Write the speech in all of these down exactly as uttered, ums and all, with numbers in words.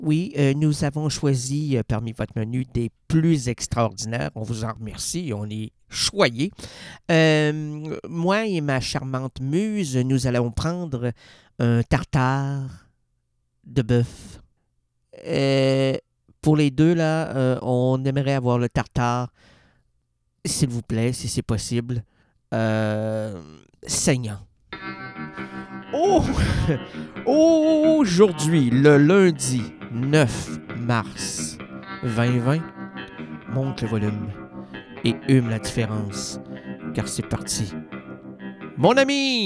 Oui, euh, nous avons choisi euh, parmi votre menu des plus extraordinaires. On vous en remercie, on est choyés. Euh, moi et ma charmante muse, nous allons prendre un tartare de bœuf. Euh, pour les deux, là, euh, on aimerait avoir le tartare, s'il vous plaît, si c'est possible, euh, saignant. Oh! Aujourd'hui, le lundi neuf mars deux mille vingt, monte le volume et hume la différence, car c'est parti. Mon ami!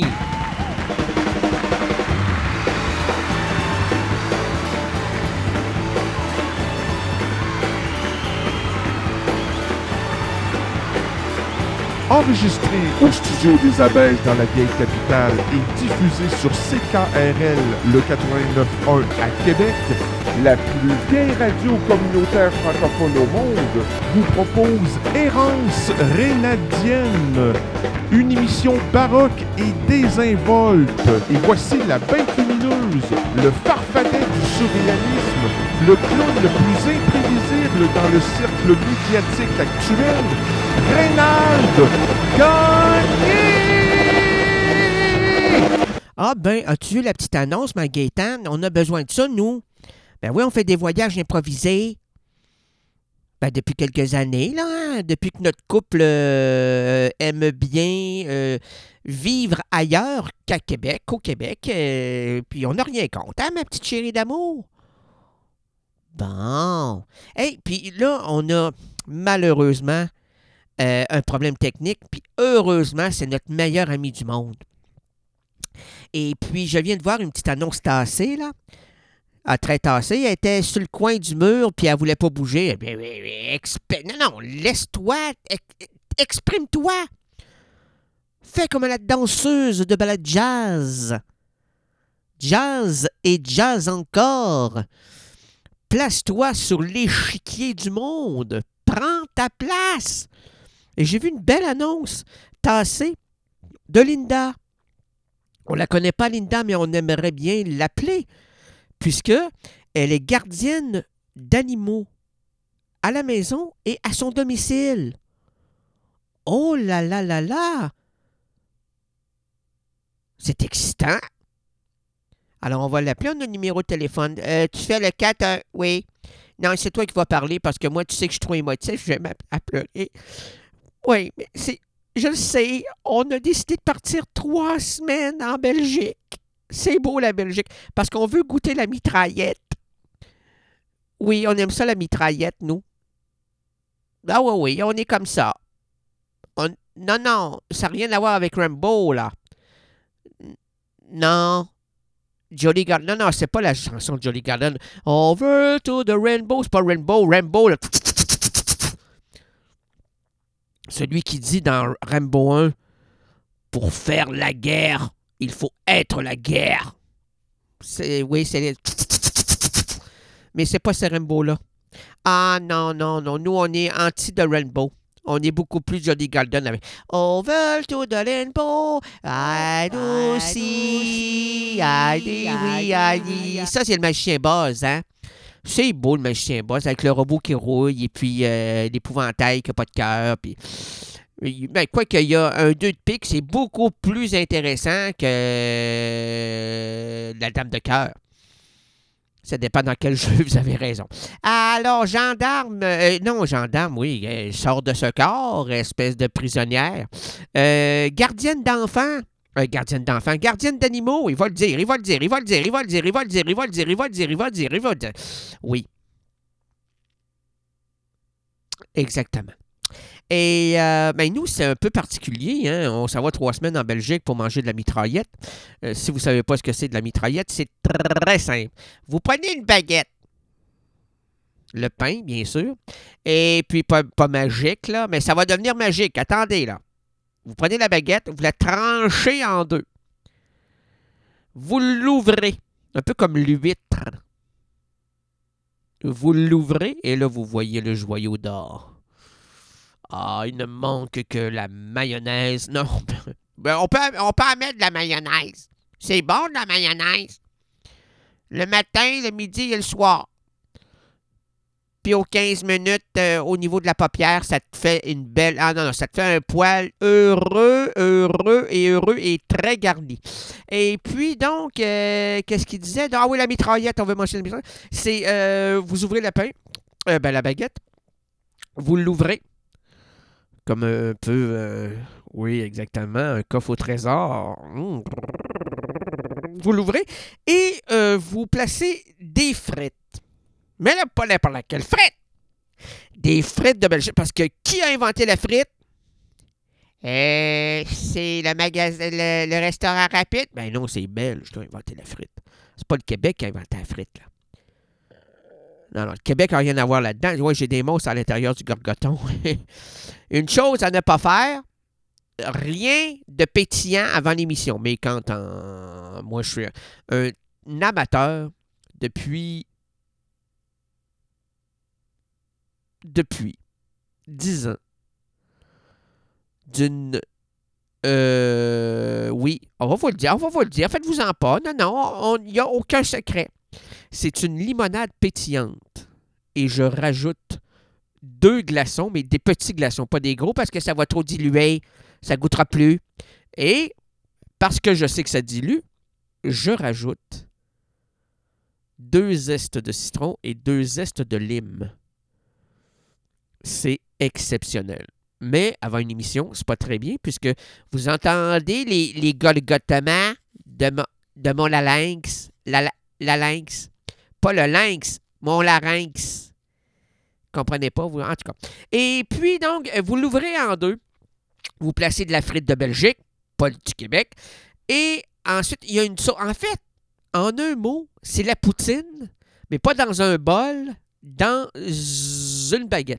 Enregistré au studio des Abeilles dans la vieille capitale et diffusé sur C K R L le quatre-vingt-neuf point un à Québec, la plus vieille radio communautaire francophone au monde vous propose Errance Rénadienne, une émission baroque et désinvolte. Et voici la bête lumineuse, le farfadet du surréalisme, le clown le plus imprévisible dans le cercle médiatique actuel, Reynald Gagné! Ah ben, as-tu vu la petite annonce, ma Gaétane? On a besoin de ça, nous. Ben oui, on fait des voyages improvisés. Ben depuis quelques années, là, hein, depuis que notre couple euh, aime bien euh, vivre ailleurs qu'à Québec, au Québec. euh, puis on n'a rien contre, hein, ma petite chérie d'amour? Bon. Hey, puis là, on a malheureusement euh, un problème technique, puis heureusement, c'est notre meilleur ami du monde. Et puis, je viens de voir une petite annonce tassée, là. Ah, très tassée. Elle était sur le coin du mur, puis elle voulait pas bouger. Eh bien, oui, oui, exp- Non, non, laisse-toi. ex- Exprime-toi. Fais comme la danseuse de balade jazz. Jazz et jazz encore. Place-toi sur l'échiquier du monde. Prends ta place. Et j'ai vu une belle annonce tassée de Linda. On la connaît pas, Linda, mais on aimerait bien l'appeler, puisque elle est gardienne d'animaux à la maison et à son domicile. Oh là là là là! C'est excitant. Alors, on va l'appeler. On a un numéro de téléphone. Euh, tu fais le quatre un. Oui. Non, c'est toi qui vas parler parce que moi, tu sais que je suis trop émotif. Je vais à pleurer. Oui, mais c'est... Je le sais. On a décidé de partir trois semaines en Belgique. C'est beau, la Belgique. Parce qu'on veut goûter la mitraillette. Oui, on aime ça, la mitraillette, nous. Ah oui, oui, on est comme ça. On... Non, non, ça n'a rien à voir avec Rambo, là. Non. Jolly Garden. Non, non, c'est pas la chanson de Jolly Garden. Over to the rainbow. C'est pas Rainbow. Rainbow, là. Celui qui dit dans Rambo un, pour faire la guerre, il faut être la guerre. C'est... Oui, c'est... les- Mais c'est pas ce Rainbow-là. Ah non, non, non. Nous, on est anti de Rainbow. On est beaucoup plus Jolly Garden avec Over to the rainbow, I do see, I do, oui, I do. Ça, c'est le magicien Buzz, hein? C'est beau, le magicien Buzz, avec le robot qui rouille et puis euh, l'épouvantail qui n'a pas de cœur. Puis... Ben, quoi qu'il y a un deux de pique, c'est beaucoup plus intéressant que euh, la dame de cœur. Ça dépend dans quel jeu, vous avez raison. Alors, gendarme, euh, non, gendarme, oui, euh, sort de ce corps, espèce de prisonnière. Euh, gardienne d'enfants. Euh, gardienne d'enfants, gardienne d'animaux, il va le dire, il va le dire, il va le dire, il va le dire, il va le dire, il va le dire, il va le dire, il va le dire, il va le dire. Oui, exactement. Et euh, ben nous, c'est un peu particulier. Hein? On s'en va trois semaines en Belgique pour manger de la mitraillette. Euh, si vous ne savez pas ce que c'est de la mitraillette, c'est très simple. Vous prenez une baguette, le pain, bien sûr, et puis pas, pas magique, là, mais ça va devenir magique. Attendez, là. Vous prenez la baguette, vous la tranchez en deux. Vous l'ouvrez, un peu comme l'huître. Vous l'ouvrez et là, vous voyez le joyau d'or. Ah, il ne manque que la mayonnaise. Non, ben, on, peut, on peut en mettre de la mayonnaise. C'est bon, de la mayonnaise. Le matin, le midi et le soir. Puis aux quinze minutes, euh, au niveau de la paupière, ça te fait une belle... Ah non, non, ça te fait un poil heureux, heureux et heureux et très garni. Et puis donc, euh, qu'est-ce qu'il disait? Ah oui, la mitraillette, on veut mentionner la mitraillette. C'est, euh, vous ouvrez le pain, euh, ben, la baguette, vous l'ouvrez, comme un peu... Euh, oui, exactement, un coffre au trésor. Mmh. Vous l'ouvrez et euh, vous placez des frites. Mais là, pas n'importe laquelle frite. Des frites de Belgique. Parce que qui a inventé la frite? Euh, c'est le magasin, le, le restaurant rapide. Ben non, c'est Belge qui a inventé la frite. C'est pas le Québec qui a inventé la frite, là. Non, non, le Québec n'a rien à voir là-dedans. Ouais, j'ai des monstres à l'intérieur du gorgoton. Une chose à ne pas faire, rien de pétillant avant l'émission. Mais quand en... moi, je suis un, un amateur depuis... depuis dix ans d'une... Euh, oui, on va vous le dire, on va vous le dire. Faites-vous-en pas. Non, non, il n'y a aucun secret. C'est une limonade pétillante. Et je rajoute deux glaçons, mais des petits glaçons, pas des gros, parce que ça va trop diluer, ça goûtera plus. Et parce que je sais que ça dilue, je rajoute deux zestes de citron et deux zestes de lime. C'est exceptionnel. Mais avant une émission, c'est pas très bien, puisque vous entendez les, les golgotements de, mon, de mon larynx, la, la, la lynx. Pas le lynx, mon larynx. Comprenez pas, vous, en tout cas. Et puis, donc, vous l'ouvrez en deux. Vous placez de la frite de Belgique, pas du Québec. Et ensuite, il y a une sauce. En fait, en un mot, c'est la poutine, mais pas dans un bol, dans une baguette.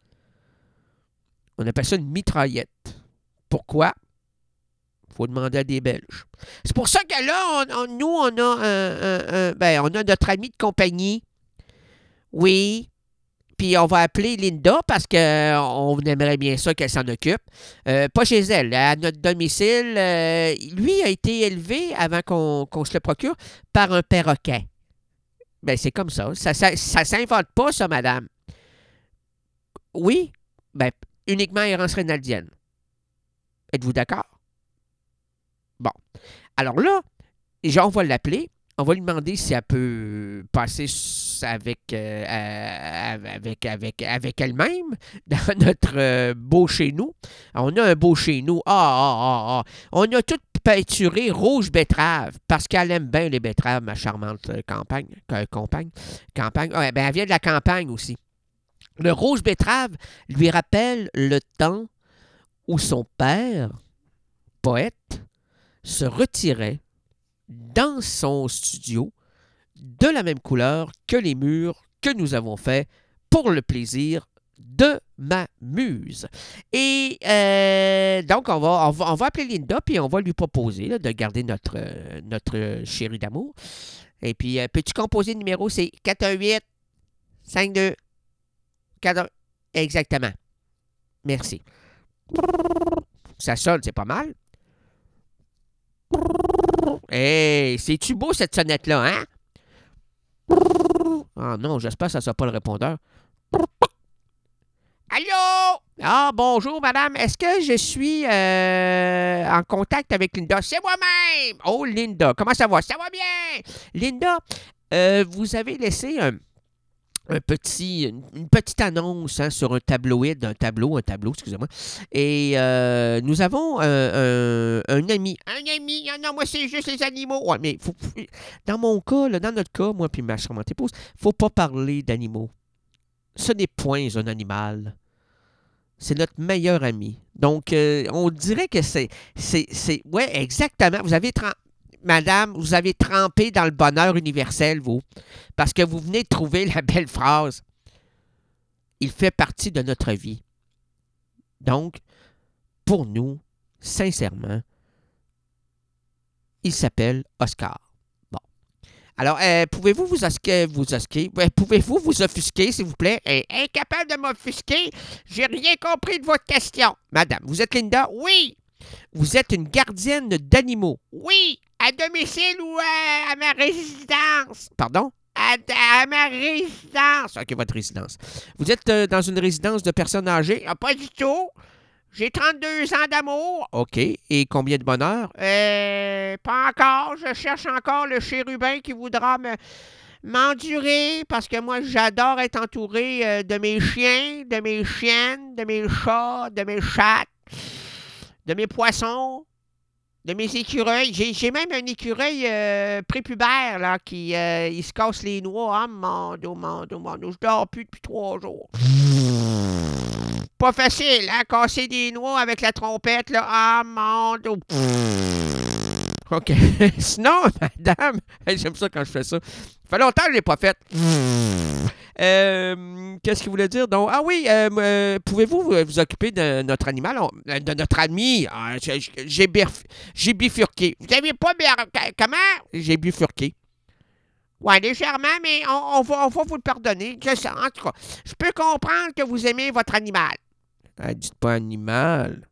On appelle ça une mitraillette. Pourquoi? Il faut demander à des Belges. C'est pour ça que là, on, on, nous, on a, un, un, un, ben, on a notre ami de compagnie. Oui. Puis on va appeler Linda parce qu'on aimerait bien ça qu'elle s'en occupe. Euh, pas chez elle, à notre domicile. Euh, lui a été élevé, avant qu'on, qu'on se le procure, par un perroquet. Ben, c'est comme ça. Ça, ça, ça s'invente pas, ça, madame. Oui. Ben, uniquement errance rénaldienne. Êtes-vous d'accord? Bon. Alors là, on va l'appeler. On va lui demander si elle peut passer avec, euh, avec, avec, avec elle-même dans notre euh, beau chez nous. On a un beau chez nous. Ah, ah, ah, ah. On a tout peinturé rouge betterave parce qu'elle aime bien les betteraves, ma charmante campagne. Euh, compagne. campagne. Ouais, ben, elle vient de la campagne aussi. Le rouge betterave lui rappelle le temps où son père, poète, se retirait dans son studio de la même couleur que les murs que nous avons faits pour le plaisir de ma muse. Et euh, donc, on va, on, va, on va appeler Linda puis on va lui proposer là, de garder notre, euh, notre chéri d'amour. Et puis, euh, peux-tu composer le numéro? C'est quatre un huit cinq deux quatre un. Exactement. Merci. Ça sonne, c'est pas mal. Hey, c'est-tu beau cette sonnette-là, hein? Ah non, j'espère que ça ne sera pas le répondeur. Allô? Ah, bonjour, madame. Est-ce que je suis euh, en contact avec Linda? C'est moi-même! Oh, Linda, comment ça va? Ça va bien! Linda, euh, vous avez laissé un... Un petit, une, une petite annonce hein, sur un tabloïd, un tableau, un tableau, excusez-moi. Et euh, nous avons un, un, un ami. Un ami? Non, non, moi, c'est juste les animaux. Ouais, mais faut, faut, dans mon cas, là, dans notre cas, moi puis ma charmante épouse, faut pas parler d'animaux. Ce n'est point un animal. C'est notre meilleur ami. Donc, euh, on dirait que c'est... c'est, c'est ouais, exactement. Vous avez... trente Madame, vous avez trempé dans le bonheur universel, vous, parce que vous venez de trouver la belle phrase. Il fait partie de notre vie. Donc, pour nous, sincèrement, il s'appelle Oscar. Bon. Alors, euh, pouvez-vous vous osquer, vous osquer, euh, pouvez-vous vous offusquer, s'il vous plaît? Euh, incapable de m'offusquer, j'ai rien compris de votre question. Madame, vous êtes Linda? Oui. Vous êtes une gardienne d'animaux? Oui. À domicile ou à, à ma résidence? Pardon? à, à ma résidence. OK, votre résidence. Vous êtes euh, dans une résidence de personnes âgées? Ah, pas du tout. J'ai trente-deux ans d'amour. OK. Et combien de bonheur? Euh, pas encore. Je cherche encore le chérubin qui voudra me m'endurer parce que moi, j'adore être entouré euh, de mes chiens, de mes chiennes, de mes chats, de mes chattes, de mes poissons, de mes écureuils. J'ai, j'ai même un écureuil euh, prépubère là, qui euh, il se casse les noix. Ah, mon Dieu, mon Dieu, mon Dieu. Je dors plus depuis trois jours. Pas facile, hein? Casser des noix avec la trompette, là. Ah, mon Dieu. OK. Sinon, madame, j'aime ça quand je fais ça. Ça fait longtemps que je ne l'ai pas fait. Euh, qu'est-ce qu'il voulait dire? Donc, ah oui, euh, euh, pouvez-vous vous, vous occuper de notre animal, on- de notre ami? Ah, j'ai, j'ai, bif- j'ai bifurqué. Vous n'avez pas... bif- Comment? J'ai bifurqué. Ouais, légèrement, mais on, on, va, on va vous le pardonner. Je sais, en tout cas, je peux comprendre que vous aimez votre animal. Ah, dites pas animal.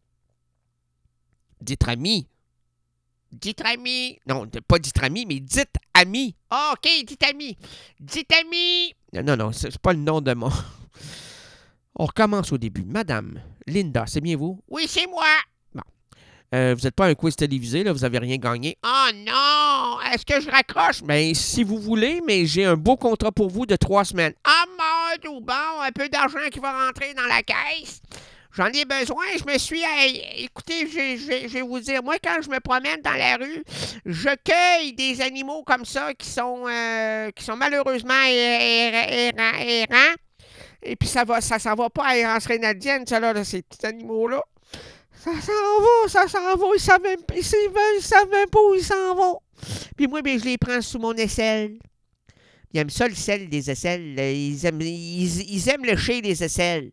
Dites ami. Dites ami. Non, pas dites ami, mais dites ami. Ah, OK, dites ami. Dites ami. Non, non, non, c'est pas le nom de mon... On recommence au début. Madame Linda, c'est bien vous? Oui, c'est moi. Bon. Euh, vous n'êtes pas un quiz télévisé, là, vous n'avez rien gagné. Oh non! Est-ce que je raccroche? Ben, si vous voulez, mais j'ai un beau contrat pour vous de trois semaines. Ah, mon Dieu, bon, un peu d'argent qui va rentrer dans la caisse. J'en ai besoin. Je me suis... Hey, écoutez, je, je, je vais vous dire, moi, quand je me promène dans la rue, je cueille des animaux comme ça qui sont, euh, qui sont malheureusement errants. errants. Et puis, ça va, ça s'en va pas à errance rénadienne, ça, là, là, ces petits animaux-là. Ça s'en va, ça s'en va. Ils savent même, ils savent, ils savent même pas où ils s'en vont. Puis moi, ben, je les prends sous mon aisselle. Ils aiment ça, le sel des aisselles. Ils aiment, ils, ils aiment lécher les aisselles.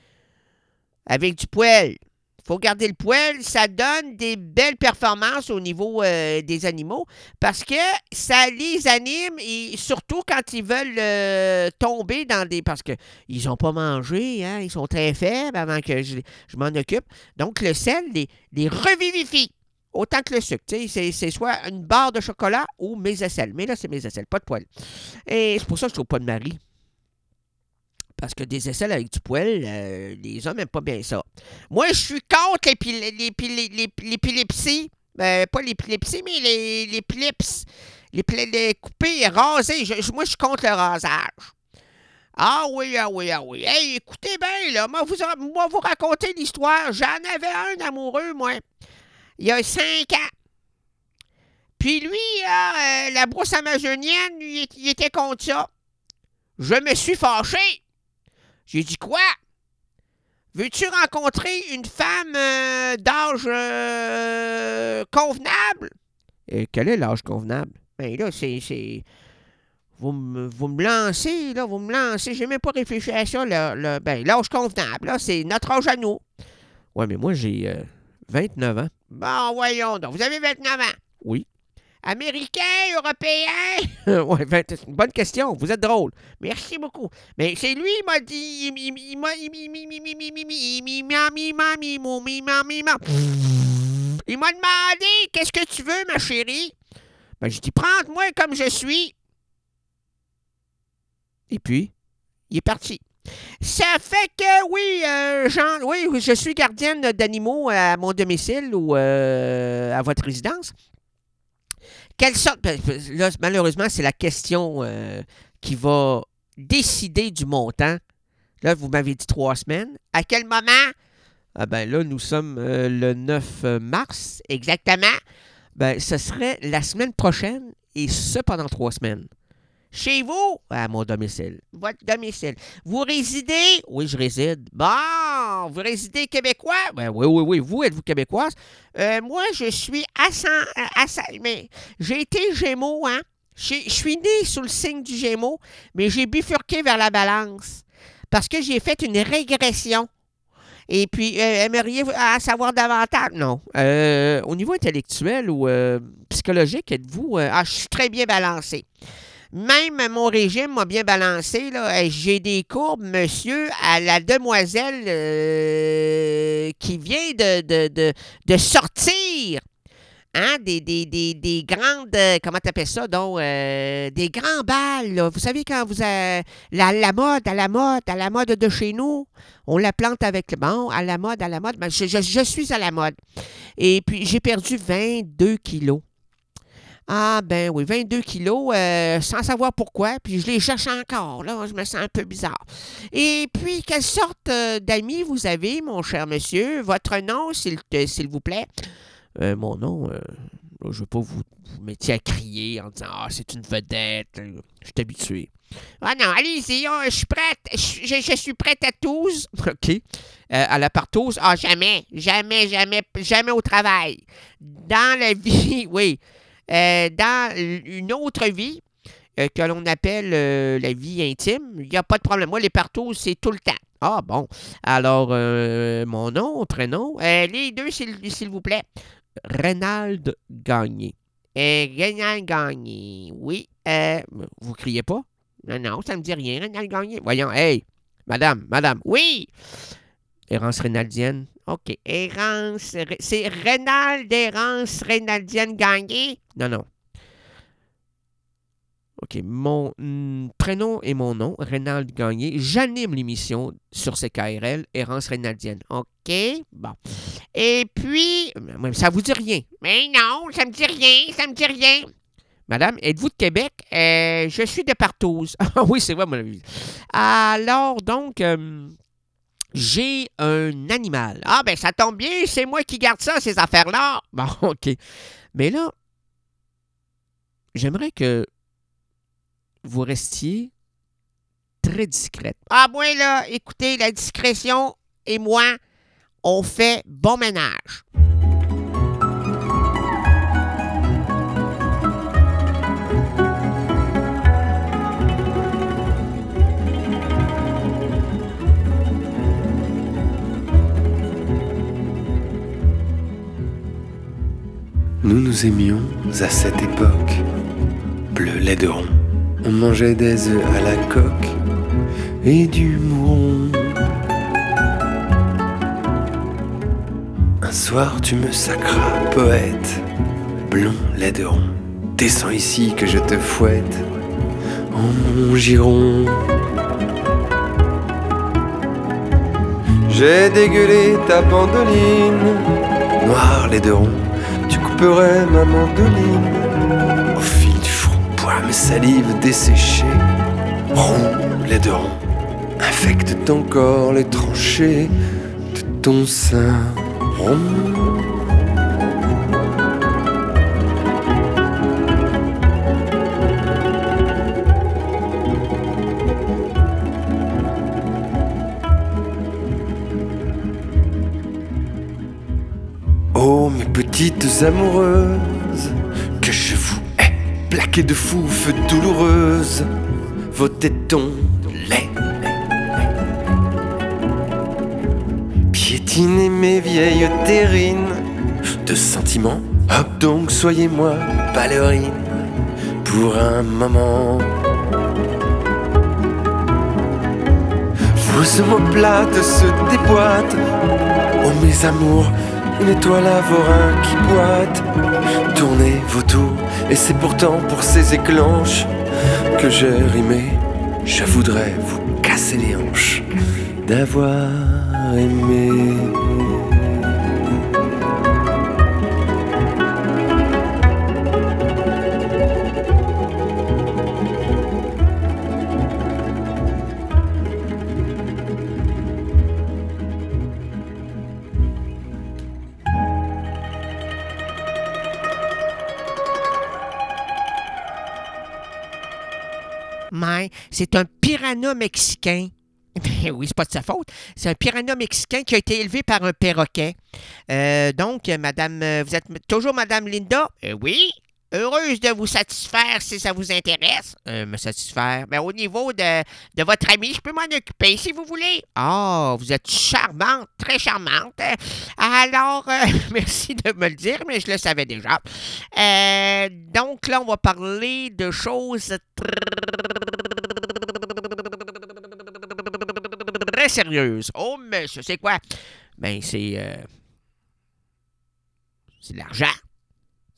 Avec du poêle. Il faut garder le poêle. Ça donne des belles performances au niveau euh, des animaux parce que ça les anime et surtout quand ils veulent euh, tomber dans des... Parce qu'ils n'ont pas mangé, hein, ils sont très faibles avant que je, je m'en occupe. Donc, le sel les, les revivifie autant que le sucre. Tu sais, c'est, c'est soit une barre de chocolat ou mes aisselles. Mais là, c'est mes aisselles, pas de poêle. Et c'est pour ça que je ne trouve pas de mari. Parce que des aisselles avec du poêle, euh, les hommes n'aiment pas bien ça. Moi, je suis contre l'épi- l'épi- l'épi- l'épilepsie. Euh, pas l'épilepsie, mais les, l'épilepsie. Les, les couper, raser. Je, je- moi, je suis contre le rasage. Ah oui, ah oui, ah oui. Hey, écoutez bien, là, moi vous, moi, vous raconter l'histoire. J'en avais un amoureux, moi, il y a cinq ans. Puis lui, là, euh, la brousse amazonienne, il, il était contre ça. Je me suis fâché. J'ai dit quoi? Veux-tu rencontrer une femme euh, d'âge euh, convenable? Et quel est l'âge convenable? Ben là, c'est. c'est... Vous, me, vous me lancez, là, vous me lancez. J'ai même pas réfléchi à ça. Là, là. Ben, l'âge convenable, là, c'est notre âge à nous. Ouais, mais moi, j'ai euh, vingt-neuf ans. Bon, voyons donc. Vous avez vingt-neuf ans? Oui. Américain, européen? Ouais, c'est une bonne question. Vous êtes drôle. Merci beaucoup. Mais c'est lui, il m'a dit. Il m'a. Il m'a demandé qu'est-ce que tu veux, ma chérie? Ben, je dis, prends-moi comme je suis. Et puis, il est parti. Ça fait que, oui, euh, Jean, oui, je suis gardienne d'animaux à mon domicile ou euh, à votre résidence. Quelle sorte... Là, malheureusement, c'est la question euh, qui va décider du montant. Là, vous m'avez dit trois semaines. À quel moment? Ah ben là, nous sommes euh, le neuf mars. Exactement. Ben, ce serait la semaine prochaine et ce pendant trois semaines. Chez vous? À mon domicile. Votre domicile. Vous résidez? Oui, je réside. Bon, vous résidez québécois? Ben oui, oui, oui. Vous, êtes-vous québécoise? Euh, moi, je suis ascendant... Mais j'ai été Gémeaux, hein? Je suis né sous le signe du Gémeaux, mais j'ai bifurqué vers la balance. Parce que j'ai fait une régression. Et puis, euh, aimeriez-vous en savoir davantage? Non. Euh, au niveau intellectuel ou euh, psychologique, êtes-vous... Euh, ah, je suis très bien balancé. Même mon régime m'a bien balancé. Là. J'ai des courbes, monsieur, à la demoiselle euh, qui vient de, de, de, de sortir Hein, des, des, des, des grandes, euh, comment t'appelles ça, donc, euh, des grands balles, là. Vous savez, quand vous avez, la, la mode, à la mode, à la mode de chez nous, on la plante avec, bon, à la mode, à la mode, ben, je, je, je suis à la mode. Et puis, j'ai perdu vingt-deux kilos. Ah, ben oui, vingt-deux kilos, euh, sans savoir pourquoi, puis je les cherche encore, là, je me sens un peu bizarre. Et puis, quelle sorte euh, d'amis vous avez, mon cher monsieur? Votre nom, s'il, te- s'il vous plaît? Euh, mon nom, euh, je ne veux pas vous, vous mettiez à crier en disant Ah, c'est une vedette. Je suis habitué. Ah non, allez-y, oh, je suis prête. Je, je- je suis prête à tous. OK. Euh, à la partouze, ah, jamais, jamais, jamais, jamais au travail. Dans la vie, oui. Euh, dans une autre vie euh, que l'on appelle euh, la vie intime, il n'y a pas de problème. Moi, les partouzes, c'est tout le temps. Ah bon. Alors, euh, mon nom, prénom, euh, les deux, s'il, s'il vous plaît. Reynald Gagné. Euh, Reynald Gagné, oui. Euh, vous criez pas? Non, non, ça me dit rien, Reynald Gagné. Voyons, hey, madame, madame, oui! Errance Reynaldienne. OK. Errance, c'est Reynald Errance Reynaldienne Gagné? Non, non. OK. Mon mm, prénom et mon nom, Reynald Gagné. J'anime l'émission sur C K R L, Errance Reynaldienne. OK. Bon. Et puis, ça vous dit rien? Mais non, ça me dit rien, ça me dit rien. Madame, êtes-vous de Québec? Euh, je suis de Partouze. Ah oui, c'est vrai, mon ami. Alors, donc, euh, j'ai un animal. Ah, ben, ça tombe bien, c'est moi qui garde ça, ces affaires-là. Bon, OK. Mais là, j'aimerais que vous restiez très discrète. Ah, moi, là, écoutez, la discrétion et moi, on fait bon ménage. Nous nous aimions à cette époque, bleu laideron. On mangeait des œufs à la coque et du mouron. Un soir tu me sacras poète, blond laideron. Descends ici que je te fouette en mon giron. J'ai dégueulé ta bandoline, noir laideron. Tu couperais ma mandoline au fil du froid, mes salives desséchées, rond laideron. Infecte ton corps les tranchées de ton sein rond. Oh mes petites amoureuses, que je vous hais, plaquées de foufes douloureuses, vos tétons laids. Piétinez mes vieilles terrines de sentiments, hop donc soyez-moi ballerine pour un moment. Vos omoplates se déboîtent, oh mes amours, une étoile à vos reins qui boite. Tournez vos tours, et c'est pourtant pour ces éclanches que j'ai rimé. Je voudrais vous casser les hanches d'avoir aimé. Mais c'est un piranha mexicain. Ben oui, c'est pas de sa faute. C'est un piranha mexicain qui a été élevé par un perroquet. Euh, donc, madame, euh, vous êtes toujours madame Linda? Euh, oui. Heureuse de vous satisfaire si ça vous intéresse. Euh, me satisfaire? Ben, au niveau de, de votre ami, je peux m'en occuper si vous voulez. Ah, vous êtes charmante, très charmante. Alors, euh, merci de me le dire, mais je le savais déjà. Euh, donc, là, on va parler de choses très sérieuses. Oh, monsieur, c'est quoi? Ben, c'est... Euh, c'est de l'argent.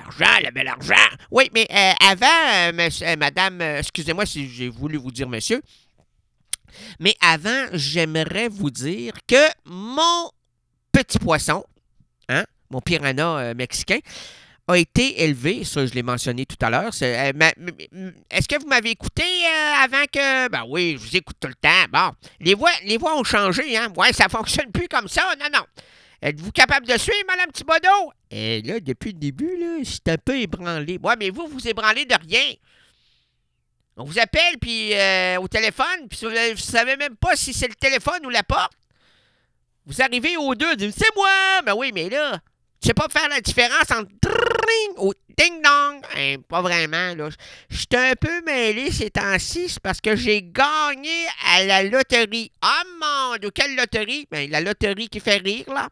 L'argent, le bel argent. Oui, mais euh, avant, euh, monsieur- euh, madame, euh, excusez-moi si j'ai voulu vous dire monsieur, mais avant, j'aimerais vous dire que mon petit poisson, hein, mon piranha euh, mexicain, a été élevé, ça je l'ai mentionné tout à l'heure. C'est, euh, ma- m- m- est-ce que vous m'avez écouté euh, avant que... Ben oui, je vous écoute tout le temps. Bon, les voix, les voix ont changé, hein. Ouais, ça fonctionne plus comme ça. Non, non. Êtes-vous capable de suivre, Madame Thibodeau? Et là, depuis le début, là, je suis un peu ébranlé. Ouais, mais vous, vous ébranlez de rien. On vous appelle, puis euh, au téléphone, puis vous ne savez même pas si c'est le téléphone ou la porte. Vous arrivez aux deux, vous dites, c'est moi! Ben oui, mais là, tu sais pas faire la différence entre dring ou ding-dong. Hein, pas vraiment, là. Je suis un peu mêlé ces temps-ci, c'est parce que j'ai gagné à la loterie. Ah, mon Dieu, quelle loterie? Ben, la loterie qui fait rire, là.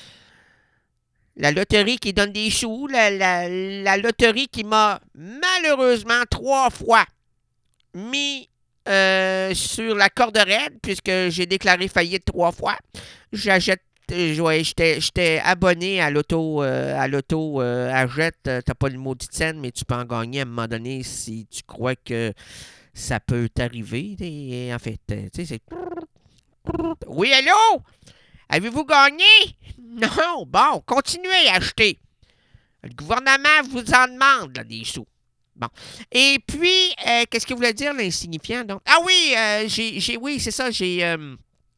La loterie qui donne des sous, la, la, la loterie qui m'a malheureusement trois fois mis euh, sur la corde raide, puisque j'ai déclaré faillite trois fois. J'achète, euh, ouais, j'étais, j'étais abonné à l'auto, euh, à l'auto, euh, Agette. Euh, T'as pas le maudit scène, mais tu peux en gagner à un moment donné si tu crois que ça peut t'arriver. Et en fait, euh, tu sais, c'est... Oui, allô? Avez-vous gagné? Non, bon, continuez à acheter. Le gouvernement vous en demande, là, des sous. Bon. Et puis, euh, qu'est-ce que vous voulez dire, l'insignifiant, donc? Ah oui, euh, j'ai, j'ai, oui, c'est ça, j'ai, euh,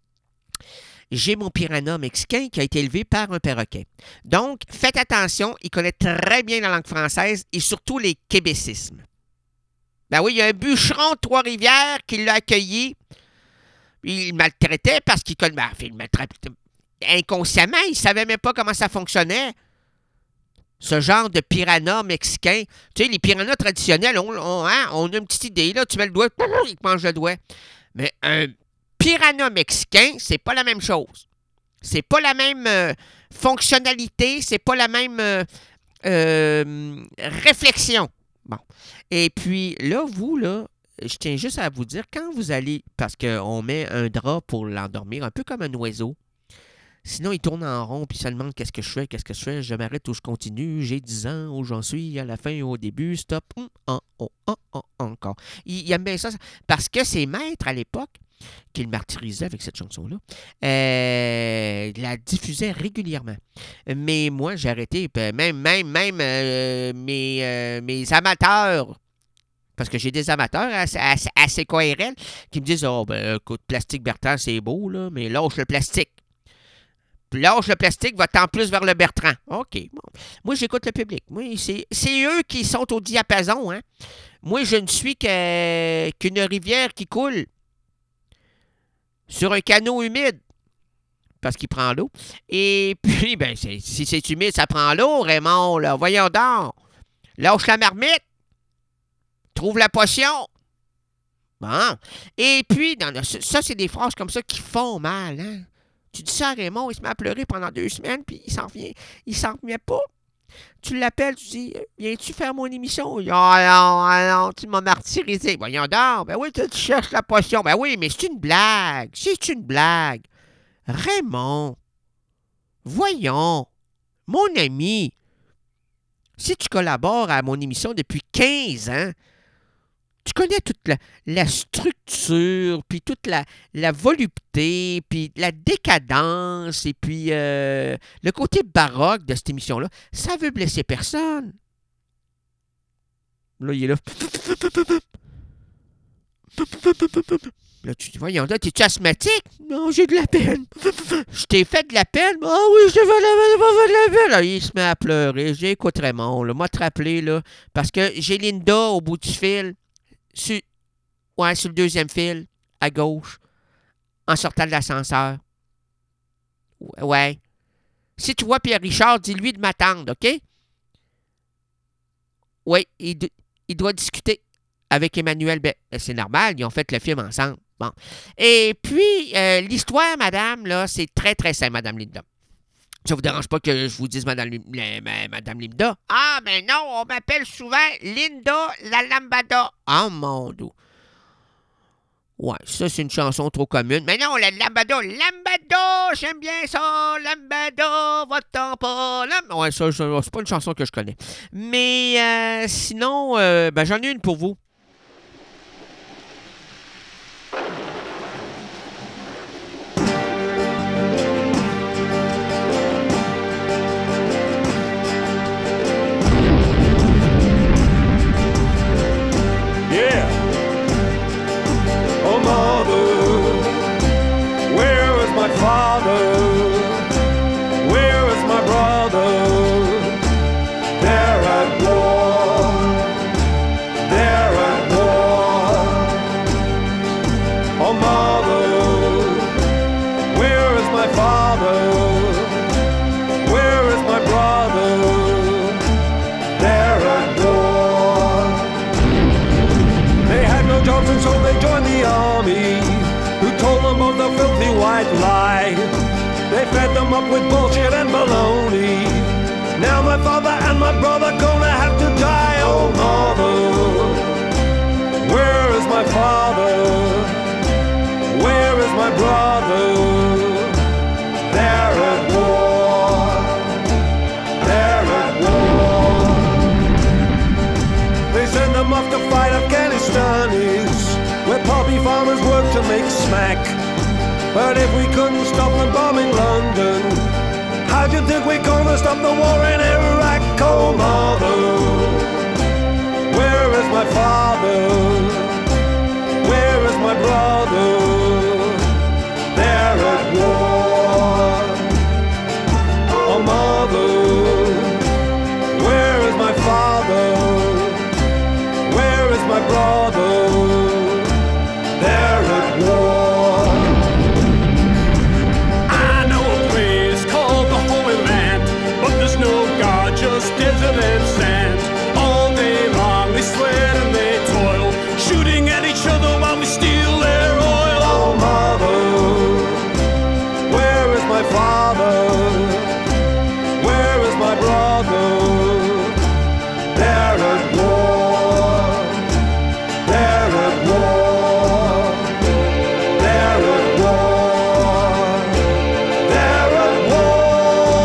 j'ai mon piranha mexicain qui a été élevé par un perroquet. Donc, faites attention, il connaît très bien la langue française et surtout les québécismes. Ben oui, il y a un bûcheron de Trois-Rivières qui l'a accueilli. Il le maltraitait parce qu'il connaît... Ben, enfin, il le maltraitait inconsciemment, il ne savait même pas comment ça fonctionnait. Ce genre de piranha mexicain. Tu sais, les piranhas traditionnels, on, on, hein, on a une petite idée, là, tu mets le doigt, il te mange le doigt. Mais un piranha mexicain, c'est pas la même chose. C'est pas la même euh, fonctionnalité, c'est pas la même euh, euh, réflexion. Bon. Et puis, là, vous, là, je tiens juste à vous dire, quand vous allez, parce qu'on met un drap pour l'endormir, un peu comme un oiseau, sinon, il tourne en rond puis il se demande qu'est-ce que je fais, qu'est-ce que je fais, je m'arrête ou je continue, j'ai dix ans, où j'en suis, à la fin ou au début, stop, hum, en, en, en, en, encore. Il, il aime bien ça, parce que ses maîtres, à l'époque, qui le martyrisaient avec cette chanson-là, euh, la diffusaient régulièrement. Mais moi, j'ai arrêté, même, même, même euh, mes, euh, mes amateurs, parce que j'ai des amateurs assez, assez, assez C K R L qui me disent « Oh, ben, écoute, Plastique Bertrand, c'est beau, là, mais lâche le plastique. » Lâche le plastique, va-t'en plus vers le Bertrand. OK. Bon. Moi, j'écoute le public. Moi, c'est, c'est eux qui sont au diapason. Hein. Moi, je ne suis que, qu'une rivière qui coule sur un canot humide parce qu'il prend l'eau. Et puis, ben, c'est, si c'est humide, ça prend l'eau, Raymond. Là. Voyons donc. Lâche la marmite. Trouve la potion. Bon. Et puis, dans le, ça, c'est des phrases comme ça qui font mal, hein. Tu dis ça à Raymond, il se met à pleurer pendant deux semaines, puis il s'en revient, il s'en remet pas. Tu l'appelles, tu dis, viens-tu faire mon émission? Il dit, ah non, ah non, tu m'as martyrisé. Voyons donc, ben oui, tu, tu cherches la potion. Ben oui, mais c'est une blague, c'est une blague. Raymond, voyons, mon ami, si tu collabores à mon émission depuis quinze ans, tu connais toute la, la structure, puis toute la, la volupté, puis la décadence, et puis euh, le côté baroque de cette émission-là. Ça veut blesser personne. Là, il est là. Là, tu dis, voyons, là, t'es-tu asthmatique? Non, j'ai de la peine. Je t'ai fait de la peine? Ah oh, oui, je t'ai fait de la peine, je t'ai fait de la peine. Là, il se met à pleurer. J'écoute Raymond, là. Moi, te rappeler, là, parce que j'ai Linda au bout du fil. Sur, ouais, sur le deuxième fil, à gauche, en sortant de l'ascenseur. Ouais. Si tu vois Pierre-Richard, dis-lui de m'attendre, OK? Oui, il, il doit discuter avec Emmanuel. Ben, c'est normal, ils ont fait le film ensemble. Bon. Et puis, euh, l'histoire, madame, là, c'est très, très simple, madame Linda. Ça vous dérange pas que je vous dise Madame, Madame Linda? Ah, ben non, on m'appelle souvent Linda la Lambada. Oh, mon Dieu. Ouais, ça, c'est une chanson trop commune. Mais non, la lambada, lambada, j'aime bien ça, lambada, va-t'en pas, lam... Ouais, ça, ça, c'est pas une chanson que je connais. Mais euh, sinon, euh, ben, j'en ai une pour vous. Yeah. Oh, mother, where is my father? Where is my brother? They're at war. They're at war. Oh, mother, where is my father? Where is my brother? They're at war. They had no jobs and so they joined the army, who told them of the filthy white lie. They fed them up with bullshit and baloney. Now my father and my brother gonna have to die. Oh, mother, where is my father? Where is my brother? They're at war. They're at war. They send them off to fight Afghanistanis, where poppy farmers work to make smack. But if we couldn't stop them bombing London, how do you think we're gonna stop the war in Iraq? Oh, mother, where is my father? Where is my brother? They're at war. Oh, mother, where is my father? Where is my brother? They're at war. I know a place called the Holy Land, but there's no God, just desert and sand. All day long they sweat and they toil, shooting at each other while we steal their oil. Oh, mother, where is my father? Where is my brother? They're at war. They're at war. They're at war. They're at war.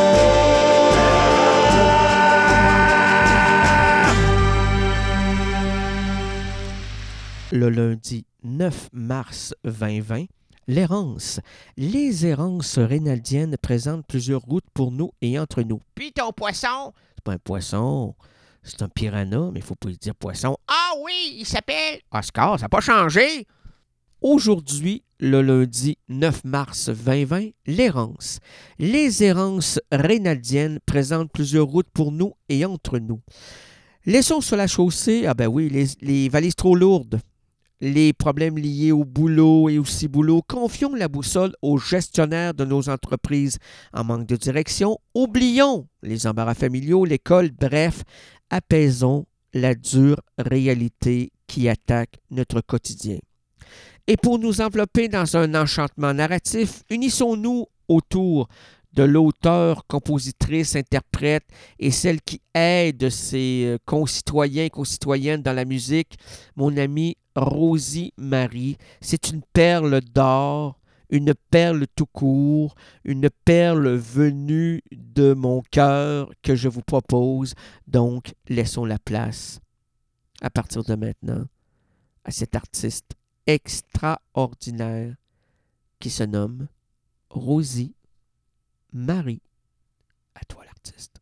Le lundi neuf mars vingt vingt, l'errance. Les errances rénaldiennes présentent plusieurs routes pour nous et entre nous. Puis ton poisson? C'est pas un poisson, c'est un piranha, mais il faut pas lui dire poisson. Ah oui, il s'appelle Oscar, ça n'a pas changé. Aujourd'hui, le lundi neuf mars vingt vingt, l'errance. Les errances rénaldiennes présentent plusieurs routes pour nous et entre nous. Laissons sur la chaussée, ah ben oui, les, les valises trop lourdes. Les problèmes liés au boulot et au ciboulot, confions la boussole aux gestionnaires de nos entreprises en manque de direction. Oublions les embarras familiaux, l'école, bref, apaisons la dure réalité qui attaque notre quotidien. Et pour nous envelopper dans un enchantement narratif, unissons-nous autour de l'auteur, compositrice, interprète et celle qui aide ses concitoyens et concitoyennes dans la musique, mon amie Rosie Marie. C'est une perle d'or, une perle tout court, une perle venue de mon cœur que je vous propose. Donc, laissons la place, à partir de maintenant, à cet artiste extraordinaire qui se nomme Rosie Marie. À toi l'artiste.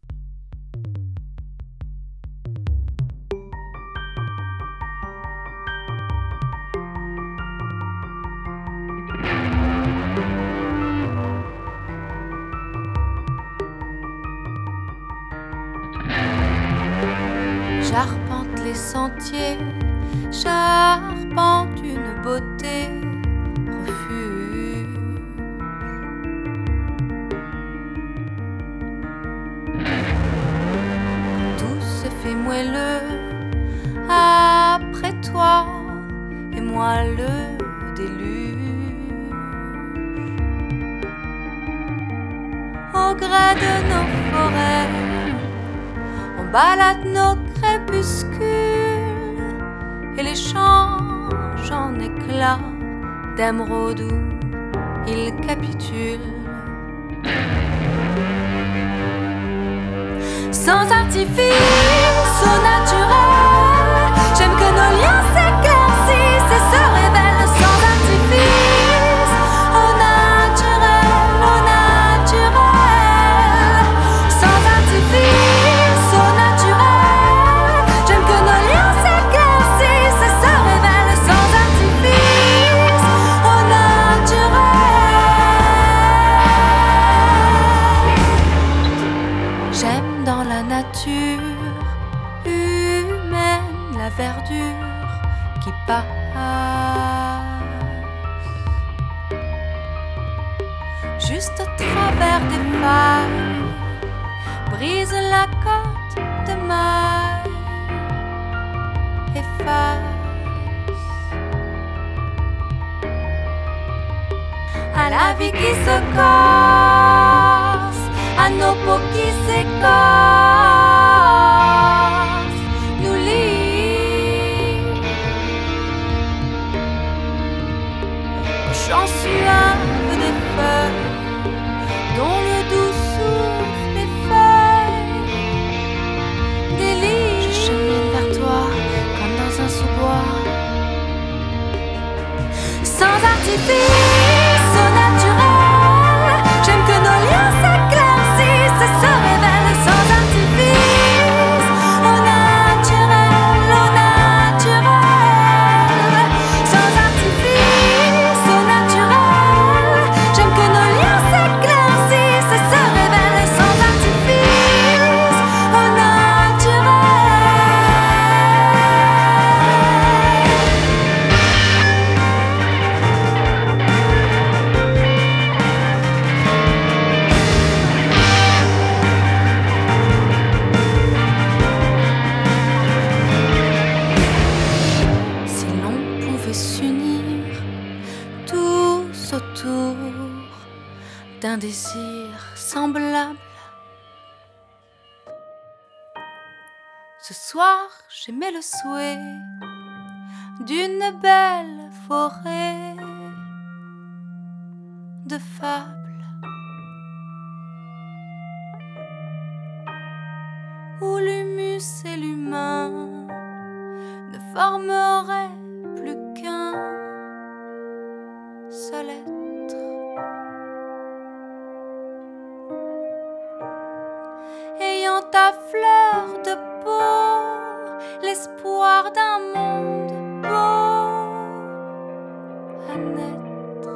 J'arpente les sentiers, j'arpente une beauté, refuge. Tout se fait moelleux après toi et moi le déluge. Au gré de nos forêts, on balade nos crépuscules et les champs change en éclat d'émeraude où il capitule. Sans artifice, au naturel, j'aime que nos liens s'éclaircissent et se révèlent sans artifice. Au naturel, au naturel, sans artifice, au naturel, j'aime que nos liens s'éclaircissent et se révèlent sans artifice. Au naturel, j'aime dans la nature humaine la verdure qui passe, juste au travers des failles, brise la côte de maille, efface à la vie qui se corse, à nos peaux qui s'écorcent, nous lie au chant suave des feuilles, dont le doux souffle les feuilles délie. Je chemine vers toi comme dans un sous-bois, sans artifice, au naturel, j'aime que nos liens s'éclaircissent et se révèlent sans artifice. Au naturel, au naturel, sans artifice, au naturel, j'aime que nos liens s'éclaircissent et se révèlent sans artifice. Au naturel. Si l'on pouvait s'unir tous autour d'un désir semblable, ce soir j'émets le souhait d'une belle forêt de fables où l'humus et l'humain ne formeraient plus qu'un seul être. Ayant ta fleur de peau, l'espoir d'un monde beau à naître.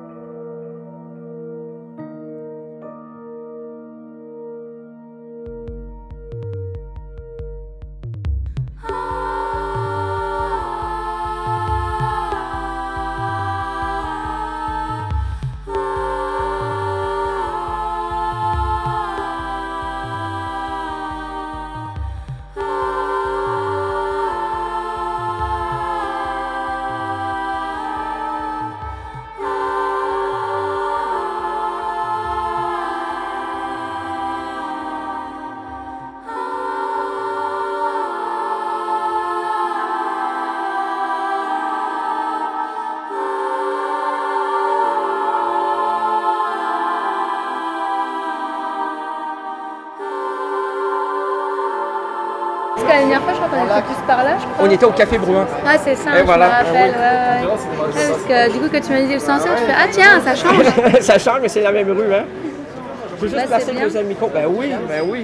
Parce que la dernière fois, je crois qu'on était plus par là, je crois. On était au Café Bruin. Ah, c'est ça, Et je voilà. me rappelle. Ouais, ouais. Ouais, parce que du coup, quand tu m'as dit le senseur, je fais ah tiens, ça change. Ça change, mais c'est la même rue, hein? Je veux juste Ouais, placer c'est le bien. deuxième micro. Ben oui, ben oui.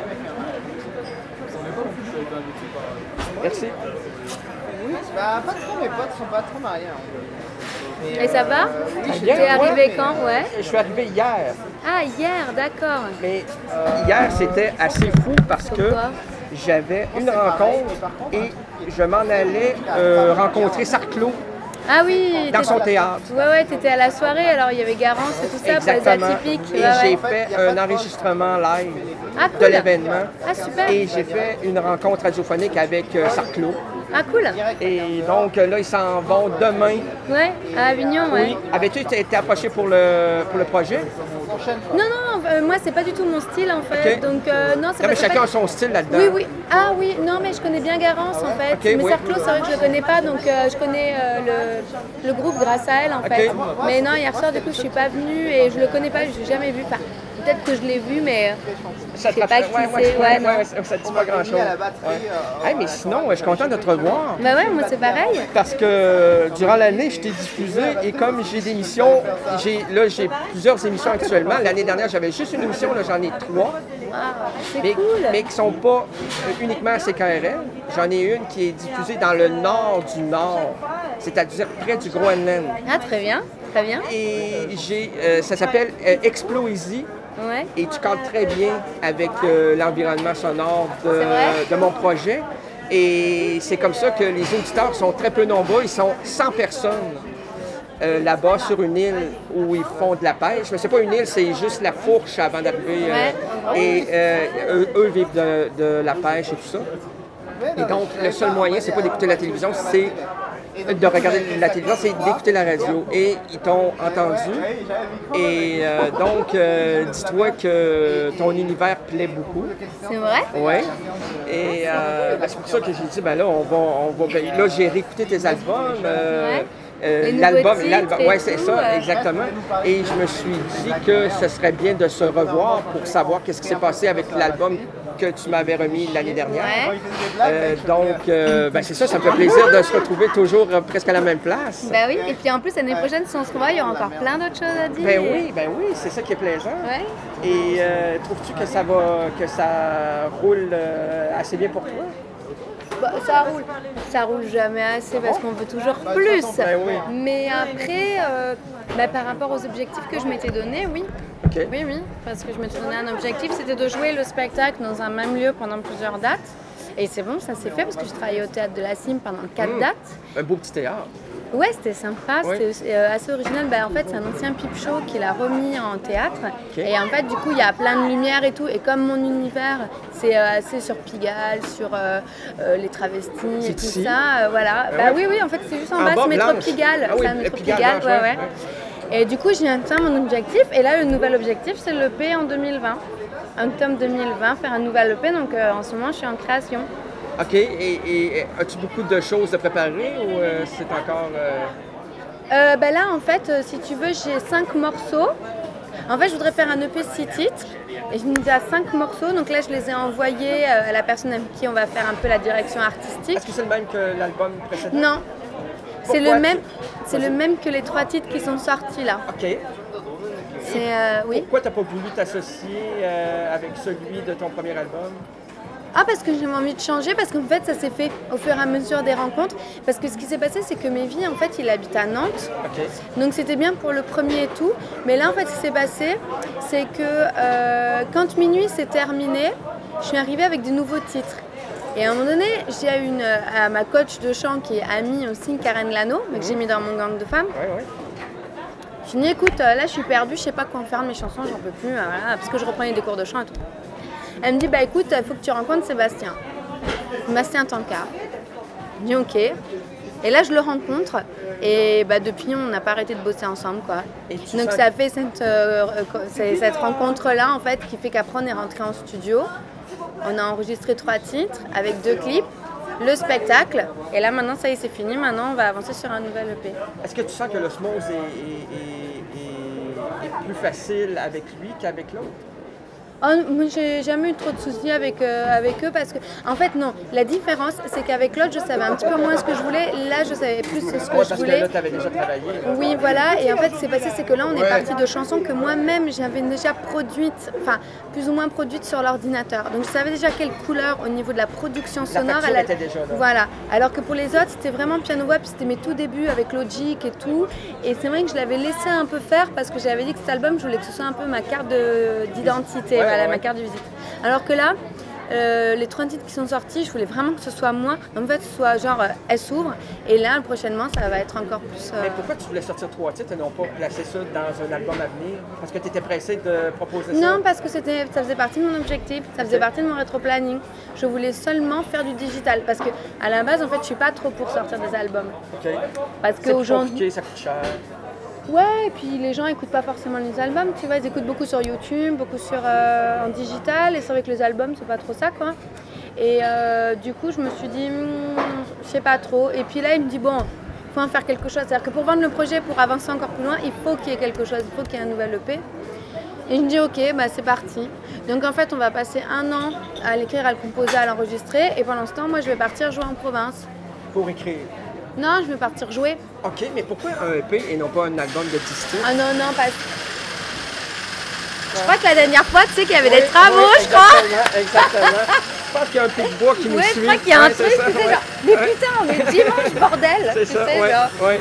Merci. Bah, pas trop, mes potes sont pas trop mariés. Hein. Mais, Et ça va? oui, je suis bien, T'es toi? arrivé quand? Ouais. Je suis arrivé hier, Ah, hier, d'accord. mais hier c'était assez fou parce que Pourquoi? j'avais une rencontre et je m'en allais euh, rencontrer Sarclos Ah oui. dans t'étais- son théâtre. Ouais, ouais, t'étais à la soirée, alors il y avait Garance et tout ça, pour les Exactement. atypiques. Et Ouais, j'ai ouais. fait un enregistrement live Ah, de cool. l'événement. Ah, super. Et j'ai fait une rencontre radiophonique avec euh, Sarclos. Ah, cool. Et donc, là, ils s'en vont demain. Ouais, à Avignon, ouais. Oui. Avais-tu été approché pour le, pour le projet? Non, non, euh, moi, c'est pas du tout mon style, en fait. Ok. Donc, euh, non, c'est Non, mais pas chacun a son style là-dedans. Oui, oui. Ah oui, non, mais je connais bien Garance, en fait. Ok, mais oui. Sarclos, c'est vrai que je le connais pas, donc euh, je connais euh, le, le groupe grâce à elle, en Ok. fait. Mais non, hier soir, du coup, je suis pas venue et je le connais pas, je l'ai jamais vu. Enfin, peut-être que je l'ai vu, mais Ça je te sais pas rappelle- qui ouais, c'est. ouais, Ouais, ouais, non. ouais, ça ça dit pas grand-chose. Ouais. Hey, mais sinon, je suis content de te revoir. Bah ouais, moi, c'est pareil. Parce que durant l'année, je t'ai diffusé et comme j'ai des émissions, j'ai, là j'ai plusieurs émissions actuellement. L'année dernière, j'avais juste une émission, là j'en ai trois, Ah, c'est mais, cool. mais qui ne sont pas euh, uniquement à C K R L. J'en ai une qui est diffusée dans le nord du nord, c'est-à-dire près du Groenland. Ah, très bien, très bien. Et j'ai, euh, ça s'appelle euh, Explosie. Ouais. Et tu cadres très bien avec euh, l'environnement sonore de, C'est vrai? de mon projet. Et c'est comme ça que les auditeurs sont très peu nombreux. Ils sont cent personnes euh, là-bas sur une île où ils font de la pêche. Mais c'est pas une île, c'est juste la fourche avant d'arriver. euh, Ouais. et euh, eux, eux vivent de, de la pêche et tout ça. Et donc, le seul moyen, c'est pas d'écouter la télévision, c'est de regarder la télévision, c'est d'écouter la radio. Et ils t'ont entendu. Et euh, donc, euh, dis-toi que ton univers plaît beaucoup. C'est vrai? Oui. Et euh, ben, c'est pour ça que j'ai dit, ben là, on va, on va ben, là, j'ai réécouté tes albums. euh, Ouais. euh, Les nouveaux l'album, titres l'album, et ouais, c'est tout, ça, euh. exactement. Et je me suis dit que ce serait bien de se revoir pour savoir qu'est-ce qui s'est passé avec l'album que tu m'avais remis l'année dernière. Ouais. Euh, donc, euh, ben, c'est ça, ça me fait plaisir de se retrouver toujours euh, presque à la même place. Bah oui, et puis en plus, l'année prochaine, si on se revoit, il y aura encore plein d'autres choses à dire. Ben oui, ben oui, c'est ça qui est plaisant. Ouais. Et euh, trouves-tu que ça va, que ça roule euh, assez bien pour toi? Bah, ça roule. Ça roule jamais assez parce qu'on veut toujours plus. Ben oui. Mais après, euh, bah, par rapport aux objectifs que je m'étais donnés, oui. OK. Oui, oui. Parce que je m'étais donné un objectif, c'était de jouer le spectacle dans un même lieu pendant plusieurs dates. Et c'est bon, ça s'est fait parce que j'ai travaillé au théâtre de la Cime pendant quatre Mmh. dates. Un beau petit théâtre. Ouais, c'était sympa, Oui. c'était aussi, euh, assez original. Bah, en fait, c'est un ancien pipe show qu'il a remis en théâtre. Ok. Et en fait, du coup, il y a plein de lumière et tout. Et comme mon univers, c'est euh, assez sur Pigalle, sur euh, euh, les travestis et C'est tout ici? ça, euh, voilà. Ah bah ouais? oui, oui, en fait, c'est juste en, En bas, bas, c'est métro Blanche. Pigalle. Ah oui, c'est un le métro Pigalle, Pigalle, Blanche, ouais, ouais, ouais. Et du coup, j'ai atteint mon objectif. Et là, le nouvel objectif, c'est l'E P en deux mille vingt. Octobre deux mille vingt, faire un nouvel E P. Donc, euh, en ce moment, je suis en création. OK. Et, et as-tu beaucoup de choses à préparer ou euh, c'est encore... euh, Euh, bah là, en fait, euh, si tu veux, j'ai cinq morceaux. En fait, je voudrais faire un E P six titres. Et je me dis à cinq morceaux. Donc là, je les ai envoyés euh, à la personne avec qui on va faire un peu la direction artistique. Est-ce que c'est le même que l'album précédent? Non. C'est Pourquoi le même. tu- C'est le même que les trois titres qui sont sortis là. OK. C'est euh, oui. Pourquoi t'as pas voulu t'associer euh, avec celui de ton premier album? Ah, parce que j'ai envie de changer, parce qu'en fait, ça s'est fait au fur et à mesure des rencontres. Parce que ce qui s'est passé, c'est que Mévi, en fait, il habite à Nantes. OK. Donc c'était bien pour le premier et tout. Mais là, en fait, ce qui s'est passé, c'est que euh, quand Minuit s'est terminé, je suis arrivée avec des nouveaux titres. Et à un moment donné, j'ai eu une, à ma coach de chant qui est amie aussi, Karen Lano, que j'ai mis dans mon gang de femmes. Oui, oui. Je lui ai dit, écoute, euh, là, je suis perdue, je sais pas quoi en faire de mes chansons, j'en peux plus, euh, voilà, parce que je reprenais des cours de chant et tout. Elle me dit, bah écoute, il faut que tu rencontres Sébastien. Sébastien Tankard. Je dis, ok. Et là, je le rencontre. Et bah, depuis, on n'a pas arrêté de bosser ensemble, quoi. Et tu Donc sens- ça fait cette, euh, euh, c'est- cette rencontre-là, en fait, qui fait qu'après, on est rentré en studio. On a enregistré trois titres avec deux clips, le spectacle. Et là, maintenant, ça y est, c'est fini. Maintenant, on va avancer sur un nouvel E P. Est-ce que tu sens que l'osmose est, est- est- est- est plus facile avec lui qu'avec l'autre? Oh, moi, j'ai jamais eu trop de soucis avec, euh, avec eux parce que, en fait, non. La différence, c'est qu'avec l'autre, je savais un petit peu moins ce que je voulais. Là, je savais plus ce que Ouais, je parce que voulais. là, tu avais déjà travaillé. Oui, voilà. Et en fait, ce qui s'est passé, c'est que là, on est Ouais. parti de chansons que moi-même, j'avais déjà produites, enfin, plus ou moins produites sur l'ordinateur. Donc, je savais déjà quelle couleur au niveau de la production sonore. facture elle a- était déjà là. Voilà. Alors que pour les autres, c'était vraiment piano-voix, puis c'était mes tout débuts avec Logic et tout. Et c'est vrai que je l'avais laissé un peu faire parce que j'avais dit que cet album, je voulais que ce soit un peu ma carte de- d'identité, Ouais, voilà, ouais. ma carte de visite. Alors que là, euh, les trois titres qui sont sortis, je voulais vraiment que ce soit moi. En fait, ce soit genre, euh, elle s'ouvre, et là, prochainement, ça va être encore plus... euh, Mais pourquoi tu voulais sortir trois titres et non pas placer ça dans un album à venir? Parce que tu étais pressé de proposer ça? Non, parce que c'était, ça faisait partie de mon objectif, ça faisait partie de mon rétro-planning. Je voulais seulement faire du digital, parce que à la base, en fait, je suis pas trop pour sortir des albums. OK. Parce C'est qu'aujourd'hui... compliqué, ça coûte cher. Ouais, et puis les gens écoutent pas forcément les albums, tu vois, ils écoutent beaucoup sur YouTube, beaucoup sur euh, en digital, et c'est vrai que les albums, c'est pas trop ça, quoi. Et euh, du coup, je me suis dit, hmm, je sais pas trop. Et puis là, il me dit, bon, il faut en faire quelque chose. C'est-à-dire que pour vendre le projet, pour avancer encore plus loin, il faut qu'il y ait quelque chose, il faut qu'il y ait un nouvel E P. Et je me dis, ok, bah, c'est parti. Donc en fait, on va passer un an à l'écrire, à le composer, à l'enregistrer, et pendant ce temps, moi, je vais partir jouer en province. Pour écrire. Non, je vais partir jouer. OK, mais pourquoi un E P et non pas un album de dix titres? Ah non, non, pas... Je crois que la dernière fois, tu sais qu'il y avait des travaux, je crois. Exactement, exactement. Je pense qu'il y a un peu de bois qui nous Ouais, suit. je crois qu'il y a un Ouais, truc, c'est ça, tu sais, ouais. genre, mais Ouais. putain, on est dimanche, bordel. C'est tu ça, sais, ouais, genre. ouais.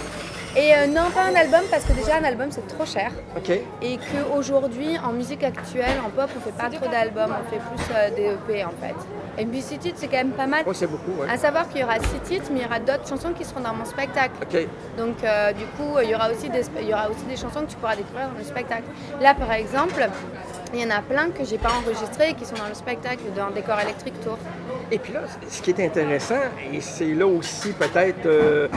Et euh, non, pas un album, parce que déjà, un album, c'est trop cher. OK. Et qu'aujourd'hui, en musique actuelle, en pop, on fait pas trop d'albums, on fait plus euh, des E P, en fait. Et puis six titres, c'est quand même pas mal. Oui, c'est beaucoup, ouais. À savoir qu'il y aura six titres, mais il y aura d'autres chansons qui seront dans mon spectacle. OK. Donc euh, du coup, il y aura aussi des, il y aura aussi des chansons que tu pourras découvrir dans le spectacle. Là, par exemple, il y en a plein que j'ai pas enregistrées et qui sont dans le spectacle, dans Décor électrique Tour. Et puis là, ce qui est intéressant, et c'est là aussi peut-être euh,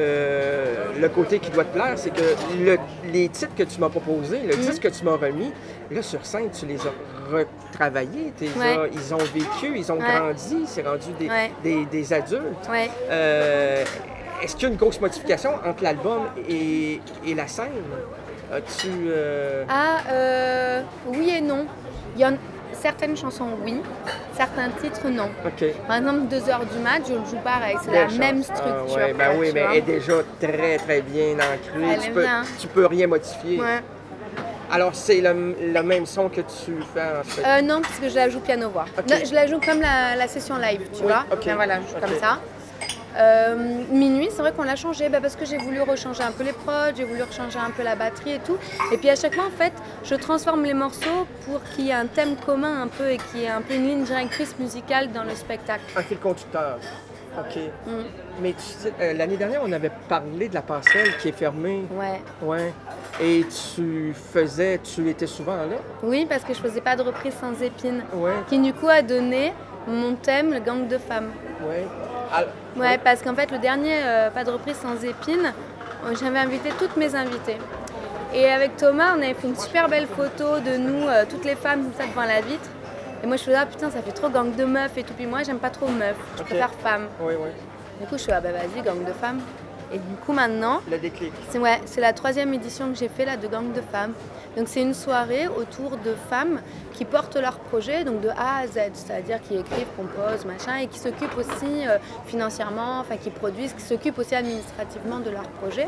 euh, le côté qui doit te plaire, c'est que le- les titres que tu m'as proposés, le disque que tu m'as remis, là sur scène, tu les as retravaillés, t'es Ouais. as- ils ont vécu, ils ont Ouais. grandi, c'est rendu des, Ouais. des, des adultes. Ouais. Euh, Est-ce qu'il y a une grosse modification entre l'album et, et la scène? As-tu... euh, Ah, euh, oui et non. Il y en certaines chansons, oui. Certains titres, non. OK. Par exemple, deux heures du match, je le joue pareil. C'est Belle la chance. même Ah, structure. ouais, ben quoi, oui, tu mais vois. elle est déjà très, très bien ancrée. Elle Tu est peux, bien. tu peux rien modifier. Ouais. Alors, c'est le, le même son que tu fais en fait. Euh, non, parce que je la joue piano-voix. Ok. Non, je la joue comme la, la session live, tu Oui, vois. ok. Enfin, voilà, je joue Ok. comme ça. Euh, minuit, c'est vrai qu'on l'a changé bah, parce que j'ai voulu rechanger un peu les prods, j'ai voulu rechanger un peu la batterie et tout. Et puis à chaque fois, en fait, je transforme les morceaux pour qu'il y ait un thème commun un peu et qu'il y ait un peu une ligne directrice musicale dans le spectacle. Un fil conducteur. OK. Mm. Mais tu sais, euh, l'année dernière, on avait parlé de la passerelle qui est fermée. Ouais. Ouais. Et tu faisais, tu étais souvent là? Oui, parce que je faisais pas de reprise sans épines. Ouais. Qui du coup a donné mon thème, le gang de femmes. Ouais. Alors, Ouais, parce qu'en fait, le dernier euh, Pas de reprise sans épines, euh, j'avais invité toutes mes invitées. Et avec Thomas, on avait fait une super belle photo de nous, euh, toutes les femmes, comme ça, devant la vitre. Et moi, je faisais, ah putain, ça fait trop gang de meufs et tout. Puis moi, j'aime pas trop meufs, je Ok. préfère femmes. Oui, oui. Du coup, je suis ah bah vas-y, gang de femmes. Et du coup, maintenant, Le déclic. c'est ouais, c'est la troisième édition que j'ai fait là de Gang de femmes. Donc c'est une soirée autour de femmes qui portent leur projet donc de A à Z, c'est-à-dire qui écrivent, composent, machin, et qui s'occupent aussi euh, financièrement, enfin qui produisent, qui s'occupent aussi administrativement de leur projet.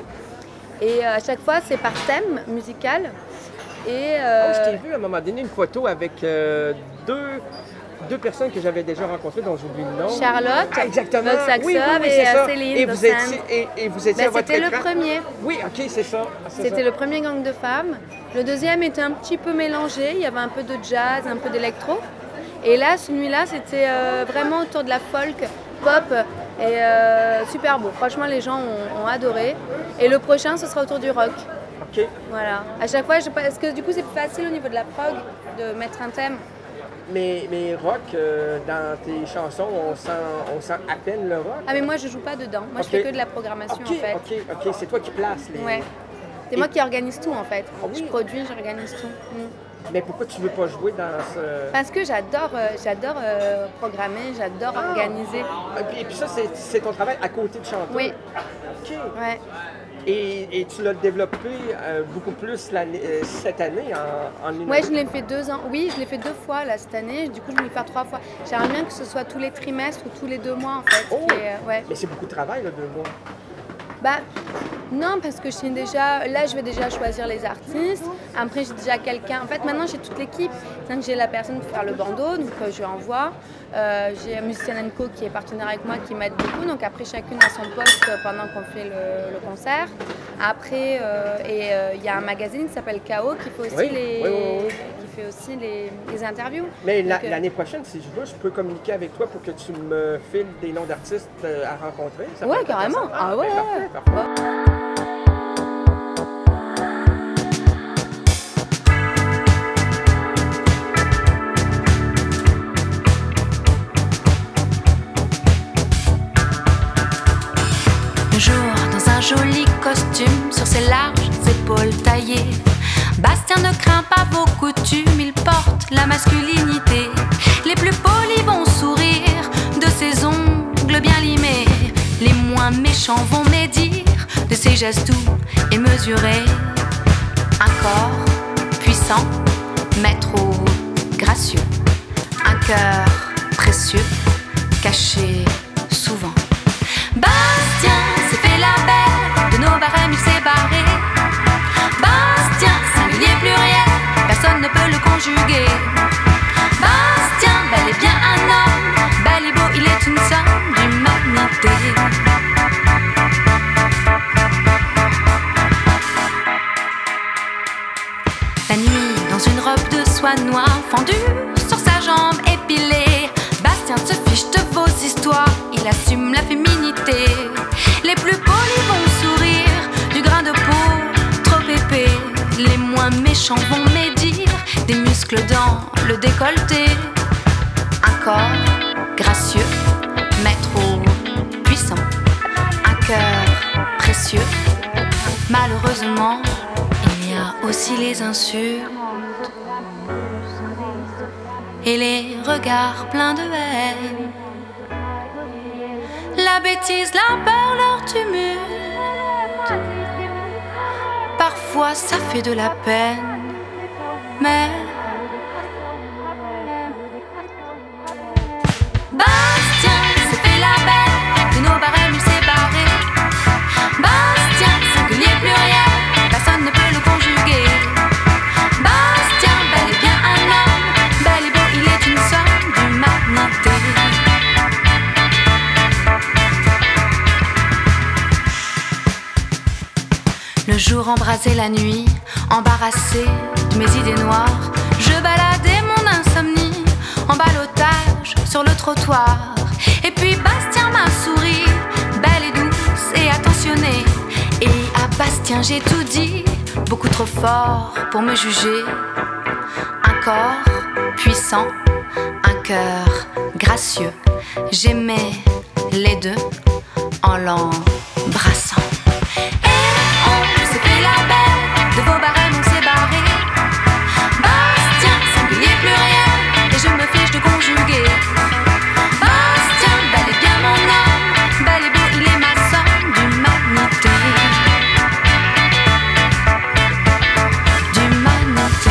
Et euh, à chaque fois, c'est par thème musical. Et euh, Oh, je t'ai vu à un moment donné une photo avec euh, deux, deux personnes que j'avais déjà rencontrées, dont j'oublie le nom. Charlotte, Ah, exactement. Vox Axel oui, oui, oui, et c'est euh, ça. Céline Et de vous étiez, Sand. et, et vous étiez Ben, à votre c'était le écran. premier. Oui, OK, c'est ça. c'est C'était ça. le premier gang de femmes. Le deuxième était un petit peu mélangé. Il y avait un peu de jazz, un peu d'électro. Et là, celui-là, c'était euh, vraiment autour de la folk, pop. Et euh, super beau. Franchement, les gens ont, ont adoré. Et le prochain, ce sera autour du rock. OK. Voilà. À chaque fois, je... parce que du coup, c'est plus facile au niveau de la prog de mettre un thème. Mais, mais rock, euh, dans tes chansons, on sent, on sent à peine le rock. Ah, mais moi, je joue pas dedans. Moi, Ok. je fais que de la programmation, OK, en fait. OK, OK. C'est toi qui places les... Ouais. C'est Et- moi qui organise tout, en fait. Ah oui? Je produis, j'organise tout. Mm. Mais pourquoi tu veux pas jouer dans ce... Parce que j'adore, euh, j'adore euh, programmer, j'adore Ah. organiser. Et puis, et puis ça, c'est, c'est ton travail à côté de chanteur. Oui. OK. Ouais. Et, et tu l'as développé euh, beaucoup plus l'année- euh, cette année en, en une Ouais, année? je l'ai fait deux ans. Oui, je l'ai fait deux fois là cette année. Du coup, je vais le faire trois fois. J'aimerais bien que ce soit tous les trimestres ou tous les deux mois en fait. Oh! qui est, euh, ouais. Mais c'est beaucoup de travail, là, deux mois. Bah non, parce que je suis déjà là, je vais déjà choisir les artistes. Après, j'ai déjà quelqu'un. En fait, maintenant, j'ai toute l'équipe. C'est-à-dire que j'ai la personne pour faire le bandeau, donc euh, je lui envoie. Euh, j'ai un musicien Enco qui est partenaire avec moi, qui m'aide beaucoup. Donc après, chacune a son poste euh, pendant qu'on fait le, le concert. Après, euh, et il euh, y a un magazine qui s'appelle K O qui fait aussi Oui, les, oui, oui, oui. qui fait aussi les, les interviews. Mais la- Donc, euh, l'année prochaine, si je veux, je peux communiquer avec toi pour que tu me files des noms d'artistes euh, à rencontrer. Ça peut Ouais, être carrément. intéressant. Ah ouais, parfait, ouais. parfait. Un jour, dans un joli costume, sur ses larges épaules taillées, Bastien ne craint pas vos coutumes, il porte la masculinité. Les plus polis vont sourire de ses ongles bien limés. Les moins méchants vont médire de ses gestes doux et mesurés. Un corps puissant, maître au gracieux. Un cœur précieux, caché souvent. Bastien s'est fait la belle, de nos barèmes il s'est barré. Bastien, singulier pluriel, personne ne peut le conjuguer. Bastien, bel et bien un homme, bel et beau, il est une somme d'humanité. La nuit, dans une robe de soie noire fendue sur sa jambe épilée, Bastien se fiche de vos histoires, il assume la féminité. Les plus polis vont sourire du grain de peau trop épais. Les moins méchants vont médire des muscles dans le décolleté. Un corps gracieux, maître au puissant. Un cœur précieux, malheureusement, il y a aussi les insultes et les regards pleins de haine. La bêtise, la peur, leur tumulte. Parfois ça fait de la peine, mais Bastien s'est fait la belle, de nos barèmes il s'est barré. Bastien, singulier pluriel, personne ne peut le conjuguer. Bastien, bel et bien un homme, bel et beau, il est une somme d'humanité. Le jour embrasé la nuit, embarrassé de mes idées noires, je baladais mon insomnie en ballottage sur le trottoir. Et puis Bastien m'a souri, belle et douce et attentionnée. Et à Bastien j'ai tout dit, beaucoup trop fort pour me juger. Un corps puissant, un cœur gracieux. J'aimais les deux en l'embrassant. C'était la belle, de vos barèmes on s'est barré. Bastien, singulier pluriel, et je me fiche de conjuguer. Bastien, bel et bien mon homme, bel et beau, il est ma somme d'humanité. D'humanité.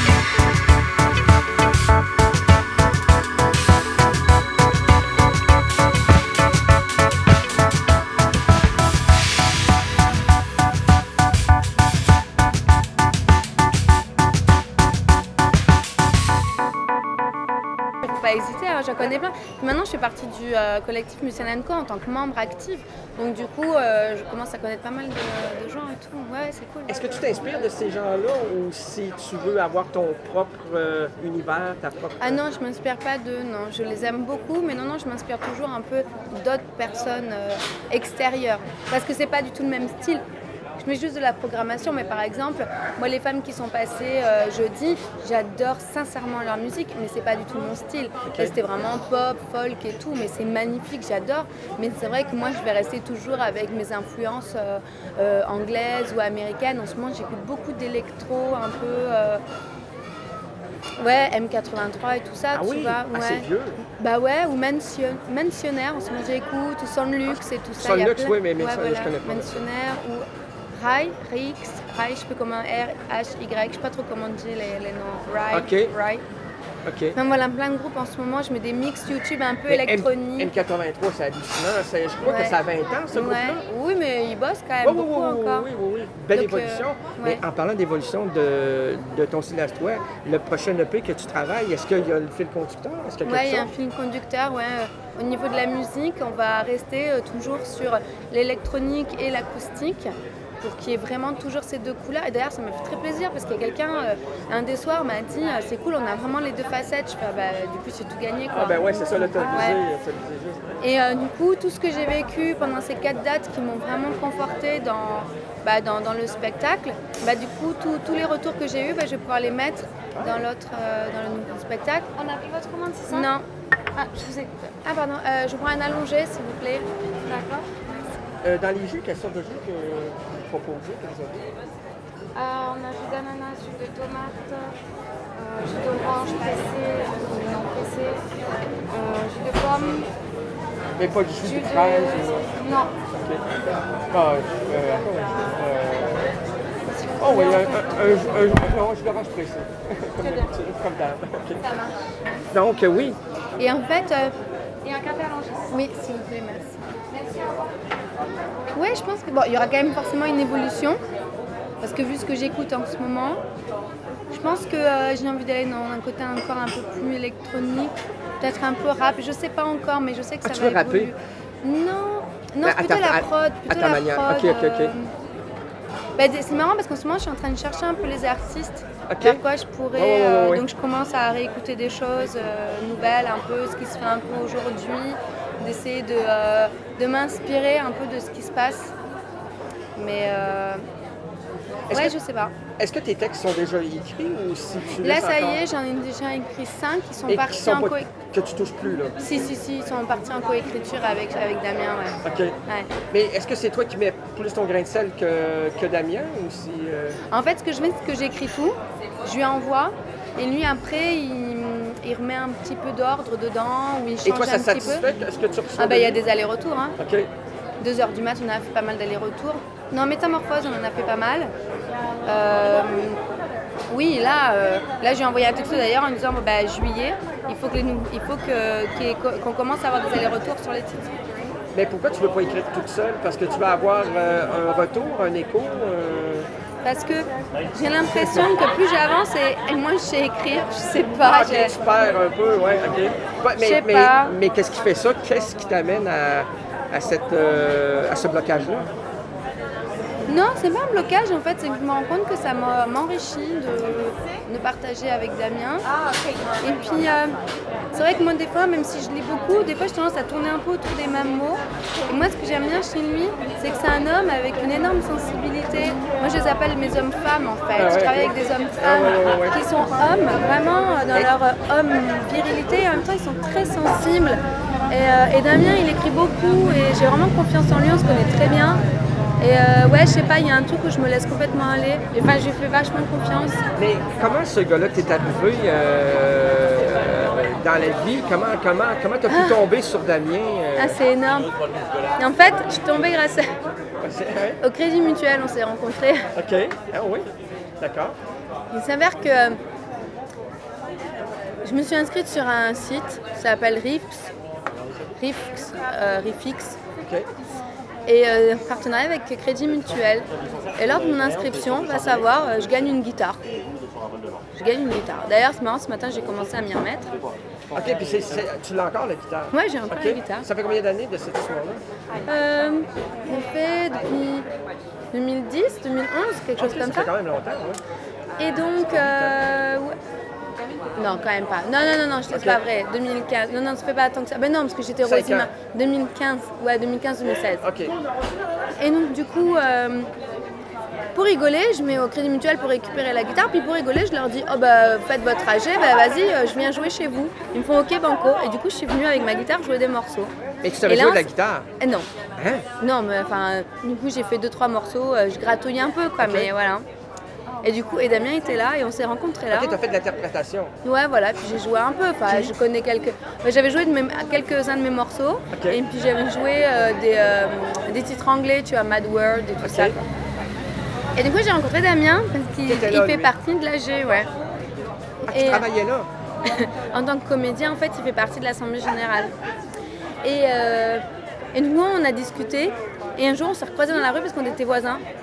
Pas hésiter, hein, j'en connais plein. Maintenant, je fais partie du euh, collectif Musienne and Co en tant que membre active. Donc, du coup, euh, je commence à connaître pas mal de, de gens et tout. Ouais, c'est cool. Est-ce que tu t'inspires de ces gens-là ou si tu veux avoir ton propre euh, univers, ta propre... Ah non, je m'inspire pas d'eux, non. Je les aime beaucoup, mais non, non, je m'inspire toujours un peu d'autres personnes euh, extérieures. Parce que c'est pas du tout le même style. Je mets juste de la programmation, mais par exemple, moi, les femmes qui sont passées euh, jeudi, j'adore sincèrement leur musique, mais c'est pas du tout mon style. Okay. C'était vraiment pop, folk et tout, mais c'est magnifique, j'adore. Mais c'est vrai que moi, je vais rester toujours avec mes influences euh, euh, anglaises ou américaines. En ce moment, j'écoute beaucoup d'électro, un peu... Euh, Ouais, M quatre-vingt-trois et tout ça, ah tu oui? vois. Ah, Ouais. c'est vieux. Bah ouais, ou Mansion... Mansionnaire, en ce moment j'écoute, ou Sonlux et tout ça. Sonlux, il y a plein- oui, mais- mais ouais, ça, voilà. je connais pas. Mansionnaire, ou Rai, Rix, Rai, je sais plus comment, R, H, Y, je sais pas trop comment dire les, les noms. Rai, Ok. Rai. OK. Enfin voilà, plein de groupes en ce moment, je mets des mix YouTube un peu Mais M- électroniques. M quatre-vingt-trois, c'est hallucinant. C'est- Je crois Ouais. que ça a vingt ans, ce Ouais. groupe-là. Oui, mais ils bossent quand même Oui, oui, beaucoup oui, oui, encore. oui, oui, oui. Belle Donc, évolution. euh, Mais ouais. en parlant d'évolution de, de ton style à toi, le prochain E P que tu travailles, est-ce qu'il y a le fil conducteur? Est-ce qu'il y a Ouais, quelque il y a un chose? fil conducteur. Ouais. Au niveau de la musique, on va rester euh, toujours sur l'électronique et l'acoustique. pour qu'il y ait vraiment toujours ces deux couleurs. Et d'ailleurs, ça m'a fait très plaisir parce qu'il y a quelqu'un, euh, un des soirs, m'a dit euh, c'est cool, on a vraiment les deux facettes. Je fais, bah, du coup, c'est tout gagné. Quoi. Ah ben ouais, c'est ça, là, t'as Ouais. visé, t'as visé juste. Et euh, du coup, tout ce que j'ai vécu pendant ces quatre dates qui m'ont vraiment conforté dans, bah, dans, dans le spectacle, bah, du coup, tout- tous les retours que j'ai eus, bah, je vais pouvoir les mettre dans l'autre, euh, dans le nouveau spectacle. On a pris votre commande, c'est ça? Non. Ah, je vous écoute. Ah pardon, euh, je prends un allongé s'il vous plaît. D'accord. Euh, dans les jus, quelle sorte de jus que vous proposez, que vous avez? Euh, on a jus d'ananas, jus de tomate, euh, jus d'orange pressé, jus non pressé, euh, jus de pomme, Mais pas du jus jus de fraise ou... de... Non. Ok. Ah, euh, attends, euh... Oh oui, un, un, un, un, un, non, jus d'orange pressé. Comme d'habitude, comme d'hab. Ok. Ça marche. Donc, euh, oui. Et en fait, euh, Et un café allongé. oui, s'il vous plaît, merci. Merci, au revoir. Ouais, je pense que bon, il y aura quand même forcément une évolution parce que vu ce que j'écoute en ce moment, je pense que euh, j'ai envie d'aller dans un côté encore un peu plus électronique, peut-être un peu rap. Je sais pas encore, mais je sais que Ah, ça tu va veux rapper? évoluer. Non, non, Ben, c'est à plutôt ta- la à- prod, à plutôt ta la manière. prod. Ok, ok, ok. euh, ben, c'est marrant parce qu'en ce moment, je suis en train de chercher un peu les artistes Ok. vers quoi je pourrais. Ouais, ouais, ouais, euh, ouais. donc je commence à réécouter des choses euh, nouvelles, un peu ce qui se fait un peu aujourd'hui, d'essayer de, euh, de m'inspirer un peu de ce qui se passe. Mais euh, Est-ce ouais, que- je sais pas. Est-ce que tes textes sont déjà écrits ou si tu Là, laisses ça encore... y est, j'en ai déjà écrit cinq qui sont Et qui partis sont en pas... coécriture. que tu touches plus, là? Si, si, si, ils sont partis en coécriture avec, avec Damien, ouais. OK. Ouais. Mais est-ce que c'est toi qui mets plus ton grain de sel que, que Damien ou si... euh, En fait, ce que je fais, c'est que j'écris tout, je lui envoie, et lui, après, il, il remet un petit peu d'ordre dedans, ou il change Et toi, ça un petit peu. satisfait? Est-ce que tu reçois... Ah bah, il y a de- des allers-retours, hein. OK. Deux heures du mat, on a fait pas mal d'allers-retours. Non, Métamorphose, on en a fait pas mal. Euh, oui, là, euh, là, je lui ai envoyé un texto d'ailleurs en disant, bon, bah, juillet, il faut que les nou- il faut que, qu'il y ait- qu'on commence à avoir des allers-retours sur les titres. Mais pourquoi tu ne veux pas écrire toute seule? Parce que tu vas avoir euh, un retour, un écho? euh, Parce que j'ai l'impression que plus j'avance et, et moins je sais écrire, je sais pas. Ah, ok, j'ai- tu perds un peu, ouais, OK. Ouais, mais, Je sais mais, pas. mais qu'est-ce qui fait ça? Qu'est-ce qui t'amène à, à, cette, euh, à ce blocage-là? Non, c'est pas un blocage en fait, c'est que je me rends compte que ça m'a- m'enrichit de, de partager avec Damien. Et puis, euh, c'est vrai que moi, des fois, même si je lis beaucoup, des fois, j'ai tendance à tourner un peu autour des mêmes mots. Et moi, ce que j'aime bien chez lui, c'est que c'est un homme avec une énorme sensibilité. Moi, je les appelle mes hommes-femmes en fait. Ah ouais, je travaille ok. avec des hommes-femmes Ah ouais, ouais, ouais. qui sont hommes, vraiment euh, dans leur euh, homme virilité. Et en même temps, ils sont très sensibles. Et, euh, et Damien, il écrit beaucoup et j'ai vraiment confiance en lui, on se connaît très bien. Et euh, ouais, je sais pas, il y a un truc où je me laisse complètement aller. Et, Enfin, je lui fais vachement confiance. Mais comment ce gars-là t'est arrivé euh, dans la vie? Comment comment comment t'as pu tomber sur Damien? euh? Ah, c'est énorme. Et en fait, je suis tombée grâce à- C'est- ouais. au Crédit Mutuel, on s'est rencontrés. OK. Ah oui. D'accord. Il s'avère que euh, je me suis inscrite sur un site, ça s'appelle Rifx, Rifx, euh, Rifix, OK. et euh, en partenariat avec Crédit Mutuel. Et lors de mon inscription, va savoir, euh, je gagne une guitare. Je gagne une guitare. D'ailleurs, c'est marrant, ce matin, j'ai commencé à m'y remettre. OK, puis c'est, c'est- tu l'as encore, la guitare? Ouais, j'ai encore OK. la guitare. Ça fait combien d'années de cette histoire-là? Euh, j'ai fait depuis deux mille dix, deux mille onze, quelque chose OK, comme ça ça. fait quand même longtemps, oui. Et donc, euh, ouais. Non, quand même pas. Non, non, non, non, c'est Ok. pas vrai. deux mille quinze. Non, non, ça fait pas tant que ça. Ben non, parce que j'étais Cinq Rosima. ans. deux mille quinze. Ouais, deux mille quinze deux mille seize. OK. Et donc, du coup, euh, pour rigoler, je mets au Crédit Mutuel pour récupérer la guitare. Puis pour rigoler, je leur dis, oh bah, faites votre trajet, bah vas-y, euh, je viens jouer chez vous. Ils me font OK, banco. Et du coup, je suis venue avec ma guitare jouer des morceaux. Et tu savais Et là, jouer on de la s- guitare? Eh, non. Hein? Non, mais enfin, du coup, j'ai fait deux, trois morceaux. euh, je gratouille un peu, quoi, Ok. mais voilà. Et du coup, et Damien était là et on s'est rencontrés là. OK, t'as fait de l'interprétation. Ouais, voilà, puis j'ai joué un peu. Enfin, je connais quelques. Enfin, j'avais joué de mes- quelques-uns de mes morceaux. Ok. Et puis j'avais joué euh, des, euh, des titres anglais, tu vois, Mad World et tout Ok. ça. Et du coup, j'ai rencontré Damien parce qu'il Qui était il là, fait lui. partie de l'A G, ouais. Ah, tu Et- travaillais là? En tant que comédien, en fait, il fait partie de l'Assemblée Générale. Et, euh, et nous, on a discuté. Et un jour, on s'est recroisés dans la rue parce qu'on était voisins.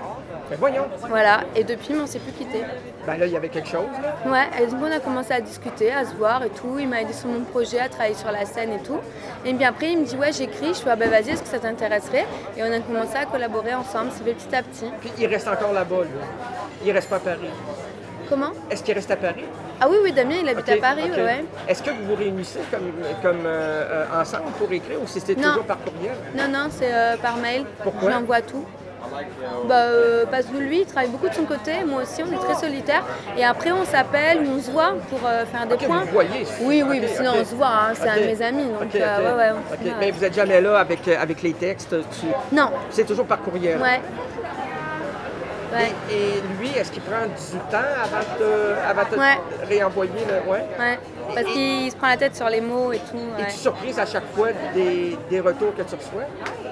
Ben voyons. Voilà, et depuis, on ne s'est plus quitté. Ben là, il y avait quelque chose, là. Ouais, et donc on a commencé à discuter, à se voir et tout. Il m'a aidé sur mon projet, à travailler sur la scène et tout. Et puis après, il me dit, ouais, j'écris. Je fais, ah ben vas-y, est-ce que ça t'intéresserait? Et on a commencé à collaborer ensemble, c'est fait petit à petit. Puis il reste encore là-bas, lui. Il reste pas à Paris. Comment? Est-ce qu'il reste à Paris? Ah oui, oui, Damien, il habite Ok, à Paris, ok. ouais, ouais. Est-ce que vous vous réunissez comme, comme euh, euh, ensemble pour écrire ou si c'était Non. toujours par courriel? Non, non, c'est euh, par mail. Pourquoi? Je lui envoie tout. Bah, euh, parce que lui, il travaille beaucoup de son côté, moi aussi, on est très solitaires. Et après, on s'appelle ou on se voit pour euh, faire des Ok, points. vous voyez. Oui, oui, Ok, mais sinon ok. on se voit, hein, c'est Ok. un de mes amis. Donc, Ok, euh, ok. ouais, ouais. Ok, ouais. mais vous n'êtes jamais là avec, euh, avec les textes? Tu... Non, C'est toujours par courriel? ouais. Ouais, Et, et lui, est-ce qu'il prend du temps avant de, avant de Ouais. réenvoyer le. Ouais? ouais. Parce qu'il se prend la tête sur les mots et tout. Ouais. Es-tu surprise à chaque fois des, des retours que tu reçois?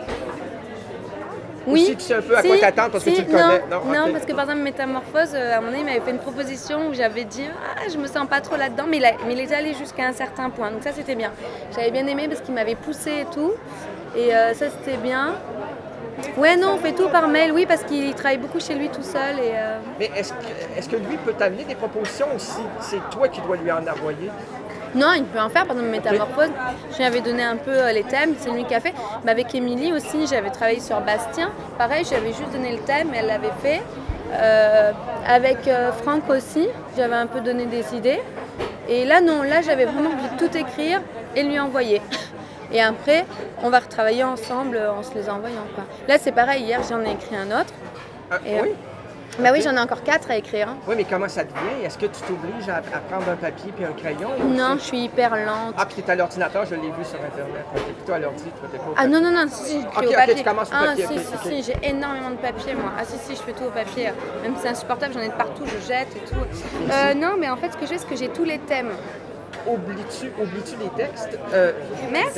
Ou Oui. si tu sais un peu à Si, quoi t'attendre parce si, que tu le non, connais? Non, ok. parce que par exemple, Métamorphose, euh, à un moment donné, il m'avait fait une proposition où j'avais dit ah, je me sens pas trop là-dedans, mais il, a- mais il est allé jusqu'à un certain point. Donc ça, c'était bien. J'avais bien aimé parce qu'il m'avait poussé et tout. Et euh, ça, c'était bien. Ouais, non, on fait tout par mail, oui, parce qu'il travaille beaucoup chez lui tout seul. Et, euh, Mais est-ce que, est-ce que lui peut t'amener des propositions ou si c'est toi qui dois lui en envoyer? Non, il peut en faire, par exemple, Métamorphose. Je lui avais donné un peu euh, les thèmes, c'est lui qui a fait. Mais avec Émilie aussi, j'avais travaillé sur Bastien. Pareil, j'avais juste donné le thème, elle l'avait fait. Euh, avec euh, Franck aussi, j'avais un peu donné des idées. Et là, non, là, j'avais vraiment envie de tout écrire et lui envoyer. Et après, on va retravailler ensemble euh, en se les envoyant, quoi. Là, c'est pareil, hier, j'en ai écrit un autre. Ah, Et, euh, oui? Bah oui, Ok. j'en ai encore quatre à écrire. hein. Oui, mais comment ça devient? Est-ce que tu t'obliges à, à prendre un papier puis un crayon? ou Non, je c'est- suis hyper lente. Ah, puis t'es à l'ordinateur, je l'ai vu sur Internet. Ok, puis toi à l'ordi, toi t'es pas au Ah papier. non, non, non, si, si, je fais Ok, au ok, papier. tu commences au ah, papier, si, ok, si, ok. si, j'ai énormément de papier, moi. Ah, si, si, je fais tout au papier. Même si c'est insupportable, j'en ai de partout, je jette et tout. Euh, non, mais en fait, ce que j'ai, c'est que j'ai tous les thèmes. Oublies-tu, oublies-tu les textes? Euh, Merci.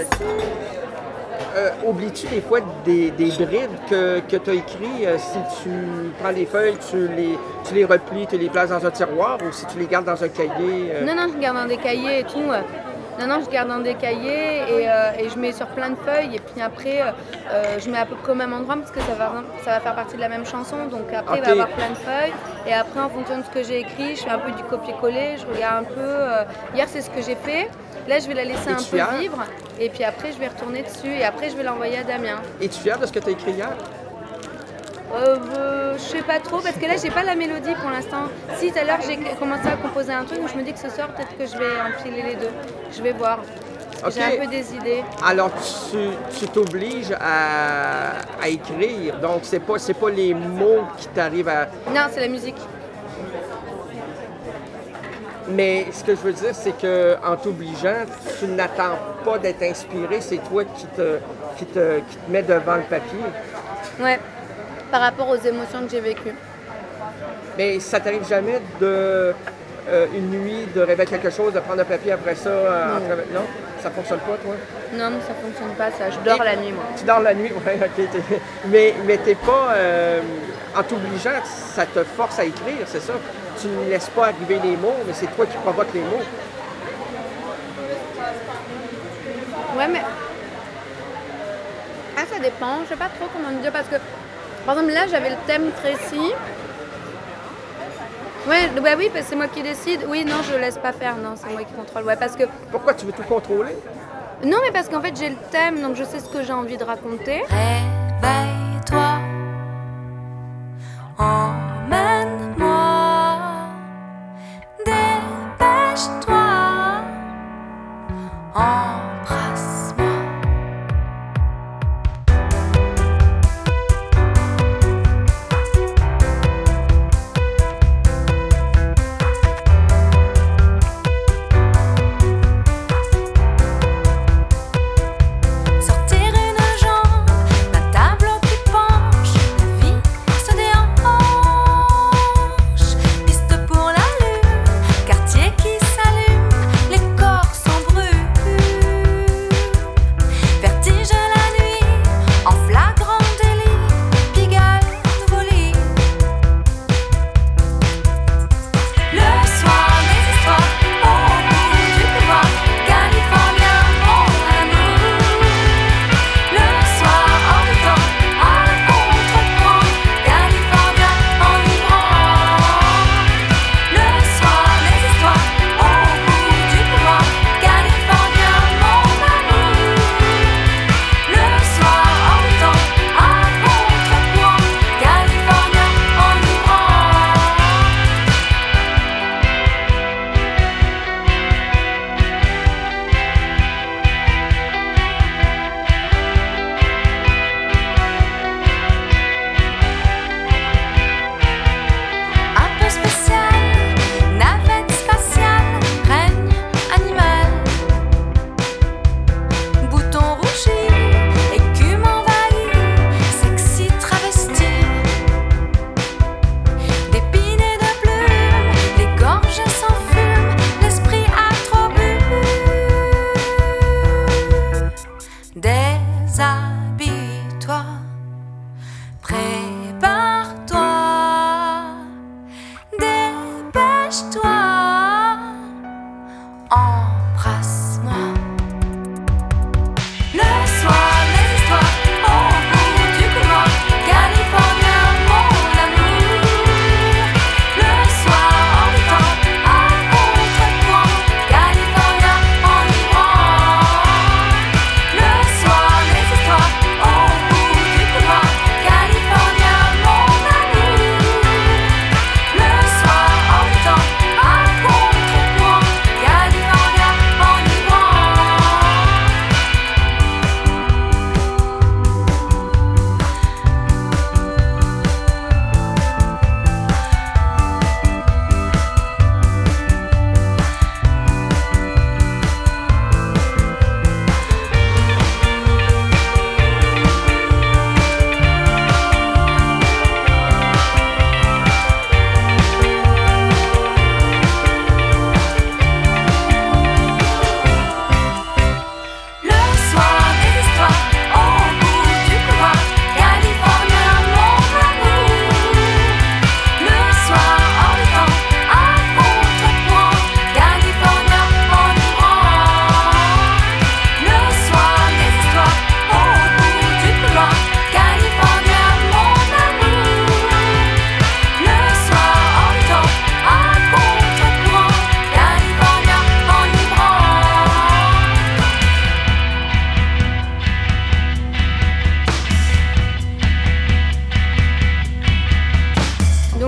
Euh, oublies-tu des fois des, des brides que, que tu as écrites euh, si tu prends les feuilles, tu les, tu les replies, tu les places dans un tiroir ou si tu les gardes dans un cahier? euh? Non, non, je garde dans des cahiers et tout. Non, non, je garde dans des cahiers et, euh, et je mets sur plein de feuilles. Et puis après, euh, euh, je mets à peu près au même endroit parce que ça va, ça va faire partie de la même chanson. Donc après, il va y Ok. avoir plein de feuilles. Et après, en fonction de ce que j'ai écrit, je fais un peu du copier-coller. Je regarde un peu. euh, Hier, c'est ce que j'ai fait. Là, je vais la laisser Es-tu un peu fière? vivre. Et puis après, je vais retourner dessus. Et après, je vais l'envoyer à Damien. Es-tu fière de ce que tu as écrit hier? Euh, euh, je sais pas trop parce que là j'ai pas la mélodie pour l'instant. Si tout à l'heure j'ai commencé à composer un truc où je me dis que ce soir peut-être que je vais empiler les deux. Je vais voir. Parce que Ok. J'ai un peu des idées. Alors tu, tu t'obliges à, à écrire, donc c'est pas, c'est pas les mots qui t'arrivent à... Non, c'est la musique. Mais ce que je veux dire, c'est que en t'obligeant, tu n'attends pas d'être inspiré, c'est toi qui te, qui, te, qui te mets devant le papier. Ouais. Par rapport aux émotions que j'ai vécues. Mais ça t'arrive jamais de euh, une nuit de rêver quelque chose, de prendre un papier après ça euh, en trava- Non, ça fonctionne pas, toi. Non, mais ça fonctionne pas ça. Je dors Et- la nuit moi. Tu dors la nuit, ouais, ok. t'es- Mais mais t'es pas euh, en t'obligeant, ça te force à écrire, c'est ça. Tu ne laisses pas arriver les mots, mais c'est toi qui provoques les mots. Ouais, mais. Ah, ça dépend. Je sais pas trop comment me dire parce que. Par exemple, là, j'avais le thème précis. Ouais, bah oui, parce que c'est moi qui décide. Oui, non, je laisse pas faire. Non, c'est moi qui contrôle. Ouais, parce que. Pourquoi tu veux tout contrôler? Non, mais parce qu'en fait, j'ai le thème, donc je sais ce que j'ai envie de raconter. Réveille-toi, emmène-moi, dépêche-toi, embrasse-moi. Sortir une jambe d'un tableau qui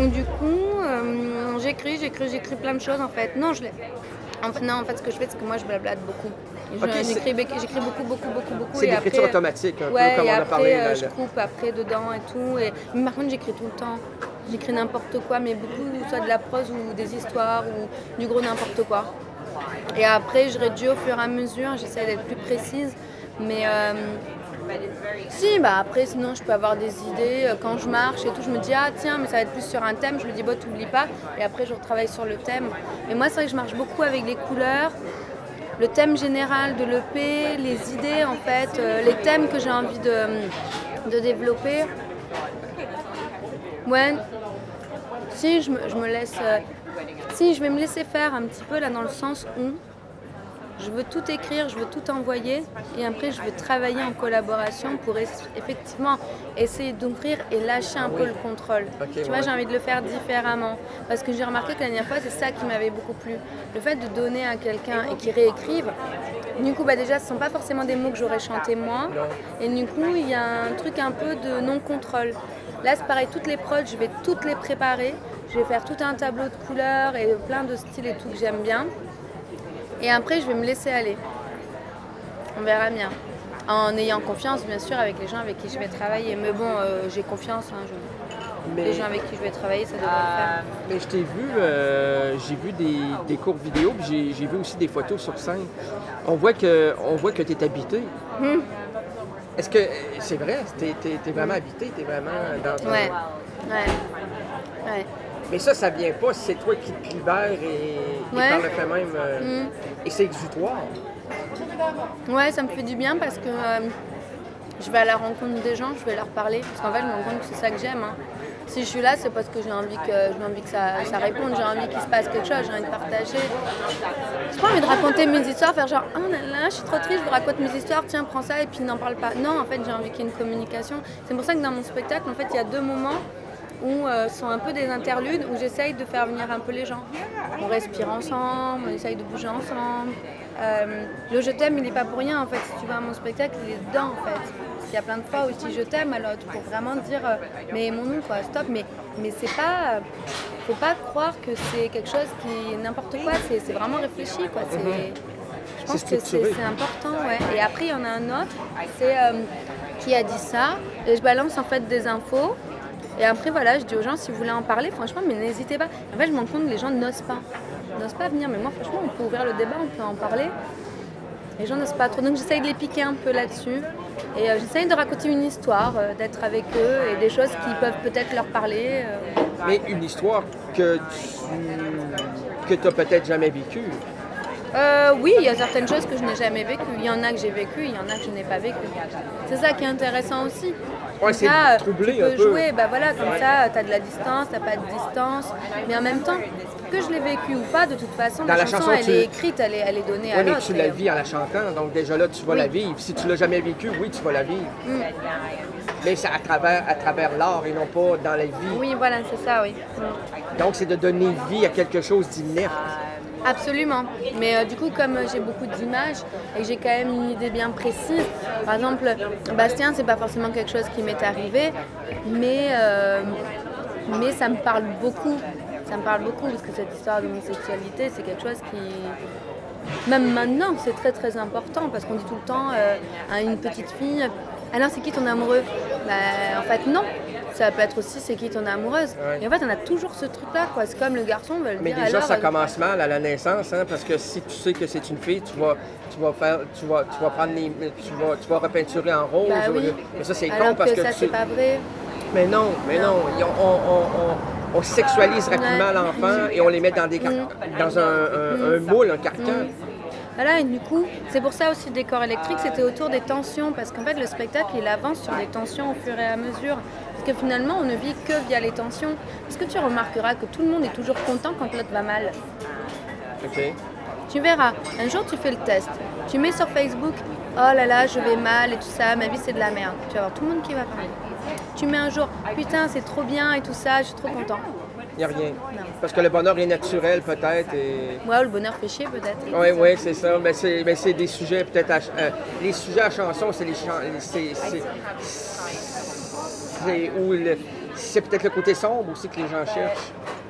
donc du coup, euh, j'écris, j'écris, j'écris plein de choses en fait. Non, je l'ai. En fait, non, en fait, ce que je fais, c'est que moi, je blablate beaucoup. Je- Ok, c'est- j'écris, bec- j'écris beaucoup, beaucoup, beaucoup, beaucoup. C'est et l'écriture après- automatique, un Ouais, peu comme et on a après, parlé. euh, là, je là. coupe après dedans et tout. Et... Mais par contre, j'écris tout le temps. J'écris n'importe quoi, mais beaucoup, soit de la prose ou des histoires ou du gros n'importe quoi. Et après, je réduis au fur et à mesure. J'essaie d'être plus précise. Mais euh, si, bah après, sinon, je peux avoir des idées. Euh, Quand je marche et tout, je me dis, ah tiens, mais ça va être plus sur un thème. Je me dis, bah, t'oublies pas. Et après, je retravaille sur le thème. Et moi, c'est vrai que je marche beaucoup avec les couleurs. Le thème général de l'E P, les idées en fait, euh, les thèmes que j'ai envie de, de développer. Ouais, si je me, je me laisse, euh, si je vais me laisser faire un petit peu là dans le sens où je veux tout écrire, je veux tout envoyer et après je veux travailler en collaboration pour es- effectivement essayer d'ouvrir et lâcher un peu le contrôle. Ok, tu vois, ouais. j'ai envie de le faire différemment parce que j'ai remarqué que la dernière fois c'est ça qui m'avait beaucoup plu. Le fait de donner à quelqu'un et qu'il réécrive, du coup bah déjà ce ne sont pas forcément des mots que j'aurais chanté moi et du coup il y a un truc un peu de non-contrôle. Là c'est pareil, toutes les prods je vais toutes les préparer, je vais faire tout un tableau de couleurs et plein de styles et tout que j'aime bien. Et après, je vais me laisser aller. On verra bien. En ayant confiance, bien sûr, avec les gens avec qui je vais travailler. Mais bon, euh, j'ai confiance. Hein, je- Mais- Les gens avec qui je vais travailler, ça devrait le faire. Mais je t'ai vu, euh, j'ai vu des, des courtes vidéos, puis j'ai, j'ai vu aussi des photos sur scène. On voit que, on voit que tu es habité. Hum. Est-ce que c'est vrai? Tu es vraiment habité? Tu es vraiment dans ton... Ouais. Ouais. Ouais. Mais ça, ça vient pas. C'est toi qui te libères et, et Ouais. par le fait même. euh, Hum. Et c'est exutoire. Ouais, ça me fait du bien parce que euh, je vais à la rencontre des gens, je vais leur parler. Parce qu'en fait, je me rends compte que c'est ça que j'aime. hein. Si je suis là, c'est parce que j'ai envie que, j'ai envie que ça, ça réponde, j'ai envie qu'il se passe quelque chose, j'ai envie de partager. J'ai pas envie de raconter mes histoires, faire genre, oh là là, je suis trop triste, je vous raconte mes histoires, tiens, prends ça et puis n'en parle pas. Non, en fait, j'ai envie qu'il y ait une communication. C'est pour ça que dans mon spectacle, en fait, il y a deux moments où euh, sont un peu des interludes, où j'essaye de faire venir un peu les gens. On respire ensemble, on essaye de bouger ensemble. Euh, le je t'aime, il n'est pas pour rien, en fait. Si tu vas à mon spectacle, il est dedans, en fait. Parce qu'il y a plein de fois où je dis je t'aime, alors pour vraiment dire, euh, mais aimons-nous, quoi, stop. Mais, mais c'est pas... faut pas croire que c'est quelque chose qui est n'importe quoi, c'est, c'est vraiment réfléchi, quoi. C'est, je pense C'est que c'est, structuré. c'est important, ouais. Et après, il y en a un autre, c'est euh, qui a dit ça, et je balance en fait des infos. Et après, voilà, je dis aux gens, si vous voulez en parler, franchement, mais n'hésitez pas. En fait, je me rends compte que les gens n'osent pas. Ils n'osent pas venir, mais moi, franchement, on peut ouvrir le débat, on peut en parler. Les gens n'osent pas trop. Donc, j'essaye de les piquer un peu là-dessus. Et euh, j'essaye de raconter une histoire, euh, d'être avec eux et des choses qui peuvent peut-être leur parler. euh. Mais une histoire que tu que as peut-être jamais vécue. Euh, oui, il y a certaines choses que je n'ai jamais vécues. Il y en a que j'ai vécues, il y en a que je n'ai pas vécues. C'est ça qui est intéressant aussi. Ouais, Comme c'est ça, troubler tu peux un peu. jouer, bah voilà, comme ça, tu as de la distance, tu pas de distance. Mais en même temps, que je l'ai vécu ou pas, de toute façon, Dans la, la chanson, chanson, elle tu- est écrite, elle est, elle est donnée à Oui, mais l'autre. tu la Et- vis en la chantant, donc déjà là, tu vas Oui. la vivre. Si tu l'as jamais vécue, oui, tu vas la vivre. Mm. Mais c'est à travers, à travers l'art et non pas dans la vie. Oui, voilà, c'est ça, oui. Mm. Donc, c'est de donner vie à quelque chose d'inerte. Absolument. Mais euh, du coup, comme euh, j'ai beaucoup d'images et que j'ai quand même une idée bien précise, par exemple, Bastien, c'est pas forcément quelque chose qui m'est arrivé, mais, euh, mais ça me parle beaucoup. Ça me parle beaucoup parce que cette histoire d'homosexualité, c'est quelque chose qui, même maintenant, c'est très très important parce qu'on dit tout le temps euh, à une petite fille, alors c'est qui ton amoureux? Bah, en fait, non. Ça peut être aussi c'est qui ton amoureuse. Ouais. Et en fait, on a toujours ce truc-là, quoi. C'est comme le garçon va le Mais dire. déjà, alors, ça euh, commence mal à la naissance, hein, parce que si tu sais que c'est une fille, tu vas, tu vas faire, tu vas, tu vas prendre les, tu vas, tu vas repeinturer en rose. Bah oui. Mais ça, c'est alors con parce que que, ça, tu- c'est pas vrai. Mais non, mais non. Non. Ils ont- On, on- on- on sexualise rapidement Ouais. l'enfant et on les met dans des car- dans un, un- un moule, un carcan. Voilà, et du coup, c'est pour ça aussi le décor électrique, c'était autour des tensions, parce qu'en fait, le spectacle, il avance sur des tensions au fur et à mesure. Parce que finalement, on ne vit que via les tensions. Parce que tu remarqueras que tout le monde est toujours content quand l'autre va mal. OK. Tu verras, un jour, tu fais le test. Tu mets sur Facebook, oh là là, je vais mal et tout ça, ma vie, c'est de la merde. Tu vas avoir tout le monde qui va parler. Tu mets un jour, putain, c'est trop bien et tout ça, je suis trop content. Il n'y a rien. Non. Parce que le bonheur est naturel, peut-être. Et... Ouais, ou le bonheur fait chier, peut-être. Oui, oui, c'est ça. Mais c'est, mais c'est des sujets peut-être... À, ch- euh, les sujets à chanson, c'est les chansons... C'est, c'est, c'est où le... c'est peut-être le côté sombre aussi que les gens cherchent.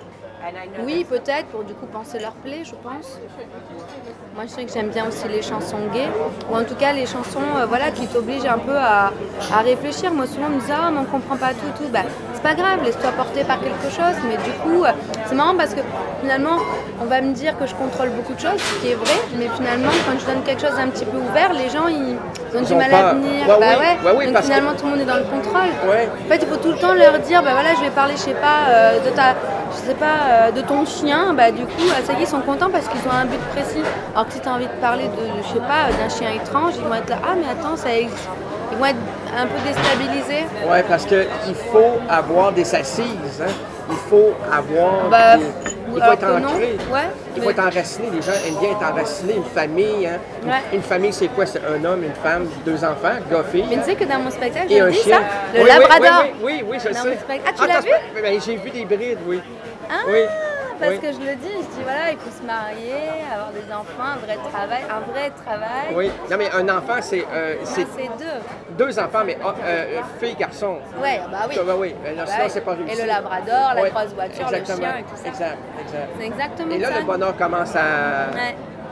Oui, peut-être, pour du coup penser leur plaie, je pense. Moi, je sais que j'aime bien aussi les chansons gays, ou en tout cas les chansons euh, voilà, qui t'obligent un peu à, à réfléchir. Moi, souvent, on me dit « Ah, mais on comprend pas tout, tout. » Bah, c'est pas grave, laisse-toi porter par quelque chose. Mais du coup, euh, c'est marrant parce que finalement, on va me dire que je contrôle beaucoup de choses, ce qui est vrai. Mais finalement, quand je donne quelque chose d'un petit peu ouvert, les gens, ils, ils ont Ils du ont mal peur. à venir. Ouais, bah, oui, ouais. ouais, oui, Donc parce finalement, que- tout le monde est dans le contrôle. Ouais. En fait, il faut tout le temps leur dire, bah voilà, je vais parler, je sais pas, euh, de ta, je sais pas, euh, de ton chien. Bah du coup, ça y est, ils sont contents parce qu'ils ont un but précis. Alors que si tu as envie de parler de, je sais pas, d'un chien étrange, ils vont être là, ah mais attends, ça existe. Ils vont être un peu déstabilisés. Oui, parce qu'il faut avoir des assises, hein? Il faut avoir... Bah, des- il faut alors être que non. ancré. Ouais, Il mais- faut être enraciné. Les gens aiment bien être enracinés. Une famille, hein? Une- Ouais. Une famille, c'est quoi? C'est un homme, une femme, deux enfants, gars, filles. Mais tu sais que dans mon spectacle, Et je un dis chien. ça, le Oui, oui, labrador. Oui, oui, oui, oui, je Dans sais. mon spectacle. Ah, tu t'as l'as vu? spe- ben, j'ai vu des brides, oui. Ah, Oui. parce oui. que je le dis, je dis voilà, il faut se marier, avoir des enfants, un vrai travail, un vrai travail. Oui. Non, mais un enfant, c'est euh, Là, c'est c'est deux. deux enfants, mais euh, euh, fille, garçon. Ouais, bah oui. Ça, ben oui. Ben, non, Bah sinon, oui. c'est pas réussi. Et le labrador, la Ouais, grosse voiture, exactement. le chien et tout ça. Exact, exact. C'est exactement Et là, ça. le bonheur commence à, Ouais,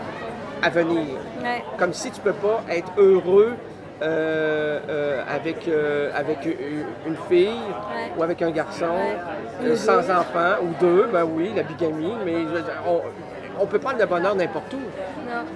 à venir. ouais. Comme si tu peux pas être heureux euh, euh, avec, euh, avec une une fille Ouais. ou avec un garçon, Ouais. euh, Ou sans deux. enfant, ou deux, ben oui, la bigamie, mais je veux dire, on, on peut prendre le bonheur n'importe où. Non.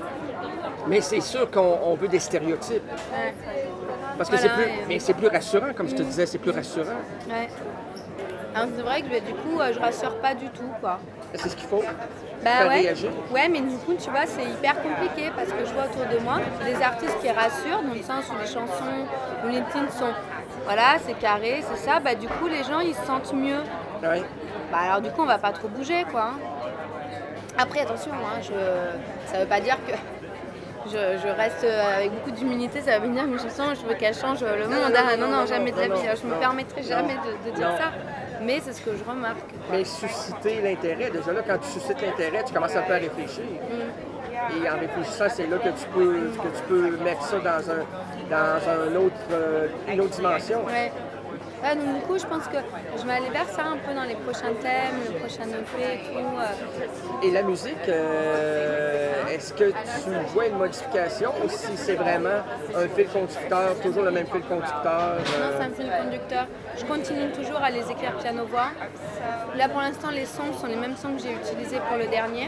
Mais c'est sûr qu'on on veut des stéréotypes. Ouais. Parce que Voilà, c'est plus, et- mais c'est plus rassurant, comme je te disais, c'est plus rassurant. Ouais. Alors c'est vrai que bah, du coup, euh, je rassure pas du tout, quoi. C'est ce qu'il faut. Bah Faire ouais. réagir. Ouais, mais du coup, tu vois, c'est hyper compliqué parce que je vois autour de moi des artistes qui rassurent, dans le sens où les chansons ou les titres sont, voilà, c'est carré, c'est ça. Bah du coup, les gens, ils se sentent mieux. Ouais. Bah alors du coup, on va pas trop bouger, quoi. Après, attention, hein, je... ça veut pas dire que je, je reste avec beaucoup d'humilité, ça veut dire mes chansons, je veux qu'elles changent le monde. Ah, non, non, jamais de la vie, je me permettrai jamais de, de dire Non. ça. Mais c'est ce que je remarque. Mais susciter l'intérêt, déjà là, quand tu suscites l'intérêt, tu commences un peu à réfléchir. Mm. Et en réfléchissant, c'est là que tu peux, que tu peux mettre ça dans, un, dans un autre, euh, une autre dimension. Ouais. Ouais, donc du coup, je pense que je vais aller vers ça un peu dans les prochains thèmes, le prochain E P et tout. euh. Et la musique, euh, est-ce que tu vois une modification ou si c'est vraiment un fil conducteur, toujours le même fil conducteur? Non, euh, c'est un fil conducteur. Je continue toujours à les écrire piano-voix. Là, pour l'instant, les sons sont les mêmes sons que j'ai utilisés pour le dernier,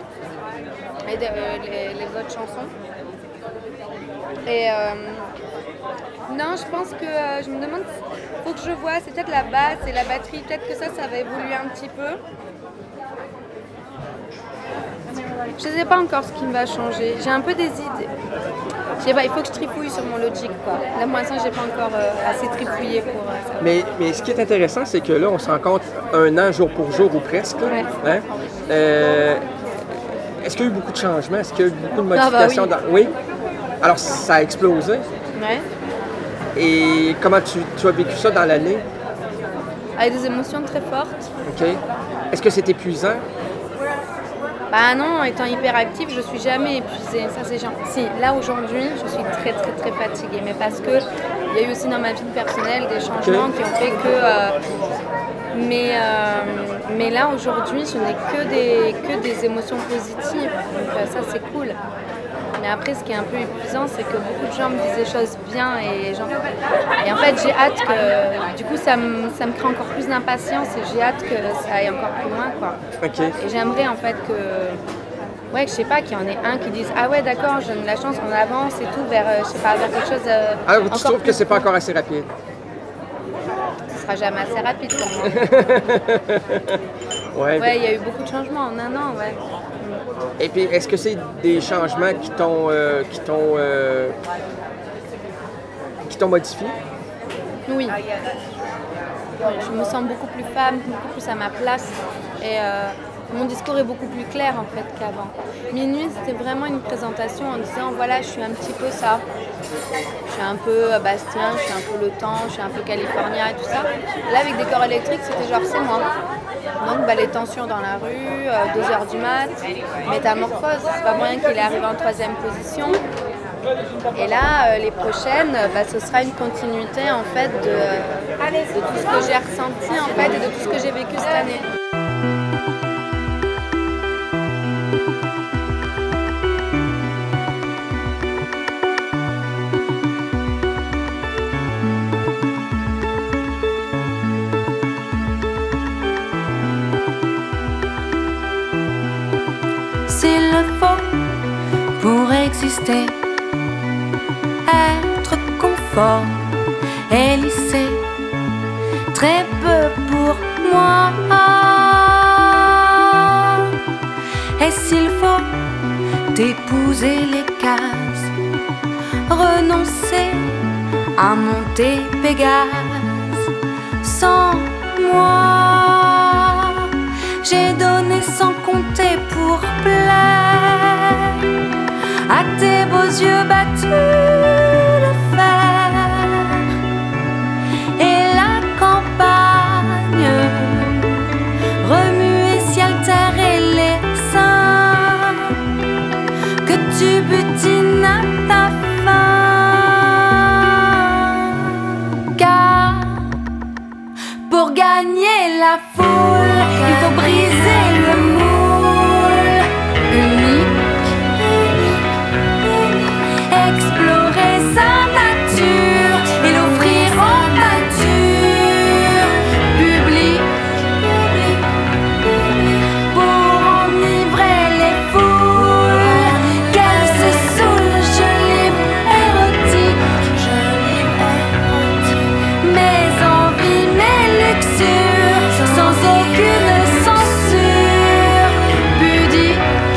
et de- euh, les, les autres chansons. Et euh, non, je pense que euh, je me demande, faut que je vois, c'est peut-être la basse et la batterie, peut-être que ça, ça va évoluer un petit peu. Je ne sais pas encore ce qui va changer. J'ai un peu des idées. Je sais pas, il faut que je trifouille sur mon Logic, quoi. Là, pour l'instant, j'ai pas encore euh, assez trifouillé pour euh, ça. Mais, mais ce qui est intéressant, c'est que là, on se rencontre un an jour pour jour ou presque. là, Ouais. hein? Euh, est-ce qu'il y a eu beaucoup de changements? Est-ce qu'il y a eu beaucoup de Ah, bah modifications? oui. dans- oui. Alors, ça a explosé. Ouais. Et comment tu, tu as vécu ça dans l'année? Avec des émotions très fortes. OK. Est-ce que c'est épuisant? Bah non, étant hyperactive, je suis jamais épuisée. Ça, c'est genre. Si, là aujourd'hui, je suis très très très fatiguée. Mais parce que il y a eu aussi dans ma vie personnelle des changements Ok. qui ont fait que. euh, mais, euh, mais là aujourd'hui, je n'ai que des, que des émotions positives. Donc euh, ça, c'est cool. Mais après, ce qui est un peu épuisant, c'est que beaucoup de gens me disent des choses bien et, genre... et en fait, j'ai hâte que... Du coup, ça me, ça me crée encore plus d'impatience et j'ai hâte que ça aille encore plus loin, quoi. OK. Et j'aimerais en fait que... Ouais, que je sais pas, qu'il y en ait un qui dise « Ah ouais, d'accord, je donne de la chance, on avance et tout vers, euh, je sais pas, vers quelque chose euh, Alors, tu encore trouves que plus c'est pas grand. encore assez rapide? Ce sera jamais assez rapide pour moi. Ouais. Ouais, il y a eu beaucoup de changements en un an, ouais. Et puis, est-ce que c'est des changements qui t'ont euh, qui t'ont euh, qui t'ont modifié? Oui. Je me sens beaucoup plus femme, beaucoup plus à ma place. Et euh, mon discours est beaucoup plus clair en fait qu'avant. Minuit, c'était vraiment une présentation en disant voilà, je suis un petit peu ça. Je suis un peu Bastien, je suis un peu Le Temps, je suis un peu California et tout ça. Là, avec des corps électriques, c'était genre c'est moi. Donc bah, les tensions dans la rue, deux heures du mat, métamorphose. C'est pas pour rien qu'il est arrivé en troisième position. Et là, euh, les prochaines, bah, ce sera une continuité en fait de, de tout ce que j'ai ressenti en fait et de tout ce que j'ai vécu cette année. S'il le faut pour exister, être confort et lycée, très peu pour moi. Et s'il faut d'épouser les cases, renoncer à monter Pégase, sans moi, j'ai donné sans compter pour plaire à tes beaux yeux battus le fer et la campagne remuer ciel, terre et les seins que tu butines à ta faim. Car pour gagner la foule, il faut briser le moule unique, explorer sa nature et l'offrir en pâture publique pour enivrer les foules, qu'elles se saoulent. Je livre érotique, je livre érotique, mes envies, mes luxures, sans aucune censure pudique.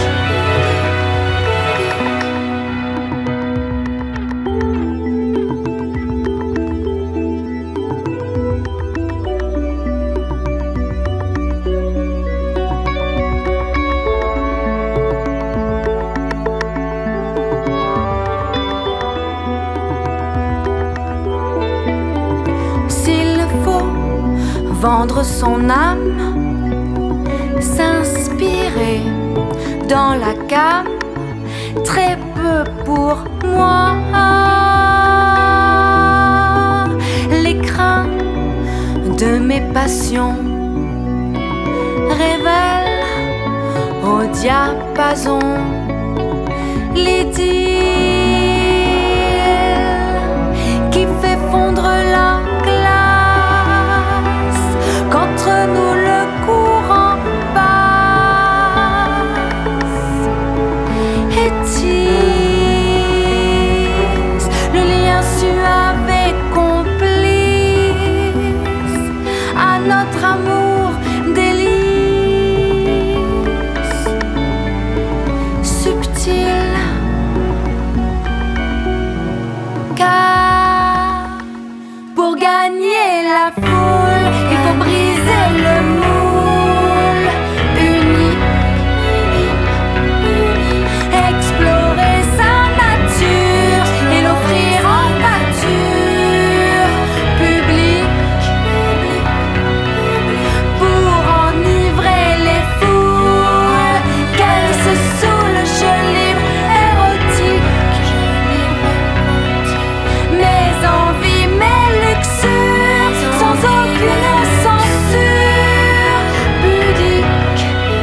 S'il faut vendre son âme, s'inspirer dans la came, très peu pour moi. L'écran de mes passions révèle au diapason l'idylle qui fait fondre la glace qu'entre nous le courant passe et tisse le lien suave et complice à notre amour délice subtil. Car pour gagner la foule, il faut briser le moule unique, explorer sa nature et l'offrir en pâture publique pour enivrer les foules, qu'elles se saoulent. Je livre érotique, mes envies, mes luxures, sans aucune censure pudique.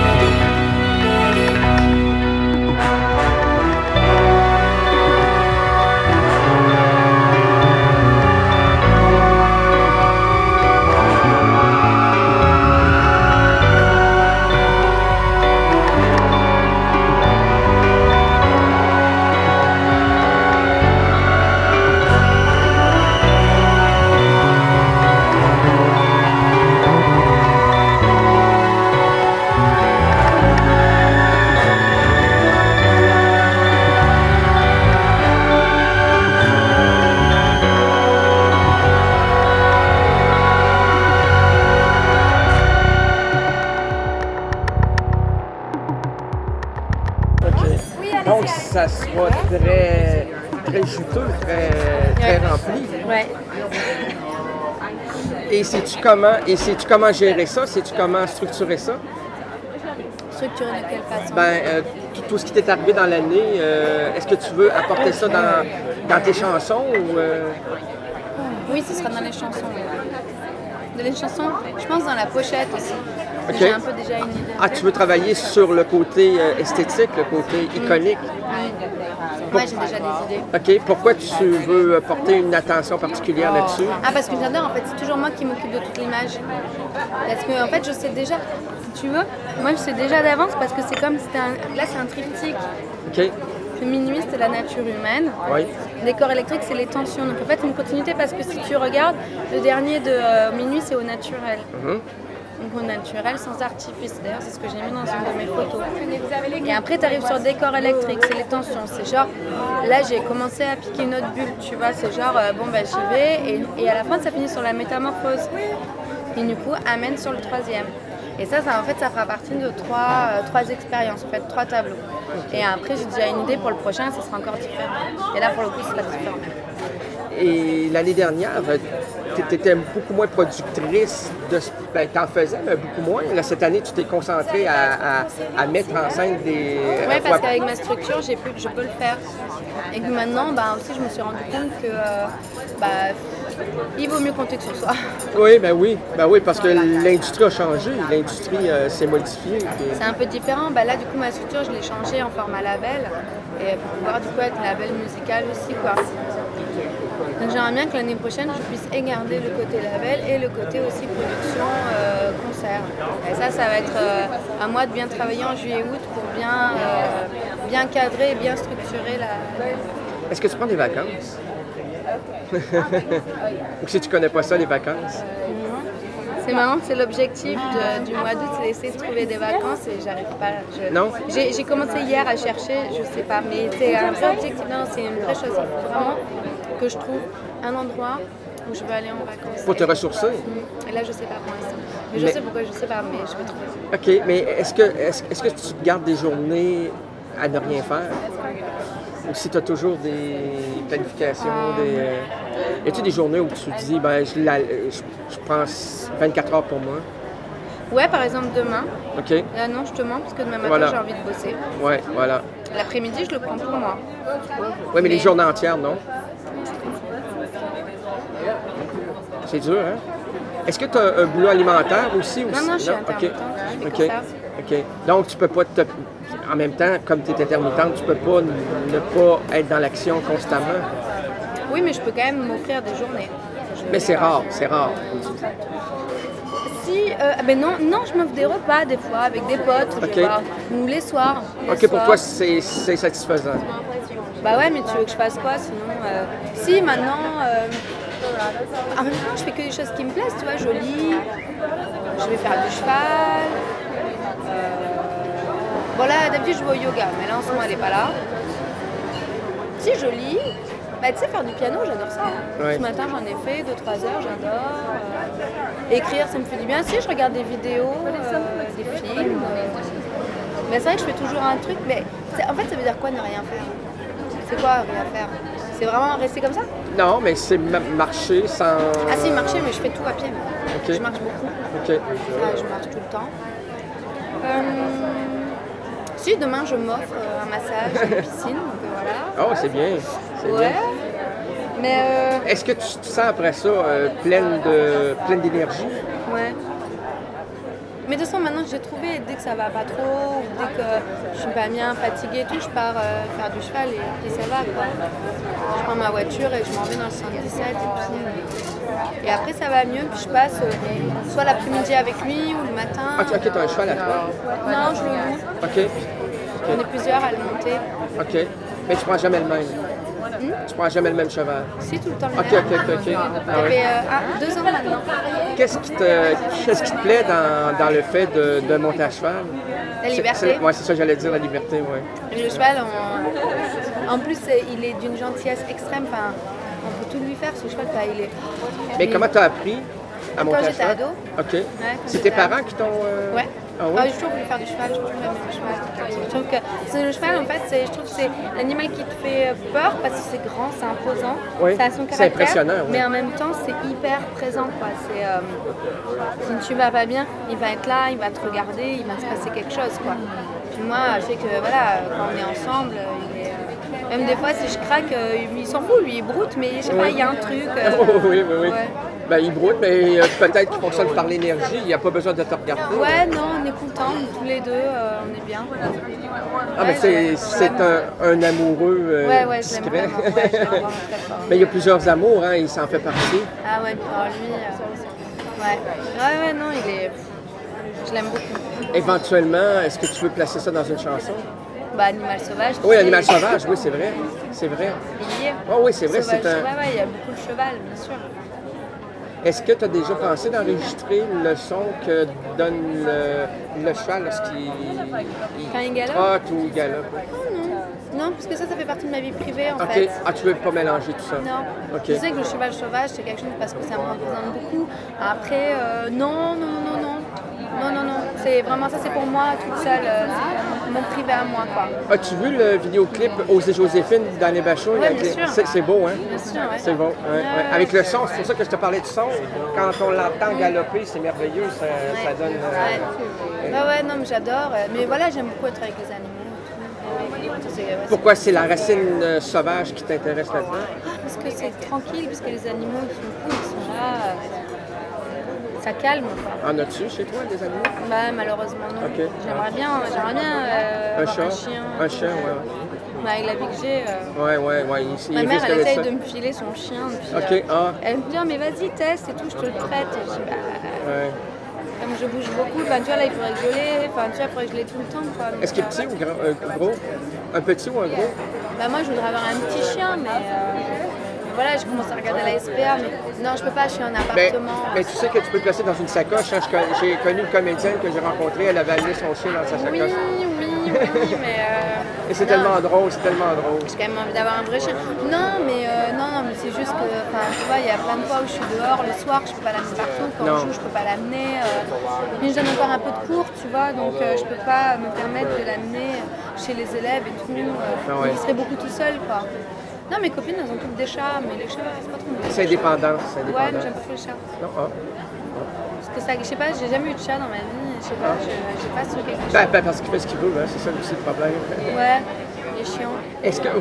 Donc, ça sera très, très juteux, très, très Ouais. rempli. Ouais. Et sais-tu comment, et sais-tu comment gérer ça? Sais-tu comment structurer ça? Structuré de quelle façon? Ben, euh, tout, tout ce qui t'est arrivé dans l'année, euh, est-ce que tu veux apporter ça dans, dans tes chansons ou... Euh... Oui, ce sera dans les chansons. Oui. Dans les chansons, je pense dans la pochette aussi. Okay. J'ai un peu déjà une idée. Ah, tu veux travailler sur le côté euh, esthétique, le côté iconique? Pour... Ouais, j'ai déjà des idées. OK. Pourquoi tu veux porter une attention particulière là-dessus? Ah, parce que j'adore, en fait, c'est toujours moi qui m'occupe de toute l'image. Parce que, en fait, je sais déjà, si tu veux, moi je sais déjà d'avance parce que c'est comme, c'était un... là c'est un triptyque. OK. Le minuit, c'est la nature humaine. Oui. Le décor électrique, c'est les tensions. Donc en fait, c'est une continuité parce que si tu regardes, le dernier de euh, minuit, c'est au naturel. Mm-hmm. Donc au naturel, sans artifice. D'ailleurs, c'est ce que j'ai mis dans une de mes photos. Et après, tu arrives sur le décor électrique, c'est les tensions. C'est genre, là, j'ai commencé à piquer une autre bulle, tu vois. C'est genre, euh, bon, bah j'y vais. Et, et à la fin, ça finit sur la métamorphose. Et du coup, amène sur le troisième. Et ça, ça, en fait, ça fera partie de trois, euh, trois expériences, en fait, trois tableaux. Et après, j'ai déjà une idée pour le prochain, ça sera encore différent. Et là, pour le coup, ce sera différent. Et l'année dernière, tu étais beaucoup moins productrice de ce... Ben, t'en faisais, mais beaucoup moins. Là, cette année, tu t'es concentrée à, à, à mettre en scène des... Oui, parce qu'avec ma structure, j'ai pu, je peux le faire. Et que maintenant, bah, aussi, je me suis rendu compte que euh, bah, il vaut mieux compter sur soi. Oui, ben oui, ben oui, parce que l'industrie a changé, l'industrie euh, s'est modifiée. Puis... C'est un peu différent. Bah, là, du coup, ma structure, je l'ai changée en format label. Et pour pouvoir, du coup, être label musical aussi, quoi. Donc j'aimerais bien que l'année prochaine, je puisse et garder le côté label et le côté aussi production, euh, concert. Et ça, ça va être euh, à moi de bien travailler en juillet-août pour bien, euh, bien cadrer et bien structurer la... Est-ce que tu prends des vacances? Ou si tu connais pas ça, les vacances? C'est marrant, c'est l'objectif de, du mois d'août, c'est d'essayer de trouver des vacances et j'arrive pas. Je... Non? J'ai, j'ai commencé hier à chercher, je sais pas, mais c'est un vrai objectif, non, c'est une vraie chose. Il faut vraiment que je trouve un endroit où je veux aller en vacances. Pour te ressourcer? Et là, je sais pas pour l'instant. Mais je mais... sais pourquoi je sais pas, mais je vais trouver. OK, mais est-ce que, est-ce, est-ce que tu gardes des journées à ne rien faire? Ou si tu as toujours des planifications, um... des... Euh... Y a-t-il des journées où tu te dis, ben, je, la, je, je prends vingt-quatre heures pour moi? Ouais, par exemple demain. OK. Là, non, je te mens, parce que demain matin, voilà. J'ai envie de bosser. Ouais, voilà. L'après-midi, je le prends pour moi. Ouais, mais, mais les journées entières, non? C'est dur, hein? Est-ce que tu as un boulot alimentaire aussi? Non, aussi? non, je suis intermittente. OK. OK. Donc, tu peux pas te... En même temps, comme tu es intermittente, tu peux pas ne pas être dans l'action constamment. Oui, mais je peux quand même m'offrir des journées. Mais c'est rare, c'est rare. Si, euh, ben non, non, je m'offre des repas des fois avec des potes, okay. je vais voir, ou les soirs. Les ok, soirs. Pour toi, c'est, c'est satisfaisant. Bah ouais, mais tu veux que je fasse quoi sinon euh... Si, maintenant, euh... en même temps, je fais que des choses qui me plaisent, tu vois, je lis, je vais faire du cheval. Euh... Voilà, d'habitude, je vais au yoga, mais là, en ce moment, elle n'est pas là. Si, je lis. Bah, tu sais, faire du piano, j'adore ça. Ouais. Ce matin, j'en ai fait deux trois heures, j'adore. Euh, écrire, ça me fait du bien. Si, je regarde des vidéos, euh, des films. Euh... Mais c'est vrai que je fais toujours un truc. Mais en fait, ça veut dire quoi ne rien faire? C'est quoi rien faire? C'est vraiment rester comme ça? Non, mais c'est ma- marcher sans... Ah si, marcher, mais je fais tout à pied. Okay. Je marche beaucoup. Okay. Ça, je marche tout le temps. Euh... Si, demain, je m'offre un massage, une piscine, donc voilà. Oh, c'est bien. C'est ouais. Bien. Mais euh... Est-ce que tu te sens après ça euh, pleine, de, pleine d'énergie? Ouais. Mais de toute façon, maintenant que j'ai trouvé, dès que ça va pas trop, ou dès que je suis pas bien fatiguée et tout, je pars euh, faire du cheval et, et ça va, quoi. Je prends ma voiture et je m'en vais dans le soixante-dix-sept et puis... Euh, et après, ça va mieux, puis je passe euh, soit l'après-midi avec lui ou le matin. Ah, ok, tu as un cheval à toi? Non, je le loue. Ok. okay. On est plusieurs à le monter. Ok. Mais tu prends jamais le même? Hmm? Tu prends jamais le même cheval? Si, tout le temps le Ok, même. ok, ok, ok. Ça fait euh, un, deux ans maintenant. Qu'est-ce qui te, qu'est-ce qui te plaît dans, dans le fait de, de monter à cheval? La liberté. C'est, c'est, ouais, c'est ça que j'allais dire, la liberté, oui. Le cheval, on... en plus, il est d'une gentillesse extrême. Enfin, on peut tout lui faire, ce cheval. Enfin, il est... Mais il comment est... tu as appris à monter Quand à j'étais cheval? ado. OK. Ouais, c'est tes parents qui t'ont... Euh... Ouais. Ah oui? Ah, j'ai toujours voulu faire du cheval, j'ai toujours aimé le cheval. Je trouve que c'est le cheval, en fait, c'est, je trouve que c'est l'animal qui te fait peur parce que c'est grand, c'est imposant, Oui, ça a son c'est caractère, impressionnant, oui. mais en même temps, c'est hyper présent, quoi. C'est, euh, si tu vas pas bien, il va être là, il va te regarder, il va se passer quelque chose, quoi. Puis moi, je sais que voilà, quand on est ensemble, il est, euh, même des fois, si je craque, euh, il s'en fout, lui, il broute, mais je sais pas, il y a un truc. euh, oui, oui, oui. ouais. Ben, il broute, mais euh, peut-être qu'il fonctionne par l'énergie. Il n'y a pas besoin de te regarder. Ouais, non, on est contents, tous les deux, euh, on est bien. Ah, mais Ouais, c'est, je- c'est un, un amoureux euh, Ouais, ouais, je l'aime discret. vraiment, ouais, je l'aime vraiment très fort. Mais il y a plusieurs amours, hein, il s'en fait partie. Ah ouais, puis alors lui, euh, ouais. Ouais, ouais, non, il est... Je l'aime beaucoup. Éventuellement, est-ce que tu veux placer ça dans une chanson? Bah, Animal Sauvage. tu Oui, sais, Animal Sauvage, oui, c'est vrai. C'est vrai. Il y est. Oh, oui, c'est vrai, Sauvage, c'est un... Ouais, ouais, il y a beaucoup de cheval, bien sûr. Est-ce que tu as déjà pensé d'enregistrer le son que donne le, le cheval lorsqu'il Quand il galope? trotte ou il galope? Non, parce que ça, ça fait partie de ma vie privée, en OK. fait. Ah, tu veux pas mélanger tout ça? Non. OK. Je sais que le cheval sauvage, c'est quelque chose parce que ça me représente beaucoup. Après, euh, non, non, non, non. Non, non, non. C'est vraiment ça, c'est pour moi, toute seule. euh, c'est mon privé à moi, quoi. As-tu vu le vidéoclip Osez Joséphine dans les Bachot? Ouais, bien sûr. C'est, c'est beau, hein? Bien sûr, ouais. C'est bon, ouais, ouais. Ouais, Avec ouais. le son, c'est pour ça que je te parlais du son. Quand on l'entend galoper, c'est merveilleux, ça, ça donne... euh, Ouais. Bah ouais, non, mais j'adore. euh, Mais voilà, j'aime beaucoup être avec les animaux. et tout. C'est- ouais, c'est- Pourquoi c'est la racine euh, sauvage qui t'intéresse là-dedans? Parce que c'est tranquille, parce que les animaux, ils sont cool, ils sont là. euh, Ça calme, quoi. En as-tu chez toi des animaux? Bah, malheureusement, non. Ok. J'aimerais bien, j'aimerais bien euh, Un avoir chat? un chien. Un chien, ouais. Bah, avec la vie que j'ai. euh, Ouais, ouais, ouais. Il, Ma il mère, risque elle d'être essaye ça. de me filer son chien. Depuis, OK, euh, ah, Elle me dit, ah, mais vas-y, teste et tout, je te le prête. Je dis, bah, ouais. comme je bouge beaucoup, enfin, tu vois, là, il faudrait que je l'ai. Enfin, tu vois, il faudrait que je l'ai tout le temps, quoi. Donc, Est-ce qu'il est euh, petit ou grand, euh, gros? Un petit ou un gros? Bah, moi, je voudrais avoir un petit chien, mais. euh, Voilà, je commence à regarder la S P A, mais non, je peux pas, je suis en Mais, appartement. mais tu sais que tu peux le placer dans une sacoche. Hein? Je con- J'ai connu une comédienne que j'ai rencontrée, elle avait amené son chien dans sa Oui, sacoche. oui, oui, mais. euh, Et c'est non, tellement drôle, c'est tellement drôle. J'ai quand même envie d'avoir un vrai chien. Non, mais euh, non, non, mais c'est juste que, enfin, tu vois, il y a plein de fois où je suis dehors le soir, je peux pas l'amener partout. Quand Non. je joue, je peux pas l'amener. Euh, mais je donne encore un peu de cours, tu vois, donc euh, je peux pas me permettre de l'amener chez les élèves et tout. Euh, Ah ouais. Il serait beaucoup tout seul, quoi. Non, mes copines, elles ont toutes des chats, mais les chats, c'est pas trop mon C'est indépendant, c'est Ouais, indépendant. mais j'aime pas trop les chats. Non, ah. Parce que ça, je sais pas, j'ai jamais eu de chat dans ma vie. Je sais pas, je- j'ai pas ce quelque chose. Ben, ben, parce qu'il fait ce qu'il veut, hein, c'est ça aussi le problème. Ouais, il est chiant. Est-ce que...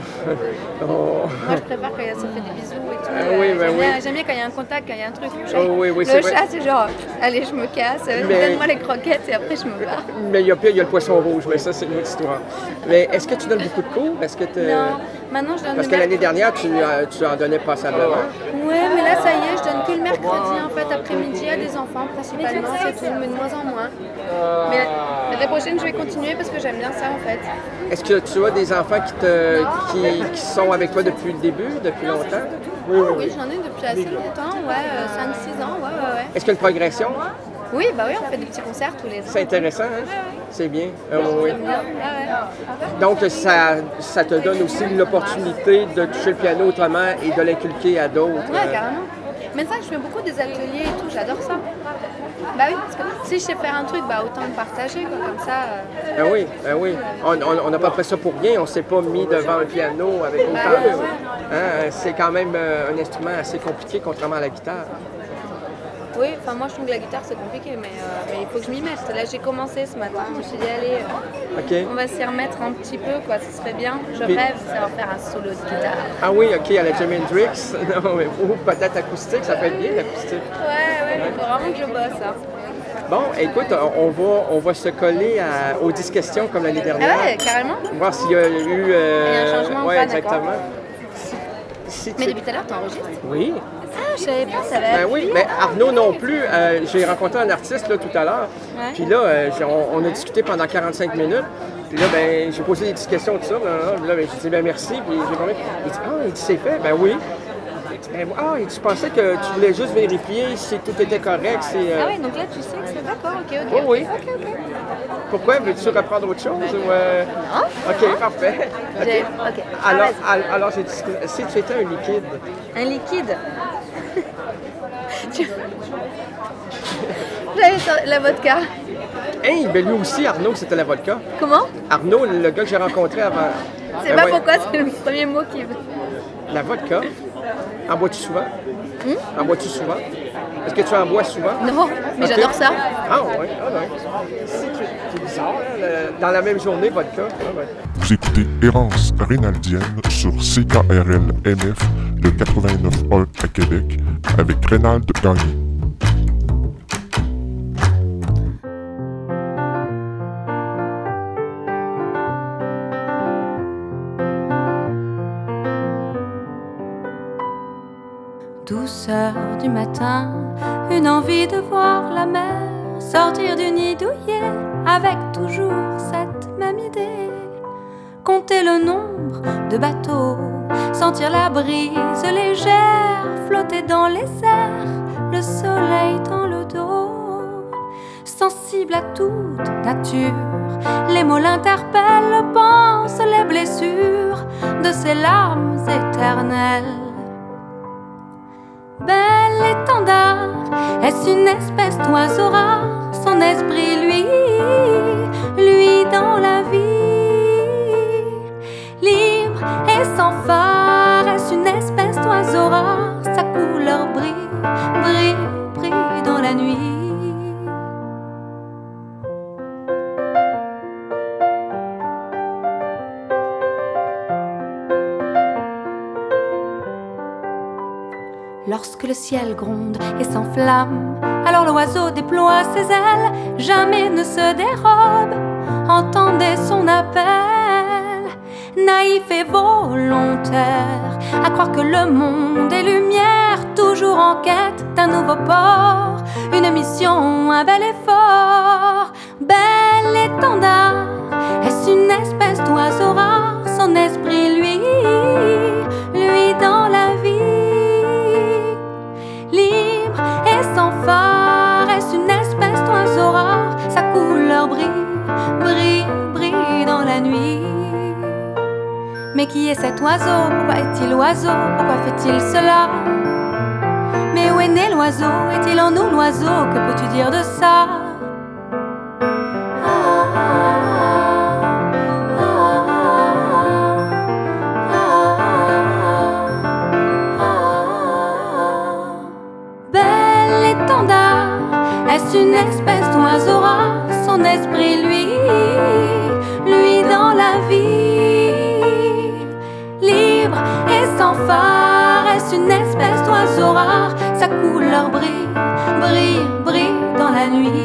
Oh. Moi, je préfère quand il se fait des bisous et tout. Ah oui, Euh, ben j'aime, oui. bien, j'aime bien quand il y a un contact, quand il y a un truc. Le chat, Oh oui, oui, le c'est vrai. chat, c'est genre, allez, je me casse, euh, Mais- donne-moi les croquettes et après je me barre. Mais il y a pire, il y a le poisson rouge, mais ça, c'est une autre histoire. Mais est-ce que tu donnes beaucoup de cours? Est-ce que tu... Non, maintenant je donne Parce le que l'année mercredi. dernière, tu, euh, tu en donnais passablement. Ouais, mais là, ça y est, je donne que le mercredi, en fait, après-midi à des enfants, principalement, c'est tout, mais de moins en moins. Mais la- l'année prochaine, je vais continuer parce que j'aime bien ça, en fait. Est-ce que tu as des enfants qui, te, qui, qui sont avec toi depuis le début, depuis longtemps? Oui, oui, Oui, j'en ai depuis assez longtemps, ouais, cinq six ans, ouais, ouais, ouais. Est-ce qu'il y a une progression? Oui, bah oui, on fait des petits concerts tous les ans. C'est intéressant, hein? C'est bien. Ah, oui, oui. J'aime bien, ouais, ouais. Donc, ça, ça te donne aussi l'opportunité de toucher le piano autrement et de l'inculquer à d'autres. Ouais, carrément. Mais ça, je fais beaucoup des ateliers et tout, j'adore ça. Bah oui, parce que si je sais faire un truc, bah autant le partager, quoi, comme ça. euh, Ah oui, ah oui. On on- on n'a pas fait ça pour rien. On ne s'est pas mis devant un piano avec autant Bah, ouais, de... ouais. Hein, c'est quand même euh, un instrument assez compliqué, contrairement à la guitare. Oui, enfin moi je trouve que la guitare c'est compliqué, mais, euh, mais il faut que je m'y mette. Là j'ai commencé ce matin, je me suis dit allez, euh, OK. on va s'y remettre un petit peu, quoi, ce serait bien. Je Puis- rêve de savoir faire un solo de guitare. Ah oui, OK, à la Jimi Hendrix. Non, mais- ou peut-être acoustique, ça peut être bien l'acoustique. Ouais, ouais, il faut vraiment que je bosse. Hein. Bon, écoute, on va, on va se coller à- aux dix questions comme l'année dernière. Ah ouais, carrément. Voir s'il y a eu... euh, Il y a un changement ou ouais, pas, exactement. d'accord. Si Mais tu- depuis tout à l'heure, t'enregistres? Oui. Ah, je savais pas, ça va Ben être oui, lui. mais Arnaud non plus. Euh, j'ai rencontré un artiste là, tout à l'heure. Ouais. Puis là, euh, j'ai- on, on a discuté pendant quarante-cinq minutes. Puis là, ben, j'ai posé des petites questions de ça. Là, là, Puis là, ben, j'ai dit ben, merci. Puis j'ai parlé. Il dit ah, il dit c'est fait. Ben oui. Il dit, ben, ah, il dit, je pensais que tu voulais juste vérifier si tout était correct. Si, euh, Ah ouais, donc là tu sais que c'est d'accord, ok, ok. Oui, ok. oui. Ok, ok. Pourquoi? Veux-tu reprendre autre chose? Ou, euh... Non? OK, parfait. OK. J'ai- ok. Ah, Alors, vas-y. al- alors j'ai dit, si tu étais un liquide, Un liquide. Tu- J'avais sur- la vodka. Hey, ben lui aussi, Arnaud, c'était la vodka. Comment? Arnaud, le gars que j'ai rencontré avant. C'est Ben pas ouais. pourquoi, c'est le premier mot qui veut. La vodka. En bois-tu souvent? Hmm? En bois-tu souvent? Est-ce que tu en bois souvent? Non, mais Ok. j'adore ça. Ah oui, ah ouais. C'est c'est bizarre, hein, le- dans la même journée, vodka. Ah ouais. Vous écoutez Errance Rénaldienne sur C K R L M F, le quatre-vingt-neuf point un à Québec, avec Rénald Gagné. douze heures du matin, une envie de voir la mer, sortir du nid douillet avec toujours cette même idée. Compter le nombre de bateaux, sentir la brise légère, flotter dans les airs, le soleil dans le dos. Sensible à toute nature, les mots l'interpellent, pense les blessures de ces larmes éternelles. Bel étendard, est-ce une espèce d'oiseau rare? Son esprit, lui, lui dans la vie. Libre et sans phare, est-ce une espèce d'oiseau rare? Sa couleur brille, brille, brille dans la nuit. Lorsque le ciel gronde et s'enflamme, alors l'oiseau déploie ses ailes, jamais ne se dérobe, entendez son appel. Naïf et volontaire, à croire que le monde est lumière, toujours en quête d'un nouveau port, une mission, un bel effort. Bel étendard, est-ce une espèce d'oiseau rare? Son esprit, lui, lui dans la vie. Libre et sans phare, est-ce une espèce d'oiseau rare? Sa couleur brille, brille, brille dans la nuit. Mais qui est cet oiseau? Pourquoi est-il oiseau? Pourquoi fait-il cela? Mais où est né l'oiseau? Est-il en nous l'oiseau? Que peux-tu dire de ça? Est-ce une espèce d'oiseau rare? Son esprit, lui, lui dans la vie. Libre et sans phare, est-ce une espèce d'oiseau rare? Sa couleur brille, brille, brille dans la nuit.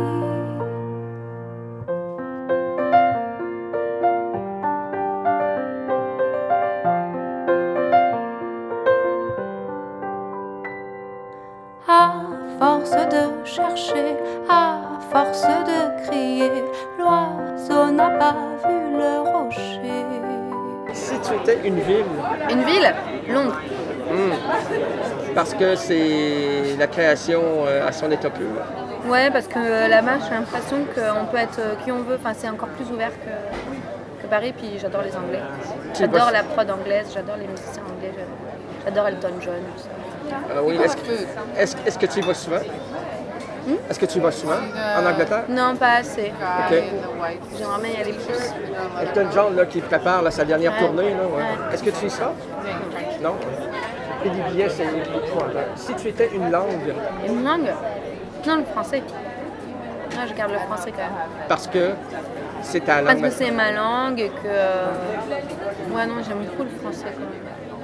À force de chercher, à force de crier, l'oiseau n'a pas vu le rocher. Si tu étais une ville, Une ville? Londres. hmm, parce que c'est la création euh, à son état pur. Ouais, parce que euh, là-bas, j'ai l'impression qu'on peut être euh, qui on veut. Enfin, c'est encore plus ouvert que, que Paris. Puis j'adore les Anglais. Tu J'adore bosses- la prod anglaise, j'adore les musiciens anglais, j'adore- j'adore Elton John. Tout ça. Ah oui, est-ce que, est-ce, est-ce que tu y vas souvent? Est-ce que tu y vas souvent en Angleterre? Non, pas assez. OK. J'aimerais bien y aller plus. Elton John là, qui prépare là, sa dernière Ouais. tournée. Là, ouais. Ouais. Est-ce que tu y seras? Non? Et des billets, c'est beaucoup en temps. Si tu étais une langue, Une langue? Non, le français. Non, je garde le français quand même. parce que c'est ta Parce langue. que c'est ma langue et que... euh, Ouais, non, j'aime beaucoup le français quand même.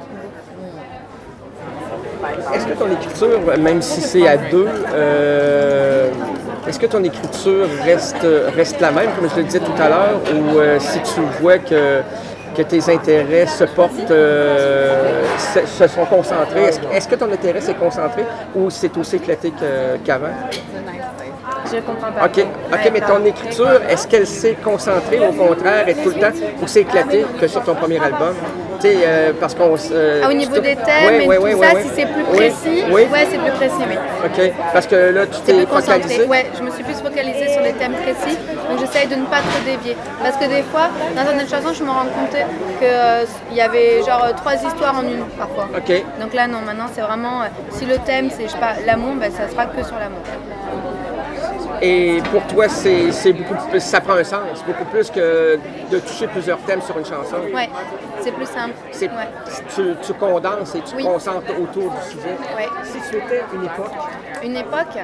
Est-ce que ton écriture, même si c'est à deux, euh, est-ce que ton écriture reste, reste la même, comme je le disais tout à l'heure, ou euh, si tu vois que, que tes intérêts se portent, euh, se, se sont concentrés, est-ce, est-ce que ton intérêt s'est concentré ou c'est aussi éclaté que- qu'avant? Je comprends pas. OK, OK, mais ton écriture, est-ce qu'elle s'est concentrée ou au contraire est tout le temps aussi éclatée que sur ton premier album? Tu sais, euh, parce qu'on... euh, Ah, au niveau tu- des thèmes Ouais, et ouais, tout ouais, ça, ouais, si c'est plus ouais. précis, Oui, ouais, c'est plus précis, oui. OK, parce que là, tu C'est t'es plus concentré. focalisé. Ouais, je me suis plus focalisée sur les thèmes précis, donc j'essaye de ne pas trop dévier. Parce que des fois, dans certaines chansons, je me rends compte qu'il euh, y avait genre euh, trois histoires en une parfois. OK. Donc là, non, maintenant, c'est vraiment, euh, si le thème, c'est, je sais pas, l'amour, ben, ça sera que sur l'amour. Et pour toi, c'est c'est beaucoup plus, ça prend un sens, beaucoup plus que de toucher plusieurs thèmes sur une chanson. Ouais, c'est plus simple. C'est- Ouais. tu, tu condenses et tu Oui. te concentres autour du sujet. Ouais. Si tu étais une époque, Une époque.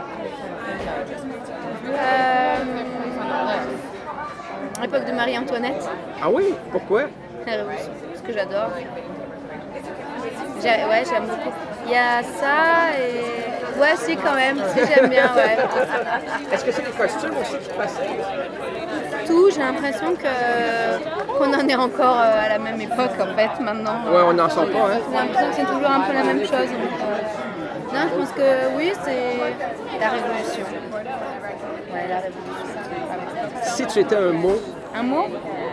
Euh, L'époque de Marie-Antoinette, ah oui, pourquoi? la Révolution, ce que j'adore. J'ai- Ouais, j'aime beaucoup. Il y a ça et. Ouais, si, quand même. Si, j'aime bien, ouais. Est-ce que c'est les costumes aussi qui te passent? Tout, j'ai l'impression que qu'on en est encore euh, à la même époque, en fait, maintenant. Ouais, on n'en sort pas, hein? J'ai l'impression que c'est toujours un peu la même chose. donc, euh, Non, je pense que oui, c'est la Révolution. Ouais, la Révolution. Si tu étais un mot, Un mot?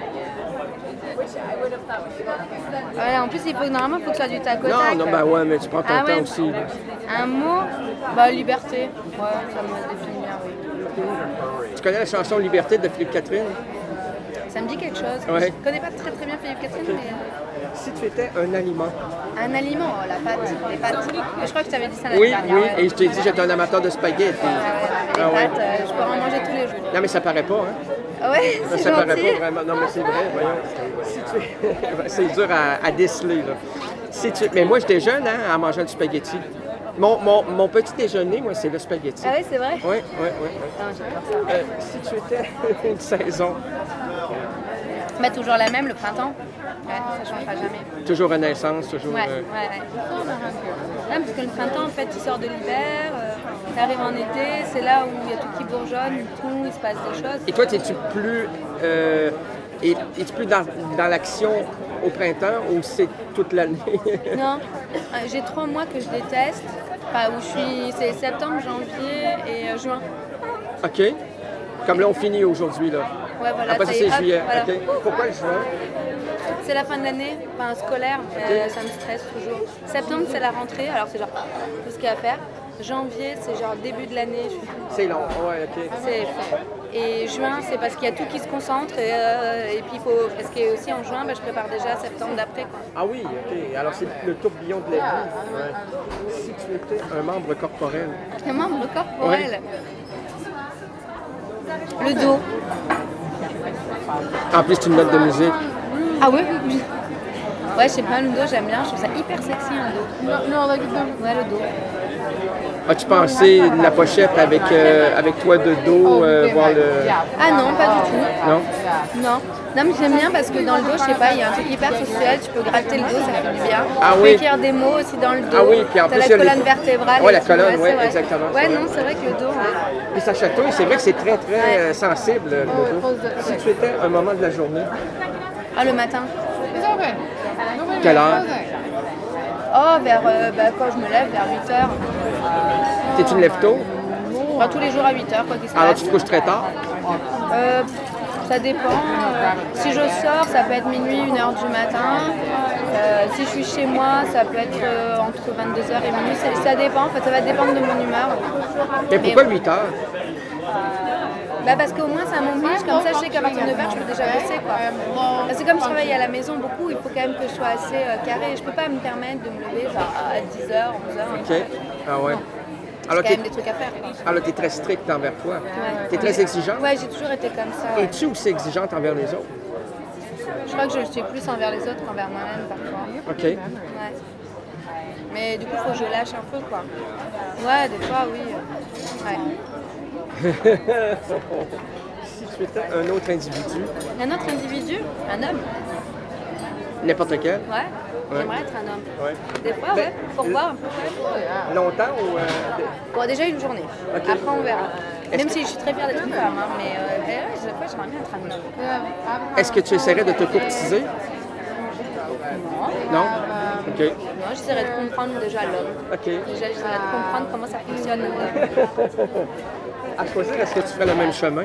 Voilà, en plus, il faut, normalement, il faut que ce soit du tac au non, tac. non, ben ouais, mais tu prends ton Ah temps ouais. aussi. là. Un mot? Bah, liberté. Ouais, ça me définit bien, oui. Tu connais la chanson Liberté de Philippe Catherine? Ça me dit quelque chose. Ouais. Je connais pas très très bien Philippe Catherine, mais euh, Si tu étais un aliment. un aliment, oh, la pâte, les pâtes. Je crois que tu t'avais dit ça l'année Oui, dernière. oui, ouais. et je t'ai dit j'étais un amateur de spaghettis. Les Ah ouais. pâtes, euh, je pourrais en manger tous les jours. Non, mais ça paraît pas, hein? Ah ouais, Ça, c'est ça paraît gentil. pas vraiment. Non, mais c'est vrai, voyons. Si tu... c'est dur à, à déceler, là. Si tu... Mais moi, je déjeune hein, en mangeant du spaghetti. Mon, mon, mon petit déjeuner, moi, c'est le spaghetti. Ah oui, c'est vrai? Oui, oui, oui. Ah, j'adore ça. Euh, si tu étais une saison, Bah, toujours la même, le printemps. Ouais, ça changera jamais. toujours Renaissance, toujours... Ouais, euh, ouais, ouais. Ouais, parce que le printemps, en fait, il sort de l'hiver, euh, il arrive en été, c'est là où il y a tout qui bourgeonne, tout, il se passe des choses. Et toi, es-tu plus, euh, es, es-tu plus dans, dans l'action au printemps ou c'est toute l'année? Non, euh, j'ai trois mois que je déteste, enfin, où je suis, c'est septembre, janvier et euh, juin. OK. Comme là, on finit aujourd'hui, là. Ouais, voilà, Après ça, ça y est, c'est hop, juillet. voilà. OK. Pourquoi le juin? C'est la fin de l'année, enfin scolaire, euh, ça me stresse toujours. Septembre, c'est la rentrée, alors c'est genre tout ce qu'il y a à faire. Janvier, c'est genre début de l'année. je suis- C'est long. Ouais, OK. C'est... Et juin, c'est parce qu'il y a tout qui se concentre. Et, euh, et puis, il faut... parce que aussi en juin, bah, je prépare déjà septembre d'après. Quoi. Ah oui, OK. Alors, c'est le tourbillon de la vie. Ouais. Si tu étais un membre corporel, Un membre corporel. Le dos. en plus, tu me notes de musique. Ah oui? Ouais, je sais pas, le dos, j'aime bien. Je trouve ça hyper sexy, un dos. Ouais, le dos. As-tu pensé la pochette avec, euh, avec toi de dos, euh, voir le... Ah non, pas du tout. Non? Non. Non, mais j'aime bien parce que dans le dos, je sais pas, il y a un truc hyper sexuel. Tu peux gratter le dos, ça fait du bien. Ah tu oui. peux écrire des mots aussi dans le dos. Ah oui, puis en T'as plus, la il y a les- colonne vertébrale. Ouais, et la tout. colonne, c'est ouais, vrai. exactement, c'est Ouais, vrai. non, c'est vrai que le dos, ouais. Puis ça chatouille, c'est vrai que c'est très, très Ouais. euh, sensible, le dos. Si tu étais un moment de la journée, Ah, le matin. quelle heure? Oh, vers, euh, bah, quand je me lève, vers huit heures. T'es-tu une lève-tôt? Enfin, tous les jours à huit heures, quoi qu'il se Alors passe. tu te couches très tard? Euh, ça dépend. Euh, si je sors, ça peut être minuit, une heure du matin. Euh, si je suis chez moi, ça peut être euh, entre vingt-deux heures et minuit. Ça, ça dépend, en fait, ça va dépendre de mon humeur. Mais pourquoi huit heures? Bah parce qu'au moins ça m'oblige, comme ça je sais qu'à partir de neuf heures je peux déjà bosser quoi. Parce que comme je travaille à la maison beaucoup, il faut quand même que je sois assez euh, carré. Je peux pas me permettre de me lever genre à dix heures, onze heures. OK. Ah ouais. J'ai Alors quand t'es même des trucs à faire. Quoi. alors, t'es très stricte envers toi. Ouais. T'es très exigeante? Ouais, j'ai toujours été comme ça. Ouais. Es-tu aussi exigeante envers les autres? Je crois que je le suis plus envers les autres qu'envers moi-même parfois. OK. Ouais. Mais du coup, il faut que je lâche un peu quoi. Ouais, des fois, oui. Ouais. Si tu étais un autre individu, Un autre individu, un homme. n'importe quel, Ouais. J'aimerais être un homme. ouais. Des fois, ouais. Pourquoi un peu ouais. Longtemps ou... euh, Bon, déjà une journée. Ok. Après, on verra. Est-ce Même que- si je suis très fière d'être une femme, hein, mais euh, mais ouais, des fois, j'aimerais bien être un homme. Est-ce que tu essaierais de te courtiser? Non. Non? OK. Non, j'essaierais de comprendre déjà l'homme. OK. Déjà, j'essaierais de comprendre comment ça fonctionne l'homme. À choisir, est-ce que tu ferais le même chemin?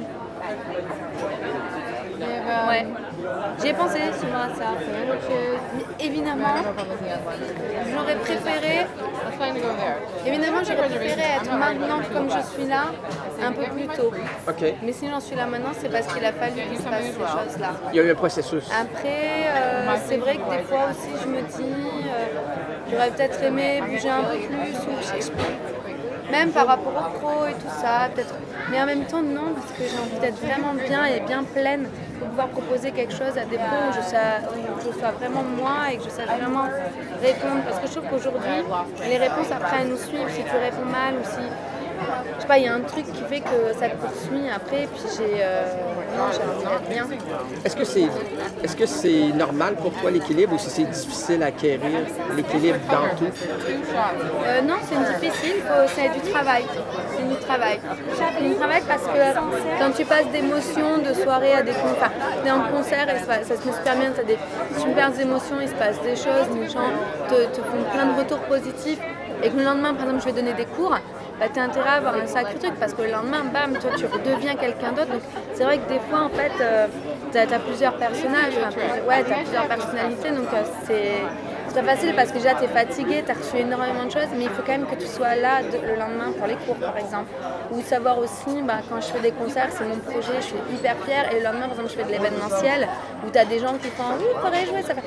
Ouais. J'y ai pensé souvent à ça. Mais évidemment, j'aurais préféré. Évidemment, j'aurais préféré être maintenant comme je suis là, un peu plus tôt. OK. Mais si j'en suis là maintenant, c'est parce qu'il a fallu qu'il se passe ces choses-là. Il y a eu un processus. Après, euh, c'est vrai que des fois aussi, je me dis, euh, j'aurais peut-être aimé bouger un peu plus. Ou, je sais pas. même par rapport au pro et tout ça, peut-être. Mais en même temps, non, parce que j'ai envie d'être vraiment bien et bien pleine pour pouvoir proposer quelque chose à des pros où je, sois, où je sois vraiment moi et que je sache vraiment répondre. Parce que je trouve qu'aujourd'hui, les réponses après elles nous suivent. Si tu réponds mal ou si. Je sais pas, il y a un truc qui fait que ça te poursuit après, puis j'ai. Euh, non, j'ai envie d'être bien. Est-ce que c'est est-ce que c'est normal pour toi l'équilibre ou si c'est difficile à acquérir l'équilibre dans tout? Euh, non, c'est difficile, faut, c'est du travail. C'est du travail. C'est du travail parce que quand tu passes d'émotions, de soirée à des concerts, t'es en concert et ça, ça se met super bien, t'as des super émotions, il se passe des choses, les gens te, te font plein de retours positifs. Et que le lendemain, par exemple, je vais donner des cours, bah, tu as intérêt à avoir un sacré truc parce que le lendemain, bam, toi, tu redeviens quelqu'un d'autre. Donc, c'est vrai que des fois, en fait, euh, tu as plusieurs personnages, enfin, ouais, tu as plusieurs personnalités. Donc, euh, c'est très facile parce que déjà, tu es fatigué, tu as reçu énormément de choses, mais il faut quand même que tu sois là de, le lendemain pour les cours, par exemple. Ou savoir aussi, bah, quand je fais des concerts, c'est mon projet, je suis hyper fière. Et le lendemain, par exemple, je fais de l'événementiel où tu as des gens qui font oui, il faudrait jouer, ça fait.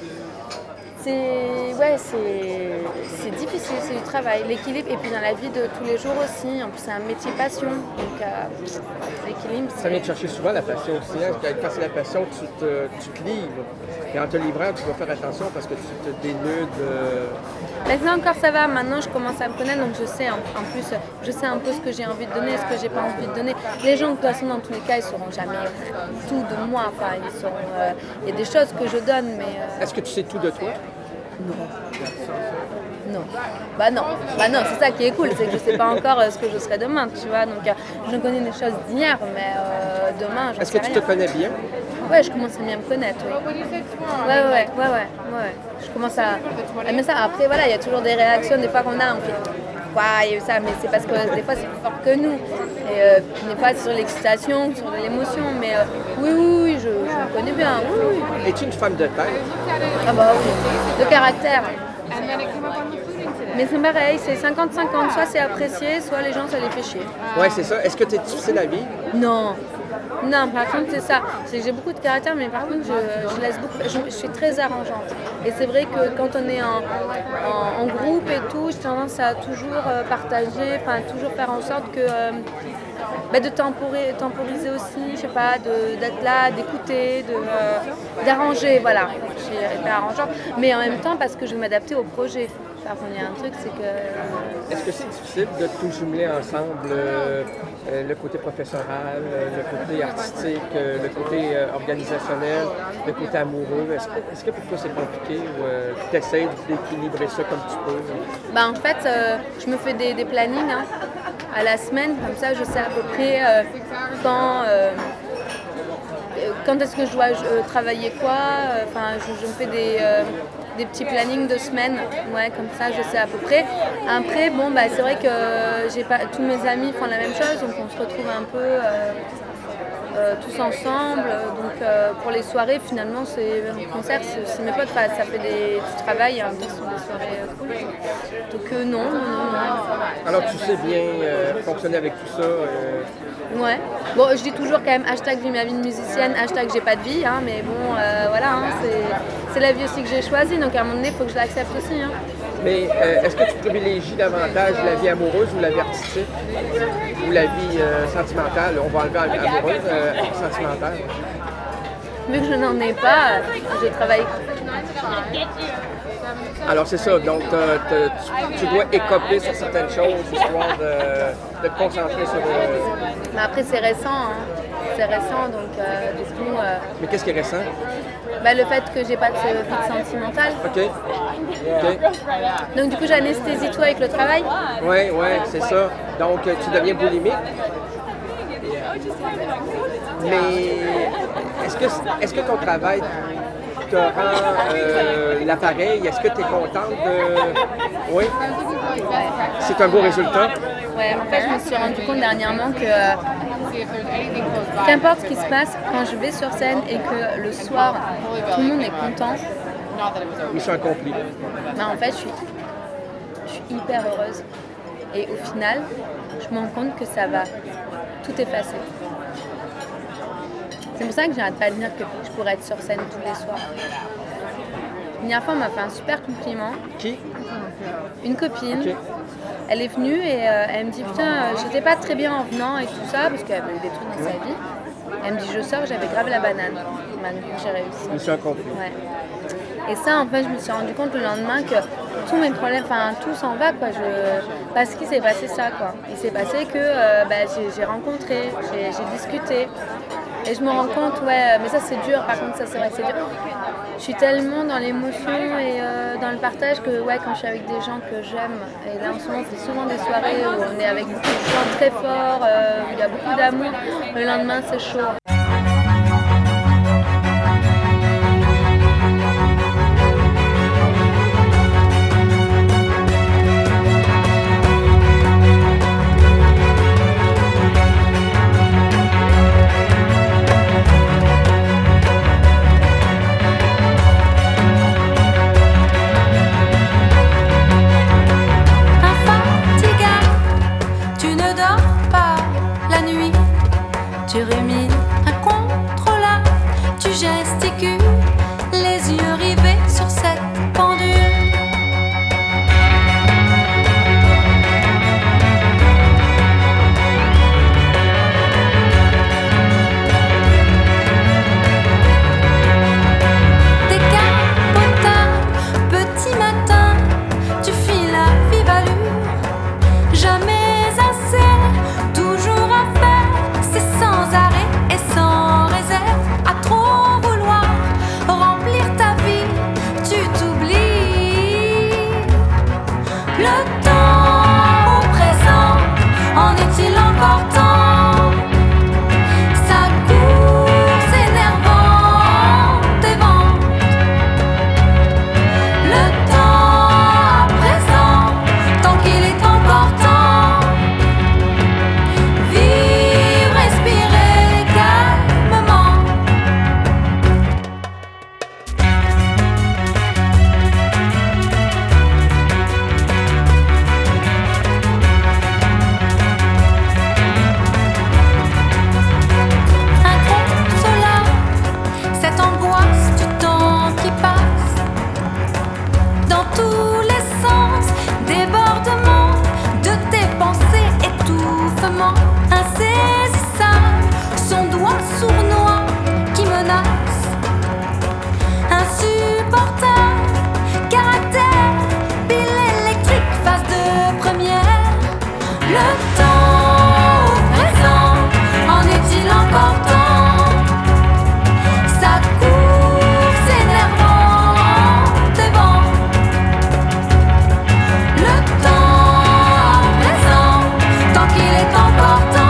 C'est, ouais, c'est, c'est difficile, c'est du travail, l'équilibre, et puis dans la vie de tous les jours aussi, en plus c'est un métier passion, donc euh, l'équilibre c'est... Ça vient te chercher souvent la passion aussi, hein? Quand c'est la passion, tu te, tu te livres, et en te livrant, tu dois faire attention parce que tu te dénudes... Euh... Maintenant encore ça va, maintenant je commence à me connaître, donc je sais en, en plus, je sais un peu ce que j'ai envie de donner, ce que j'ai pas envie de donner. Les gens de toute façon dans tous les cas, ils sauront jamais tout de moi, enfin ils sauront... Euh, il y a des choses que je donne, mais... Euh... Est-ce que tu sais tout de toi? Non. Non. Bah non. Bah non, c'est ça qui est cool, c'est que je sais pas encore euh, ce que je serai demain, tu vois. Donc euh, je connais des choses d'hier, mais euh, demain, je Est-ce que tu rien. te connais bien? Ouais, je commence à bien me connaître, oui. Ouais, ouais, ouais, ouais, ouais, ouais. Je commence à aimer ça. Après, voilà, il y a toujours des réactions, des fois qu'on a, on fait quoi, il y a eu ça, mais c'est parce que des fois c'est plus fort que nous. Et euh, des fois c'est sur l'excitation, sur l'émotion, mais euh, oui, oui, oui, je, je me connais bien, oui, oui. Es-tu une femme de tête? Ah bah oui, de caractère. Mais c'est pareil, c'est cinquante cinquante, soit c'est apprécié, soit les gens ça les fait chier. Ouais, c'est ça. Est-ce que tu es difficile à vivre? Non. Non, par contre, c'est ça. C'est que j'ai beaucoup de caractère, mais par contre, je, je laisse beaucoup. Je, je suis très arrangeante. Et c'est vrai que quand on est en, en, en groupe et tout, j'ai tendance à toujours euh, partager, enfin, toujours faire en sorte que. Euh, bah, de temporiser, temporiser aussi, je sais pas, de, d'être là, d'écouter, de, euh, d'arranger, voilà. Je suis hyper arrangeante. Mais en même temps, parce que je vais m'adapter au projet. Par contre, il y a un truc, c'est que... Est-ce que c'est difficile de tout jumeler ensemble, euh, euh, le côté professoral, euh, le côté artistique, euh, le côté euh, organisationnel, le côté amoureux? Est-ce que, est-ce que pour toi c'est compliqué ou euh, tu essaies d'équilibrer ça comme tu peux? Bah, en fait, euh, je me fais des, des plannings hein, à la semaine, comme ça je sais à peu près euh, quand... Euh, quand est-ce que je dois euh, travailler quoi, enfin euh, je, je me fais des, euh, des petits plannings de semaine, ouais, comme ça je sais à peu près. Après bon bah c'est vrai que j'ai pas tous mes amis font la même chose, donc on se retrouve un peu euh, euh, tous ensemble. Donc euh, pour les soirées finalement c'est un concert, c'est, c'est mes potes, ça fait des, du travail, hein, des soirées euh, cool. Donc euh, non, non, non. Alors tu sais bien euh, fonctionner avec tout ça. Euh... Ouais. Bon, je dis toujours quand même hashtag vie ma vie de musicienne, hashtag j'ai pas de vie, hein, mais bon, euh, voilà, hein, c'est, c'est la vie aussi que j'ai choisie, donc à un moment donné, il faut que je l'accepte aussi. Hein. Mais euh, est-ce que tu privilégies davantage la vie amoureuse ou la vie artistique? Ou la vie euh, sentimentale? On va enlever amoureuse, euh, sentimentale. Vu que je n'en ai pas, je travaille. Alors c'est ça, donc t'as, t'as, tu, tu dois écoper sur certaines choses, histoire de, de te concentrer sur... Euh... Mais après c'est récent, hein. C'est récent, donc euh, du coup... Euh... Mais qu'est-ce qui est récent? Bah, le fait que j'ai pas de vie sentimentale. OK. OK. Donc du coup j'anesthésie tout avec le travail. Oui, oui, c'est ça. Donc tu deviens boulimique. Mais est-ce que, est-ce que ton travail te rend euh, l'appareil? Est-ce que tu es contente de... Oui? C'est un beau résultat? Oui, en fait, je me suis rendu compte dernièrement que euh, qu'importe ce qui se passe, quand je vais sur scène et que le soir, tout le monde est content... Mission accomplie. Ben, en fait, je suis, je suis hyper heureuse. Et au final, je me rends compte que ça va tout effacer. C'est pour ça que j'arrête pas de dire que je pourrais être sur scène tous les soirs. Une dernière fois, on m'a fait un super compliment. Qui? Une copine. Ok. Elle est venue et euh, elle me dit putain, euh, j'étais pas très bien en venant et tout ça parce qu'elle avait eu des trucs dans sa vie. Elle me dit je sors, j'avais grave la banane. Maintenant j'ai réussi. Mission accomplie. Ouais. Et ça, en fait, je me suis rendu compte le lendemain que tous mes problèmes, enfin tout s'en va quoi. Je... Parce qu'il s'est passé ça quoi. Il s'est passé que euh, bah, j'ai, j'ai rencontré, j'ai, j'ai discuté. Et je me rends compte, ouais, mais ça c'est dur, par contre ça c'est vrai que c'est dur. Je suis tellement dans l'émotion et euh, dans le partage que ouais, quand je suis avec des gens que j'aime, et là en ce moment c'est souvent des soirées où on est avec beaucoup de gens très forts, euh, où il y a beaucoup d'amour, le lendemain c'est chaud. Tu rumines incontrôlable, tu gesticules, les yeux rivés sur cette pendule. Décapotable, petit matin, tu files à vive allure, jamais assez, toujours à faire. Sans arrêt et sans réserve, à trop vouloir remplir ta vie, tu t'oublies. Le temps au présent, en est-il encore temps? Sa course énervante et vente. Le temps à présent, tant qu'il est encore temps. Insaisissable, son doigt sournois qui menace. Insupportable, caractère, pile électrique, phase de première. Le temps au présent, en est-il encore temps? Sa course énervante et vente. Le temps à présent, tant qu'il est encore temps.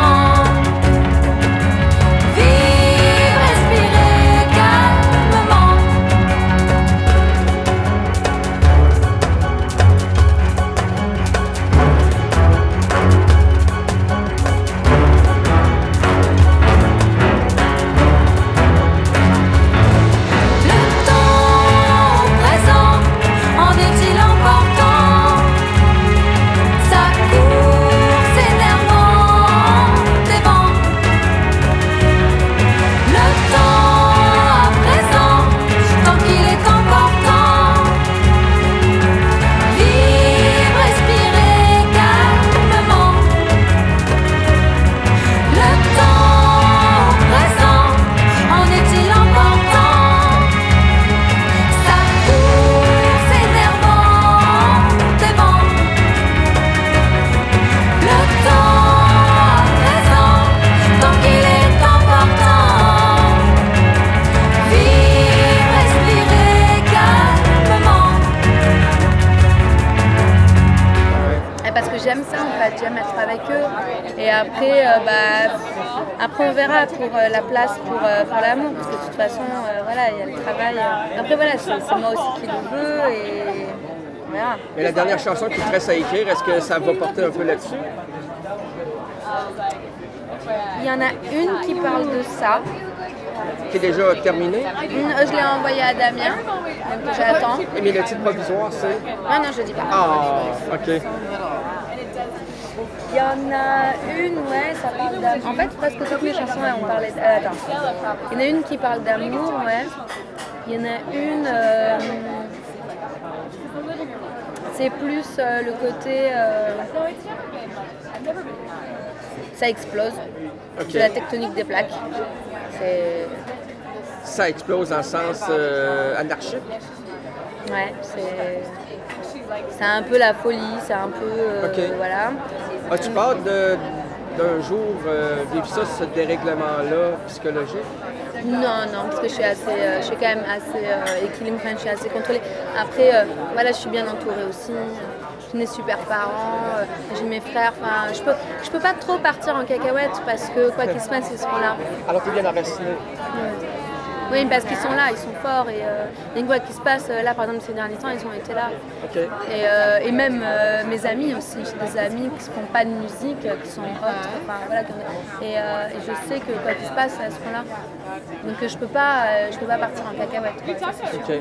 J'aime ça en fait, j'aime être avec eux et après, euh, bah, après on verra pour euh, la place pour, euh, pour l'amour parce que de toute façon euh, voilà, il y a le travail. Euh. Après voilà, c'est, c'est moi aussi qui le veux et voilà. Mais la dernière chanson qui te reste à écrire, est-ce que ça va porter un peu là-dessus? Il y en a une qui parle de ça. Qui est déjà terminée? Une, je l'ai envoyée à Damien, donc j'attends. Mais le titre provisoire, c'est? Ah non, je dis pas. Ah, ok. Il y en a une, ouais, ça parle d'amour. En fait, presque toutes mes chansons, on parlait d'... euh, attends. Il y en a une qui parle d'amour, ouais. Il y en a une... Euh... C'est plus euh, le côté... Euh, ça explose. Ok. C'est la tectonique des plaques. C'est... Ça explose dans le sens euh, anarchique. Ouais, c'est... C'est un peu la folie, c'est un peu... euh, Ok. Voilà. As-tu peur de, d'un jour euh, vivre ça, ce dérèglement-là psychologique? Non, non, parce que je suis assez, euh, je suis quand même assez euh, équilibrée, enfin, je suis assez contrôlée. Après, euh, voilà, je suis bien entourée aussi. J'ai des super parents, euh, j'ai mes frères. Enfin, je peux, je peux pas trop partir en cacahuète parce que quoi qu'il se passe, ils seront là. Alors tu es bien enracinée. Oui, parce qu'ils sont là, ils sont forts et euh, il y a une quoi qui se passe. Là, par exemple, ces derniers temps, ils ont été là. OK. Et, euh, et même euh, mes amis aussi, j'ai des amis qui ne font pas de musique, qui sont autres. Enfin, voilà, qui ont- et, euh, et je sais que quoi qu'il se passe, elles seront là. Donc euh, je peux pas, euh, je peux pas partir en cacahuète. Quoi, ça, c'est sûr. OK.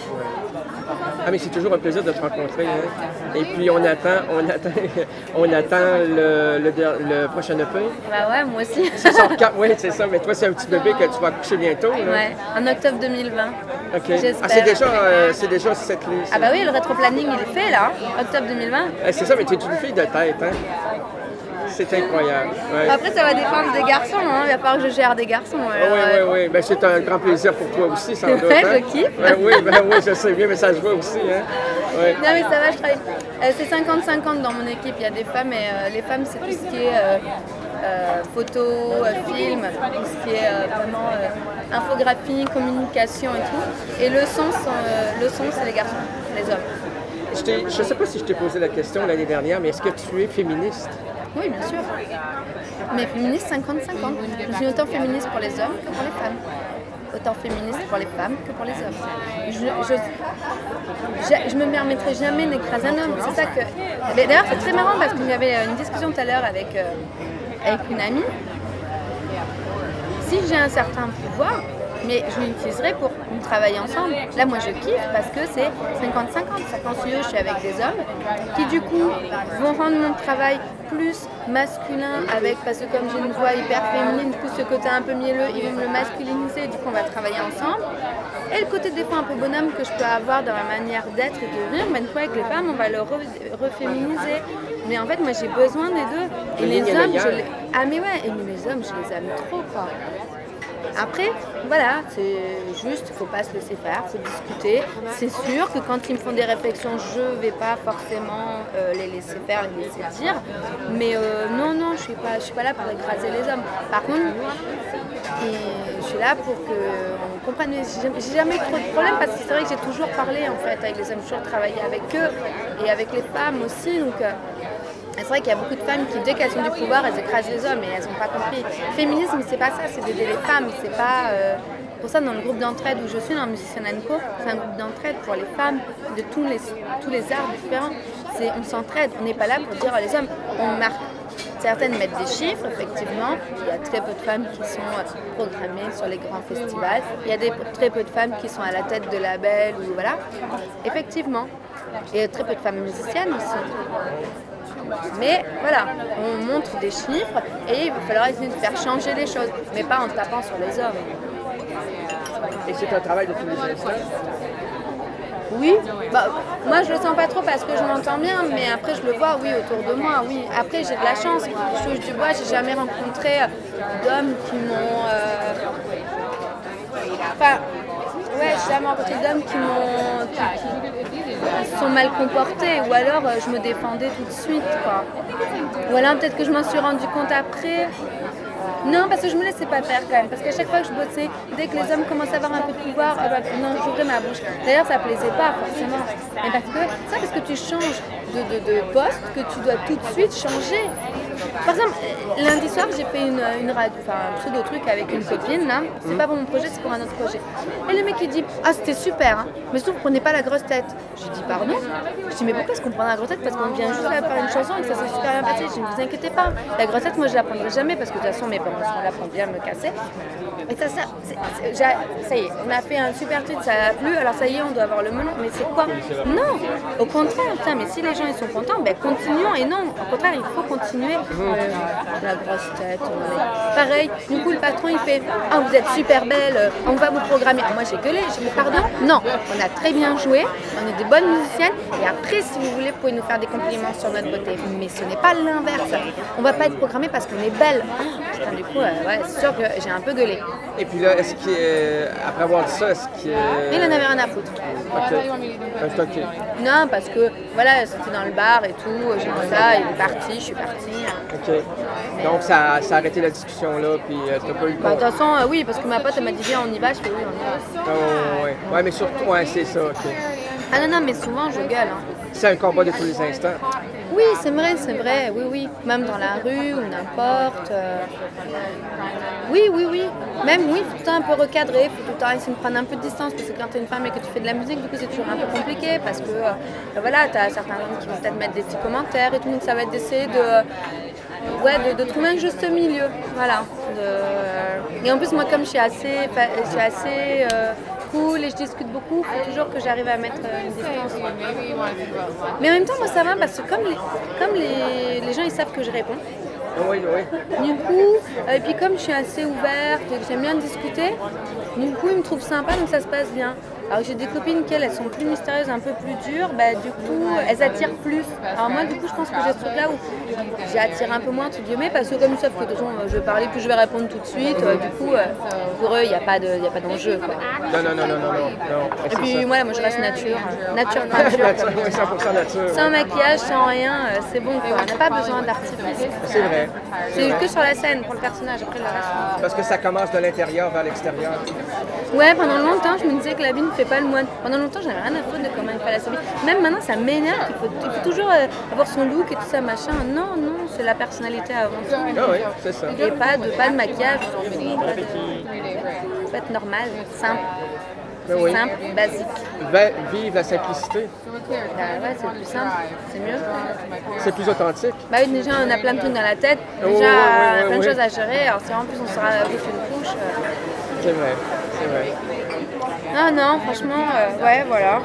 Ah, mais c'est toujours un plaisir de te rencontrer. Hein? Et puis, on attend, on attend, on attend le, le, le prochain E P. Bah ouais, moi aussi. C'est son cap, oui, c'est ça. Mais toi, c'est un petit bébé que tu vas accoucher bientôt. Là. Ouais, en octobre deux mille vingt. OK. J'espère. Ah, c'est déjà, euh, c'est déjà cette liste. Ah bah oui, le rétro-planning, il est fait là, octobre deux mille vingt. Eh, c'est ça, mais tu es une fille de tête, hein? C'est incroyable. Ouais. Après, ça va dépendre des garçons, hein. Il va falloir que je gère des garçons. Ah, alors, oui, euh, oui, oui. Ben, c'est un grand plaisir pour toi aussi, sans doute. Ouais, hein? je kiffe. Ben, oui, ben, oui, je sais bien, mais ça se voit aussi. Hein? Ouais. Non mais ça va, je travaille. Euh, c'est cinquante cinquante dans mon équipe, il y a des femmes et euh, les femmes c'est tout ce qui est euh, euh, photo, euh, film, tout ce qui est euh, vraiment euh, infographie, communication et tout. Et le son, c'est, euh, le son c'est les garçons, les hommes. Je ne sais pas si je t'ai posé la question l'année dernière, mais est-ce que tu es féministe? Oui, bien sûr. Mais féministe cinquante cinquante. Je suis autant féministe pour les hommes que pour les femmes. Autant féministe pour les femmes que pour les hommes. Je, je, je, je me permettrai jamais d'écraser un homme. C'est ça que. Mais d'ailleurs, c'est très marrant parce qu'il y avait une discussion tout à l'heure avec, euh, avec une amie. Si j'ai un certain pouvoir, mais je l'utiliserai pour travailler ensemble. Là, moi, je kiffe parce que c'est cinquante cinquante. cinquante je suis avec des hommes qui, du coup, vont rendre mon travail plus masculin avec, parce que comme j'ai une voix hyper féminine, du coup, ce côté un peu mielleux, ils vont me le masculiniser, du coup, on va travailler ensemble. Et le côté des fois un peu bonhomme que je peux avoir dans ma manière d'être et de vivre, une fois avec les femmes, on va le re- reféminiser. Mais en fait, moi, j'ai besoin des deux. Et les hommes, je les... Ah, mais ouais, et les hommes, je les aime trop, quoi. Après, voilà, c'est juste, il ne faut pas se laisser faire, il faut discuter. C'est sûr que quand ils me font des réflexions, je ne vais pas forcément euh, les laisser faire, les laisser dire. Mais euh, non, non, je ne suis, pas, je suis pas là pour écraser les hommes. Par contre, et je suis là pour qu'on comprenne. J'ai jamais eu trop de problèmes parce que c'est vrai que j'ai toujours parlé en fait avec les hommes, j'ai toujours travaillé avec eux et avec les femmes aussi. Donc, euh, c'est vrai qu'il y a beaucoup de femmes qui, dès qu'elles ont du pouvoir, elles écrasent les hommes et elles n'ont pas compris. Le féminisme, c'est pas ça, c'est d'aider les femmes. C'est pas euh... pour ça dans le groupe d'entraide où je suis, dans Musicienne and Co, c'est un groupe d'entraide pour les femmes de tous les tous les arts différents. C'est on s'entraide. On n'est pas là pour dire à les hommes. On marque. Certaines mettent des chiffres, effectivement. Il y a très peu de femmes qui sont programmées sur les grands festivals. Il y a des, très peu de femmes qui sont à la tête de labels ou voilà. Effectivement. Et très peu de femmes musiciennes aussi. Mais voilà, on montre des chiffres et il va falloir essayer de faire changer les choses, mais pas en tapant sur les hommes. Et c'est un travail de tous les instants? Oui, bah, moi je le sens pas trop parce que je m'entends bien, mais après je le vois, oui, autour de moi, oui. Après j'ai de la chance, je touche du bois, j'ai jamais rencontré d'hommes qui m'ont... Euh... Enfin, ouais, j'ai jamais rencontré d'hommes qui m'ont... Qui, qui sont mal comportés, ou alors euh, je me défendais tout de suite, quoi. Ou alors peut-être que je m'en suis rendu compte après. Non, parce que je me laissais pas faire quand même, parce qu'à chaque fois que je bossais, dès que les hommes commençaient à avoir un peu de pouvoir, euh, bah, non, j'ouvrais ma bouche. D'ailleurs, ça plaisait pas forcément. Mais parce que ça, parce que tu changes de, de, de poste, que tu dois tout de suite changer. Par exemple, lundi soir, j'ai fait une, une radio, enfin un pseudo truc avec une copine, là. C'est pas pour mon projet, c'est pour un autre projet. Et le mec, il dit, ah, c'était super, hein, mais sauf que vous prenez pas la grosse tête. Je dis, pardon? Je dis, mais pourquoi est-ce qu'on prend la grosse tête? Parce qu'on vient juste là faire une chanson et que ça s'est super bien passé. Je dis, ne vous inquiétez pas. La grosse tête, moi, je la prendrai jamais parce que de toute façon, mes parents seront là pour bien me casser. Et ça, ça, c'est, c'est, ça y est, on a fait un super tweet, ça a plu, alors ça y est, on doit avoir le melon. Mais c'est quoi? Non, au contraire, putain, mais si les gens ils sont contents, ben continuons. Et non, au contraire, il faut continuer Ouais, la grosse tête. Ouais. Pareil, du coup, le patron, il fait « Ah, vous êtes super belle, euh, on va vous programmer. » Moi, j'ai gueulé, j'ai dit « Pardon ?» Non, on a très bien joué, on est des bonnes musiciennes, et après, si vous voulez, vous pouvez nous faire des compliments sur notre beauté. Mais ce n'est pas l'inverse. On va pas être programmé parce qu'on est belle. Ah, putain, du coup, euh, ouais, c'est sûr que j'ai un peu gueulé. Et puis là, est-ce qu'il, euh, après avoir dit ça, est-ce qu'il... Euh... Il en avait rien à foutre. OK. C'est OK. Non, parce que, voilà, c'était dans le bar et tout, j'ai dit ça, il est parti, je suis partie. OK. Donc, ça, ça a arrêté la discussion là, puis euh, t'as pas eu le Bah, de temps. toute façon, euh, oui, parce que ma pote, elle m'a dit, viens, on y va, je fais oui, on y va. Oh, ouais. Ouais, mais surtout, ouais, c'est ça, OK. Ah non, non, mais souvent, je gueule. Hein. C'est un combat de tous les instants. Oui, c'est vrai, c'est vrai, oui, oui. Même dans la rue ou n'importe. euh. Oui, oui, oui. Même, oui, il faut tout le temps un peu recadrer, il faut tout le temps essayer de prendre un peu de distance, parce que quand tu es une femme et que tu fais de la musique, du coup, c'est toujours un peu compliqué, parce que, euh, ben voilà, tu as certains hommes qui vont peut-être mettre des petits commentaires et tout, donc ça va être d'essayer de, ouais, de, de trouver un juste milieu, voilà. De... Et en plus, moi, comme je suis assez, je suis assez euh, cool et je discute beaucoup, il faut toujours que j'arrive à mettre euh, une distance. Mais en même temps, moi, ça va, parce que comme les, comme les, les gens, ils savent que je réponds, Oui, oui. du coup, euh, et puis comme je suis assez ouverte et que j'aime bien discuter, du coup ils me trouvent sympa, donc ça se passe bien. Alors j'ai des copines qui elles, elles sont plus mystérieuses, un peu plus dures, bah du coup elles attirent plus. Alors moi du coup je pense que j'ai ce truc là où j'attire un peu moins entre guillemets parce que comme ils savent que de toute façon je vais parler puis je vais répondre tout de suite, euh, du coup euh, pour eux il n'y a pas de, y a pas d'enjeu. Quoi. Non, non, non, non, non, non. non. Et puis ça. moi, moi je reste nature, euh, nature nature. Nature, oui, cent pour cent nature. Sans maquillage, sans rien, euh, c'est bon quoi. On n'a pas besoin d'artifice. C'est vrai. C'est que sur la scène pour le personnage, après le reste. Parce que ça commence de l'intérieur vers l'extérieur. Ouais, pendant longtemps, je me disais que la vie ne fait pas le moine. Pendant longtemps, j'avais rien à foutre de comment il fallait s'habiller. Même maintenant, ça m'énerve. Il faut, il faut toujours euh, avoir son look et tout ça, machin. Non, non, c'est la personnalité avant tout. Ah oui, c'est ça. Et pas de, pas de maquillage. Il faut être normal, simple. Ben oui. Simple, basique. Va- Vive la simplicité. Bah ouais, c'est plus simple, c'est mieux. C'est plus authentique. Bah oui, déjà, on a plein de trucs dans la tête. Oh, Déjà, ouais, ouais, plein de ouais. choses à gérer. Alors, si en plus on se rajoute une couche. euh, C'est vrai, c'est vrai. Non, non, franchement, euh, ouais, voilà.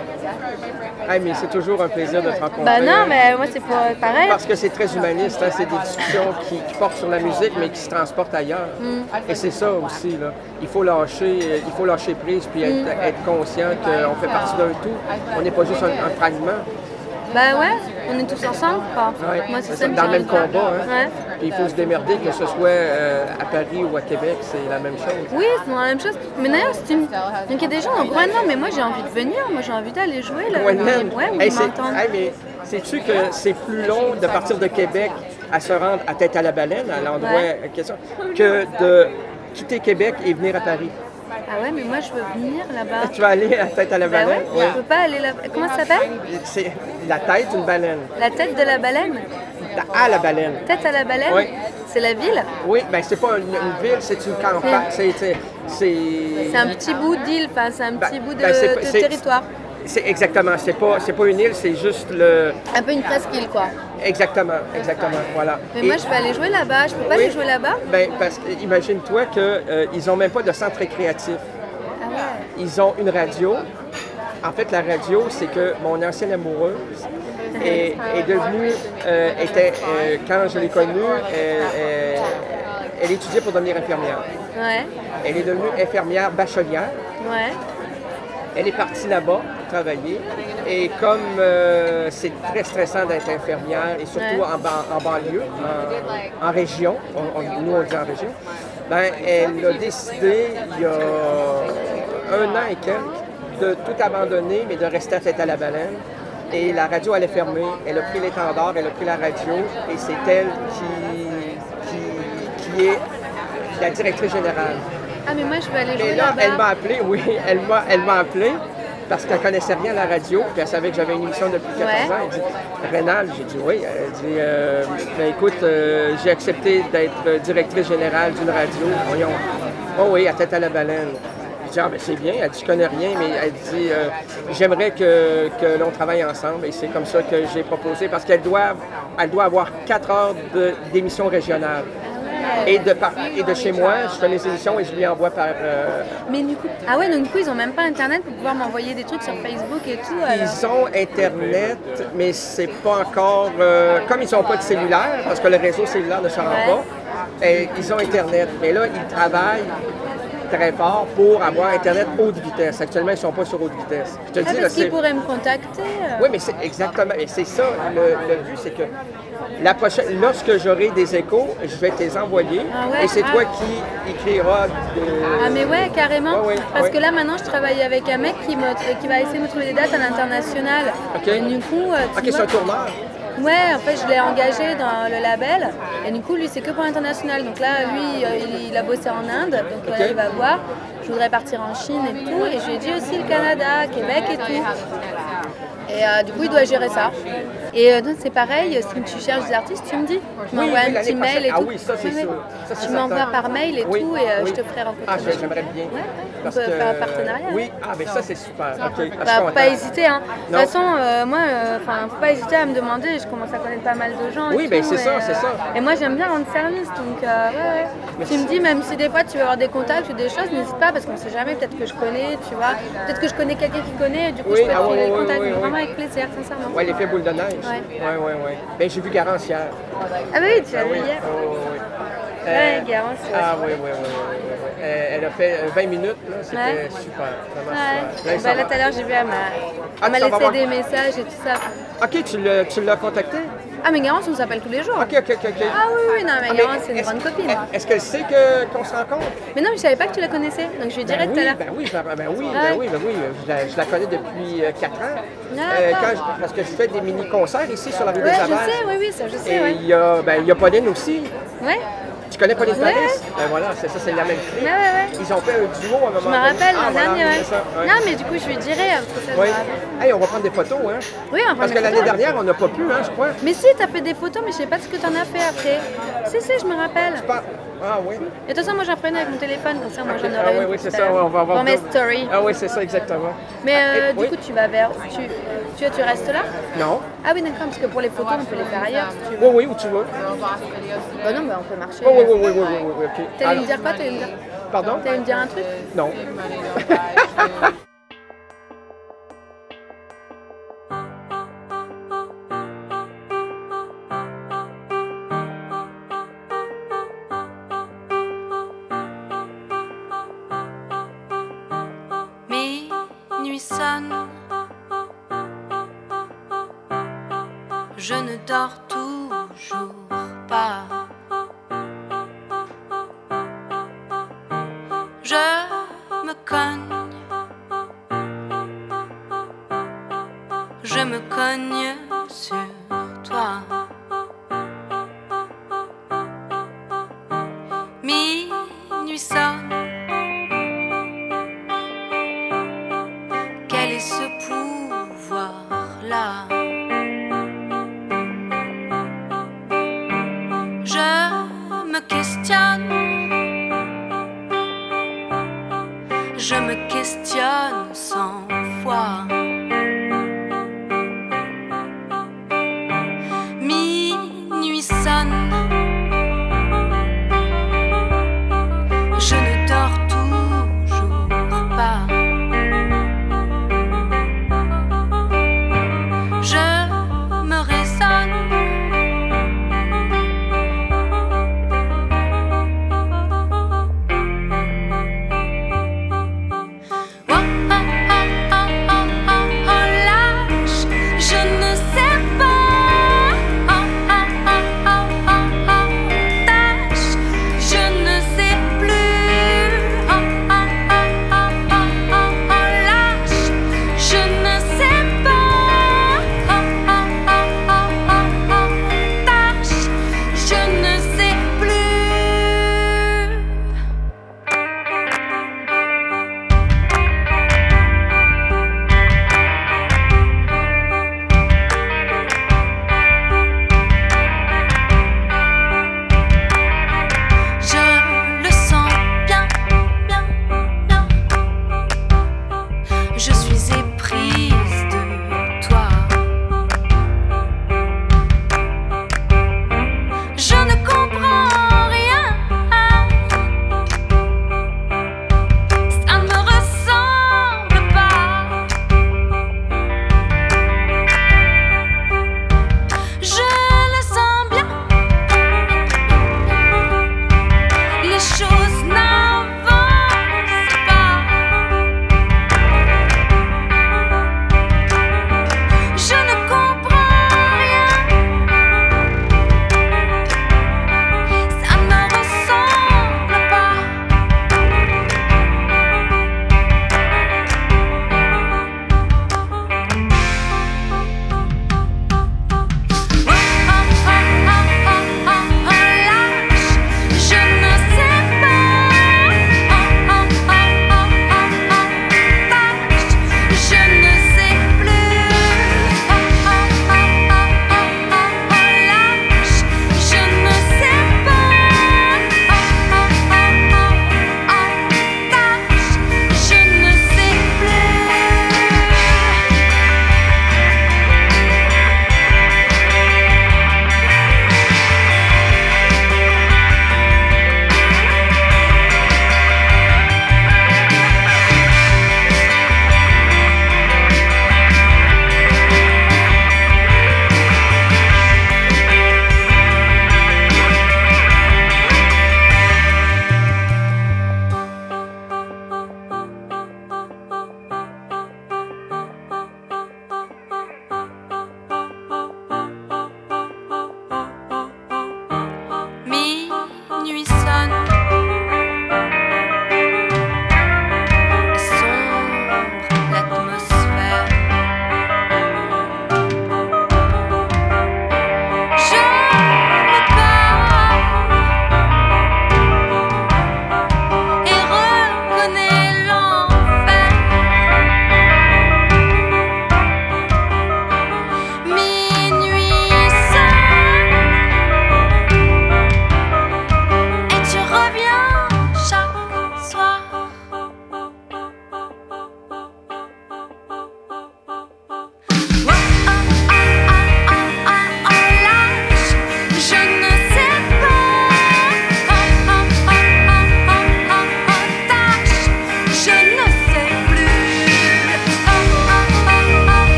Ah, mais c'est toujours un plaisir de te rencontrer. Bah non, mais moi, c'est pas pareil. Parce que c'est très humaniste, hein, c'est des discussions qui, qui portent sur la musique, mais qui se transportent ailleurs. Et c'est ça aussi, là. Il faut lâcher, euh, il faut lâcher prise, puis être, être conscient qu'on fait partie d'un tout. On n'est pas juste un, un fragment. Bah ouais, on est tous ensemble, quoi. Ouais. Moi, c'est C'est ça que dans le j'ai même envie de faire. combat, hein. Ouais. Puis il faut se démerder, que ce soit euh, à Paris ou à Québec, c'est la même chose. Oui, c'est la même chose. Mais d'ailleurs, c'est une... Donc il y a des gens en Groenland, mais moi j'ai envie de venir, moi j'ai envie d'aller jouer là. Groenland. Ouais, où Hey, ils c'est- m'entendent. hey, mais sais-tu que c'est plus long de partir de Québec à se rendre à Tête à la Baleine, à l'endroit Ouais. en question, que de quitter Québec et venir à Paris? Ah ouais, mais moi je veux venir là-bas. Tu vas aller à Tête à la Bah Baleine? ouais, je peux pas aller là. Comment ça s'appelle? C'est la tête d'une baleine. La tête de la baleine? À la baleine. Tête à la baleine? Oui. C'est la ville? Oui, ben c'est pas une, une ville, c'est une campagne. C'est, c'est, c'est... C'est un petit bout d'île, enfin c'est un Ben, petit bout de, ben, c'est- de c'est- territoire. C'est exactement, c'est pas, c'est pas une île, c'est juste le... Un peu une presqu'île quoi. Exactement, exactement, voilà. Mais Et- moi je vais aller jouer là-bas, je peux pas Oui. aller jouer là-bas? Ben, parce que imagine-toi qu'ils euh, n'ont même pas de centre récréatif. Ah ouais. Ils ont une radio. En fait, la radio, c'est que mon ancienne amoureuse est, est devenue, euh, était, euh, quand je l'ai connue, euh, euh, elle étudiait pour devenir infirmière. Ouais, Elle est devenue infirmière bachelière. ouais. Elle est partie là-bas travailler. Et comme euh, c'est très stressant d'être infirmière, et surtout Ouais. en, ban- en banlieue, en, en région, on- on- nous on dit en région, ben, elle a décidé, il y a un an et quelques, de tout abandonner, mais de rester à Tête à la Baleine. Et la radio allait fermer. Elle a pris l'étendard, elle a pris la radio, et c'est elle qui, qui, qui est la directrice générale. Ah mais moi je vais aller Et jouer là, elle m'a là-bas. appelé, oui, elle m'a, elle m'a appelé parce qu'elle connaissait rien à la radio, puis elle savait que j'avais une émission depuis quatorze Ouais. ans. Elle dit, Rénal, j'ai dit oui. Elle dit, euh, ben, écoute, euh, j'ai accepté d'être directrice générale d'une radio. Voyons. Oh oui, à Tête à la Baleine. Je dis, ah, ben, c'est bien. Elle dit, je connais rien, mais elle dit, euh, j'aimerais que, que l'on travaille ensemble. Et c'est comme ça que j'ai proposé, parce qu'elle doit, elle doit avoir quatre heures de, d'émission régionale. Et de, par- et de chez moi, je fais mes émissions et je lui envoie par... euh, Mais du coup, ah ouais, donc du coup, ils ont même pas Internet pour pouvoir m'envoyer des trucs sur Facebook et tout. alors. Ils ont Internet, mais c'est pas encore... euh, comme ils n'ont pas de cellulaire, parce que le réseau cellulaire ne se rend Ouais. pas, et ils ont Internet. Mais là, ils travaillent très fort pour avoir Internet haute vitesse. Actuellement, ils ne sont pas sur haute vitesse. Je te Ah, dis, là, parce qu'ils c'est... pourraient me contacter. euh. Oui, mais c'est exactement. Et c'est ça, le, le but, c'est que la prochaine, lorsque j'aurai des échos, je vais te les envoyer. Ah ouais? Et c'est Ah. toi qui écriras de... Ah mais ouais, carrément. Ouais, ouais, Parce ouais. que là maintenant je travaille avec un mec qui, me, qui va essayer de me trouver des dates à l'international. OK. Et du coup, euh, tu OK, c'est vois- un tourneur. Ouais, en fait je l'ai engagé dans le label. Et du coup lui c'est que pour l'international. Donc là lui euh, il, il a bossé en Inde. Donc voilà, OK. il va voir. Je voudrais partir en Chine et tout. Et je lui ai dit aussi le Canada, Québec et tout. Et euh, du coup il doit gérer ça. Et euh, donc c'est pareil, si tu cherches des artistes, tu me dis. Tu Oui, m'envoies oui, un l'année petit mail prochaine. et Ah tout. oui, ça, c'est Oui, oui. sûr. Ça, c'est Tu m'envoies certain. par mail et Oui, tout et euh, oui. je te ferai rencontrer. Ah, des j'ai- gens. j'aimerais bien. Ouais, on Parce peut que- faire un partenariat. Oui, ah, mais ça, c'est super. OK. Ah, je suis Bah, faut content. pas hésiter, hein. De toute Non. façon, euh, moi, enfin, faut pas hésiter à me demander. Je commence à connaître pas mal de gens. et Oui, ben, tout, c'est ça, et, c'est euh, ça. Et moi, j'aime bien rendre service, donc euh, ouais, ouais. Merci. Tu me dis, même si des fois tu veux avoir des contacts ou des choses, n'hésite pas parce qu'on sait jamais. Peut-être que je connais, tu vois. Peut-être que je connais quelqu'un qui connaît. Et du coup, Oui, je peux ah te ouais, filer ouais, le contact. ouais, donc ouais, vraiment ouais. avec plaisir, sincèrement. Ouais, l'effet boule de neige. Ouais. Ouais, ouais, ouais. Ben, j'ai vu Garance hier. Ah bah oui, tu Ah l'as vu oui. hier. Oh, oui, oui. Ouais, Garance, ouais. Ah oui, oui, oui, oui, oui, oui. Euh, Elle a fait vingt minutes, là, c'était Ouais. super, vraiment Ouais. super. Là, Bah, ça là, va. tout à l'heure, j'ai vu, elle m'a Ah, elle m'a tu t'en vas laissé voir? des messages et tout ça. OK, tu l'as, tu l'as contacté? Ah, mais Garance, on s'appelle tous les jours. OK, OK, OK, OK. Ah oui, oui, non, mais Ah, mais Garance, c'est une est-ce- grande copine. Est-ce qu'elle sait que, qu'on se rencontre? Mais non, mais je savais pas que tu la connaissais, donc je lui dirai Ben tout à oui, l'heure. ben oui, ben, ben oui, Ah ben ouais. oui, ben oui. Je la, je la connais depuis quatre ans. Ah, Euh, d'accord. quand je- parce que je fais des mini-concerts ici sur la rue Ouais, des je Abages. sais, oui, oui, ça, je sais, Et ouais. il y a, ben, il y a Pauline aussi. Ouais, Tu connais Pauline Ouais. Paris? Ben voilà, c'est ça, c'est la même fille. ouais, ouais, ouais. Ils ont fait un duo à un moment Je me donné. rappelle Ah, l'an voilà, dernier, ouais. c'est ça, ouais. Non, mais du coup, je lui dirai, parce que ça, je Oui. me rappelle. Hey, on va prendre des photos, hein? Oui, on va Parce prendre que des l'année photos. dernière, on n'a pas pu, hein, je crois. Mais si, t'as fait des photos, mais je sais pas ce que t'en as fait après. Si, si, je me rappelle. Pas- Ah oui. Et de toute façon, moi, j'en ferai une avec mon téléphone, comme ça, moi, j'en Ah aurai oui, une oui, tout c'est à ça, l'heure. ouais, on va avoir Pour mes deux. stories. Ah oui, c'est ça, exactement. Mais euh, Ah, et- du oui. coup, tu vas vers... Tu, tu, tu restes là? Non. Ah oui, d'accord, parce que pour les photos, on peut les faire ailleurs, si tu veux. Oui, oui, où tu veux. Bah non, bah on peut marcher. Oui, oui, oui, oui, oui, oui, oui, OK. T'allais Alors- me dire quoi? T'allais me dire... Pardon? T'allais me dire un truc? Non. Minuit sonne, je ne dors toujours pas. Je me cogne, je me cogne sur toi. Minuit sonne. Quel est ce pouvoir-là? Je me questionne, je me questionne cent fois. Minuit sonne, je ne dors toujours pas. Je me raisonne, oh, oh, oh, oh, oh, oh, oh, lâche, je ne sais pas, oh, oh, oh, oh, oh, oh, tâche, je ne sais plus, oh, oh, oh, oh, oh, oh, oh, lâche, je ne sais pas, oh, oh, oh, oh, oh, oh, tâche, je ne sais plus. Je le sens bien, bien, bien. Je suis éprise de toi. Je ne comprends rien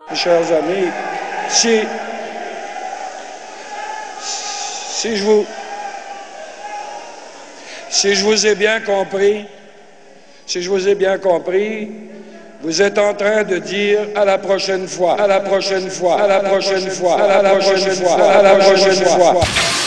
Chers amis, si, si je vous, si je vous ai bien compris, si je vous ai bien compris, vous êtes en train de dire à la prochaine fois, à la prochaine fois, à la prochaine fois, à la prochaine fois, à la prochaine fois.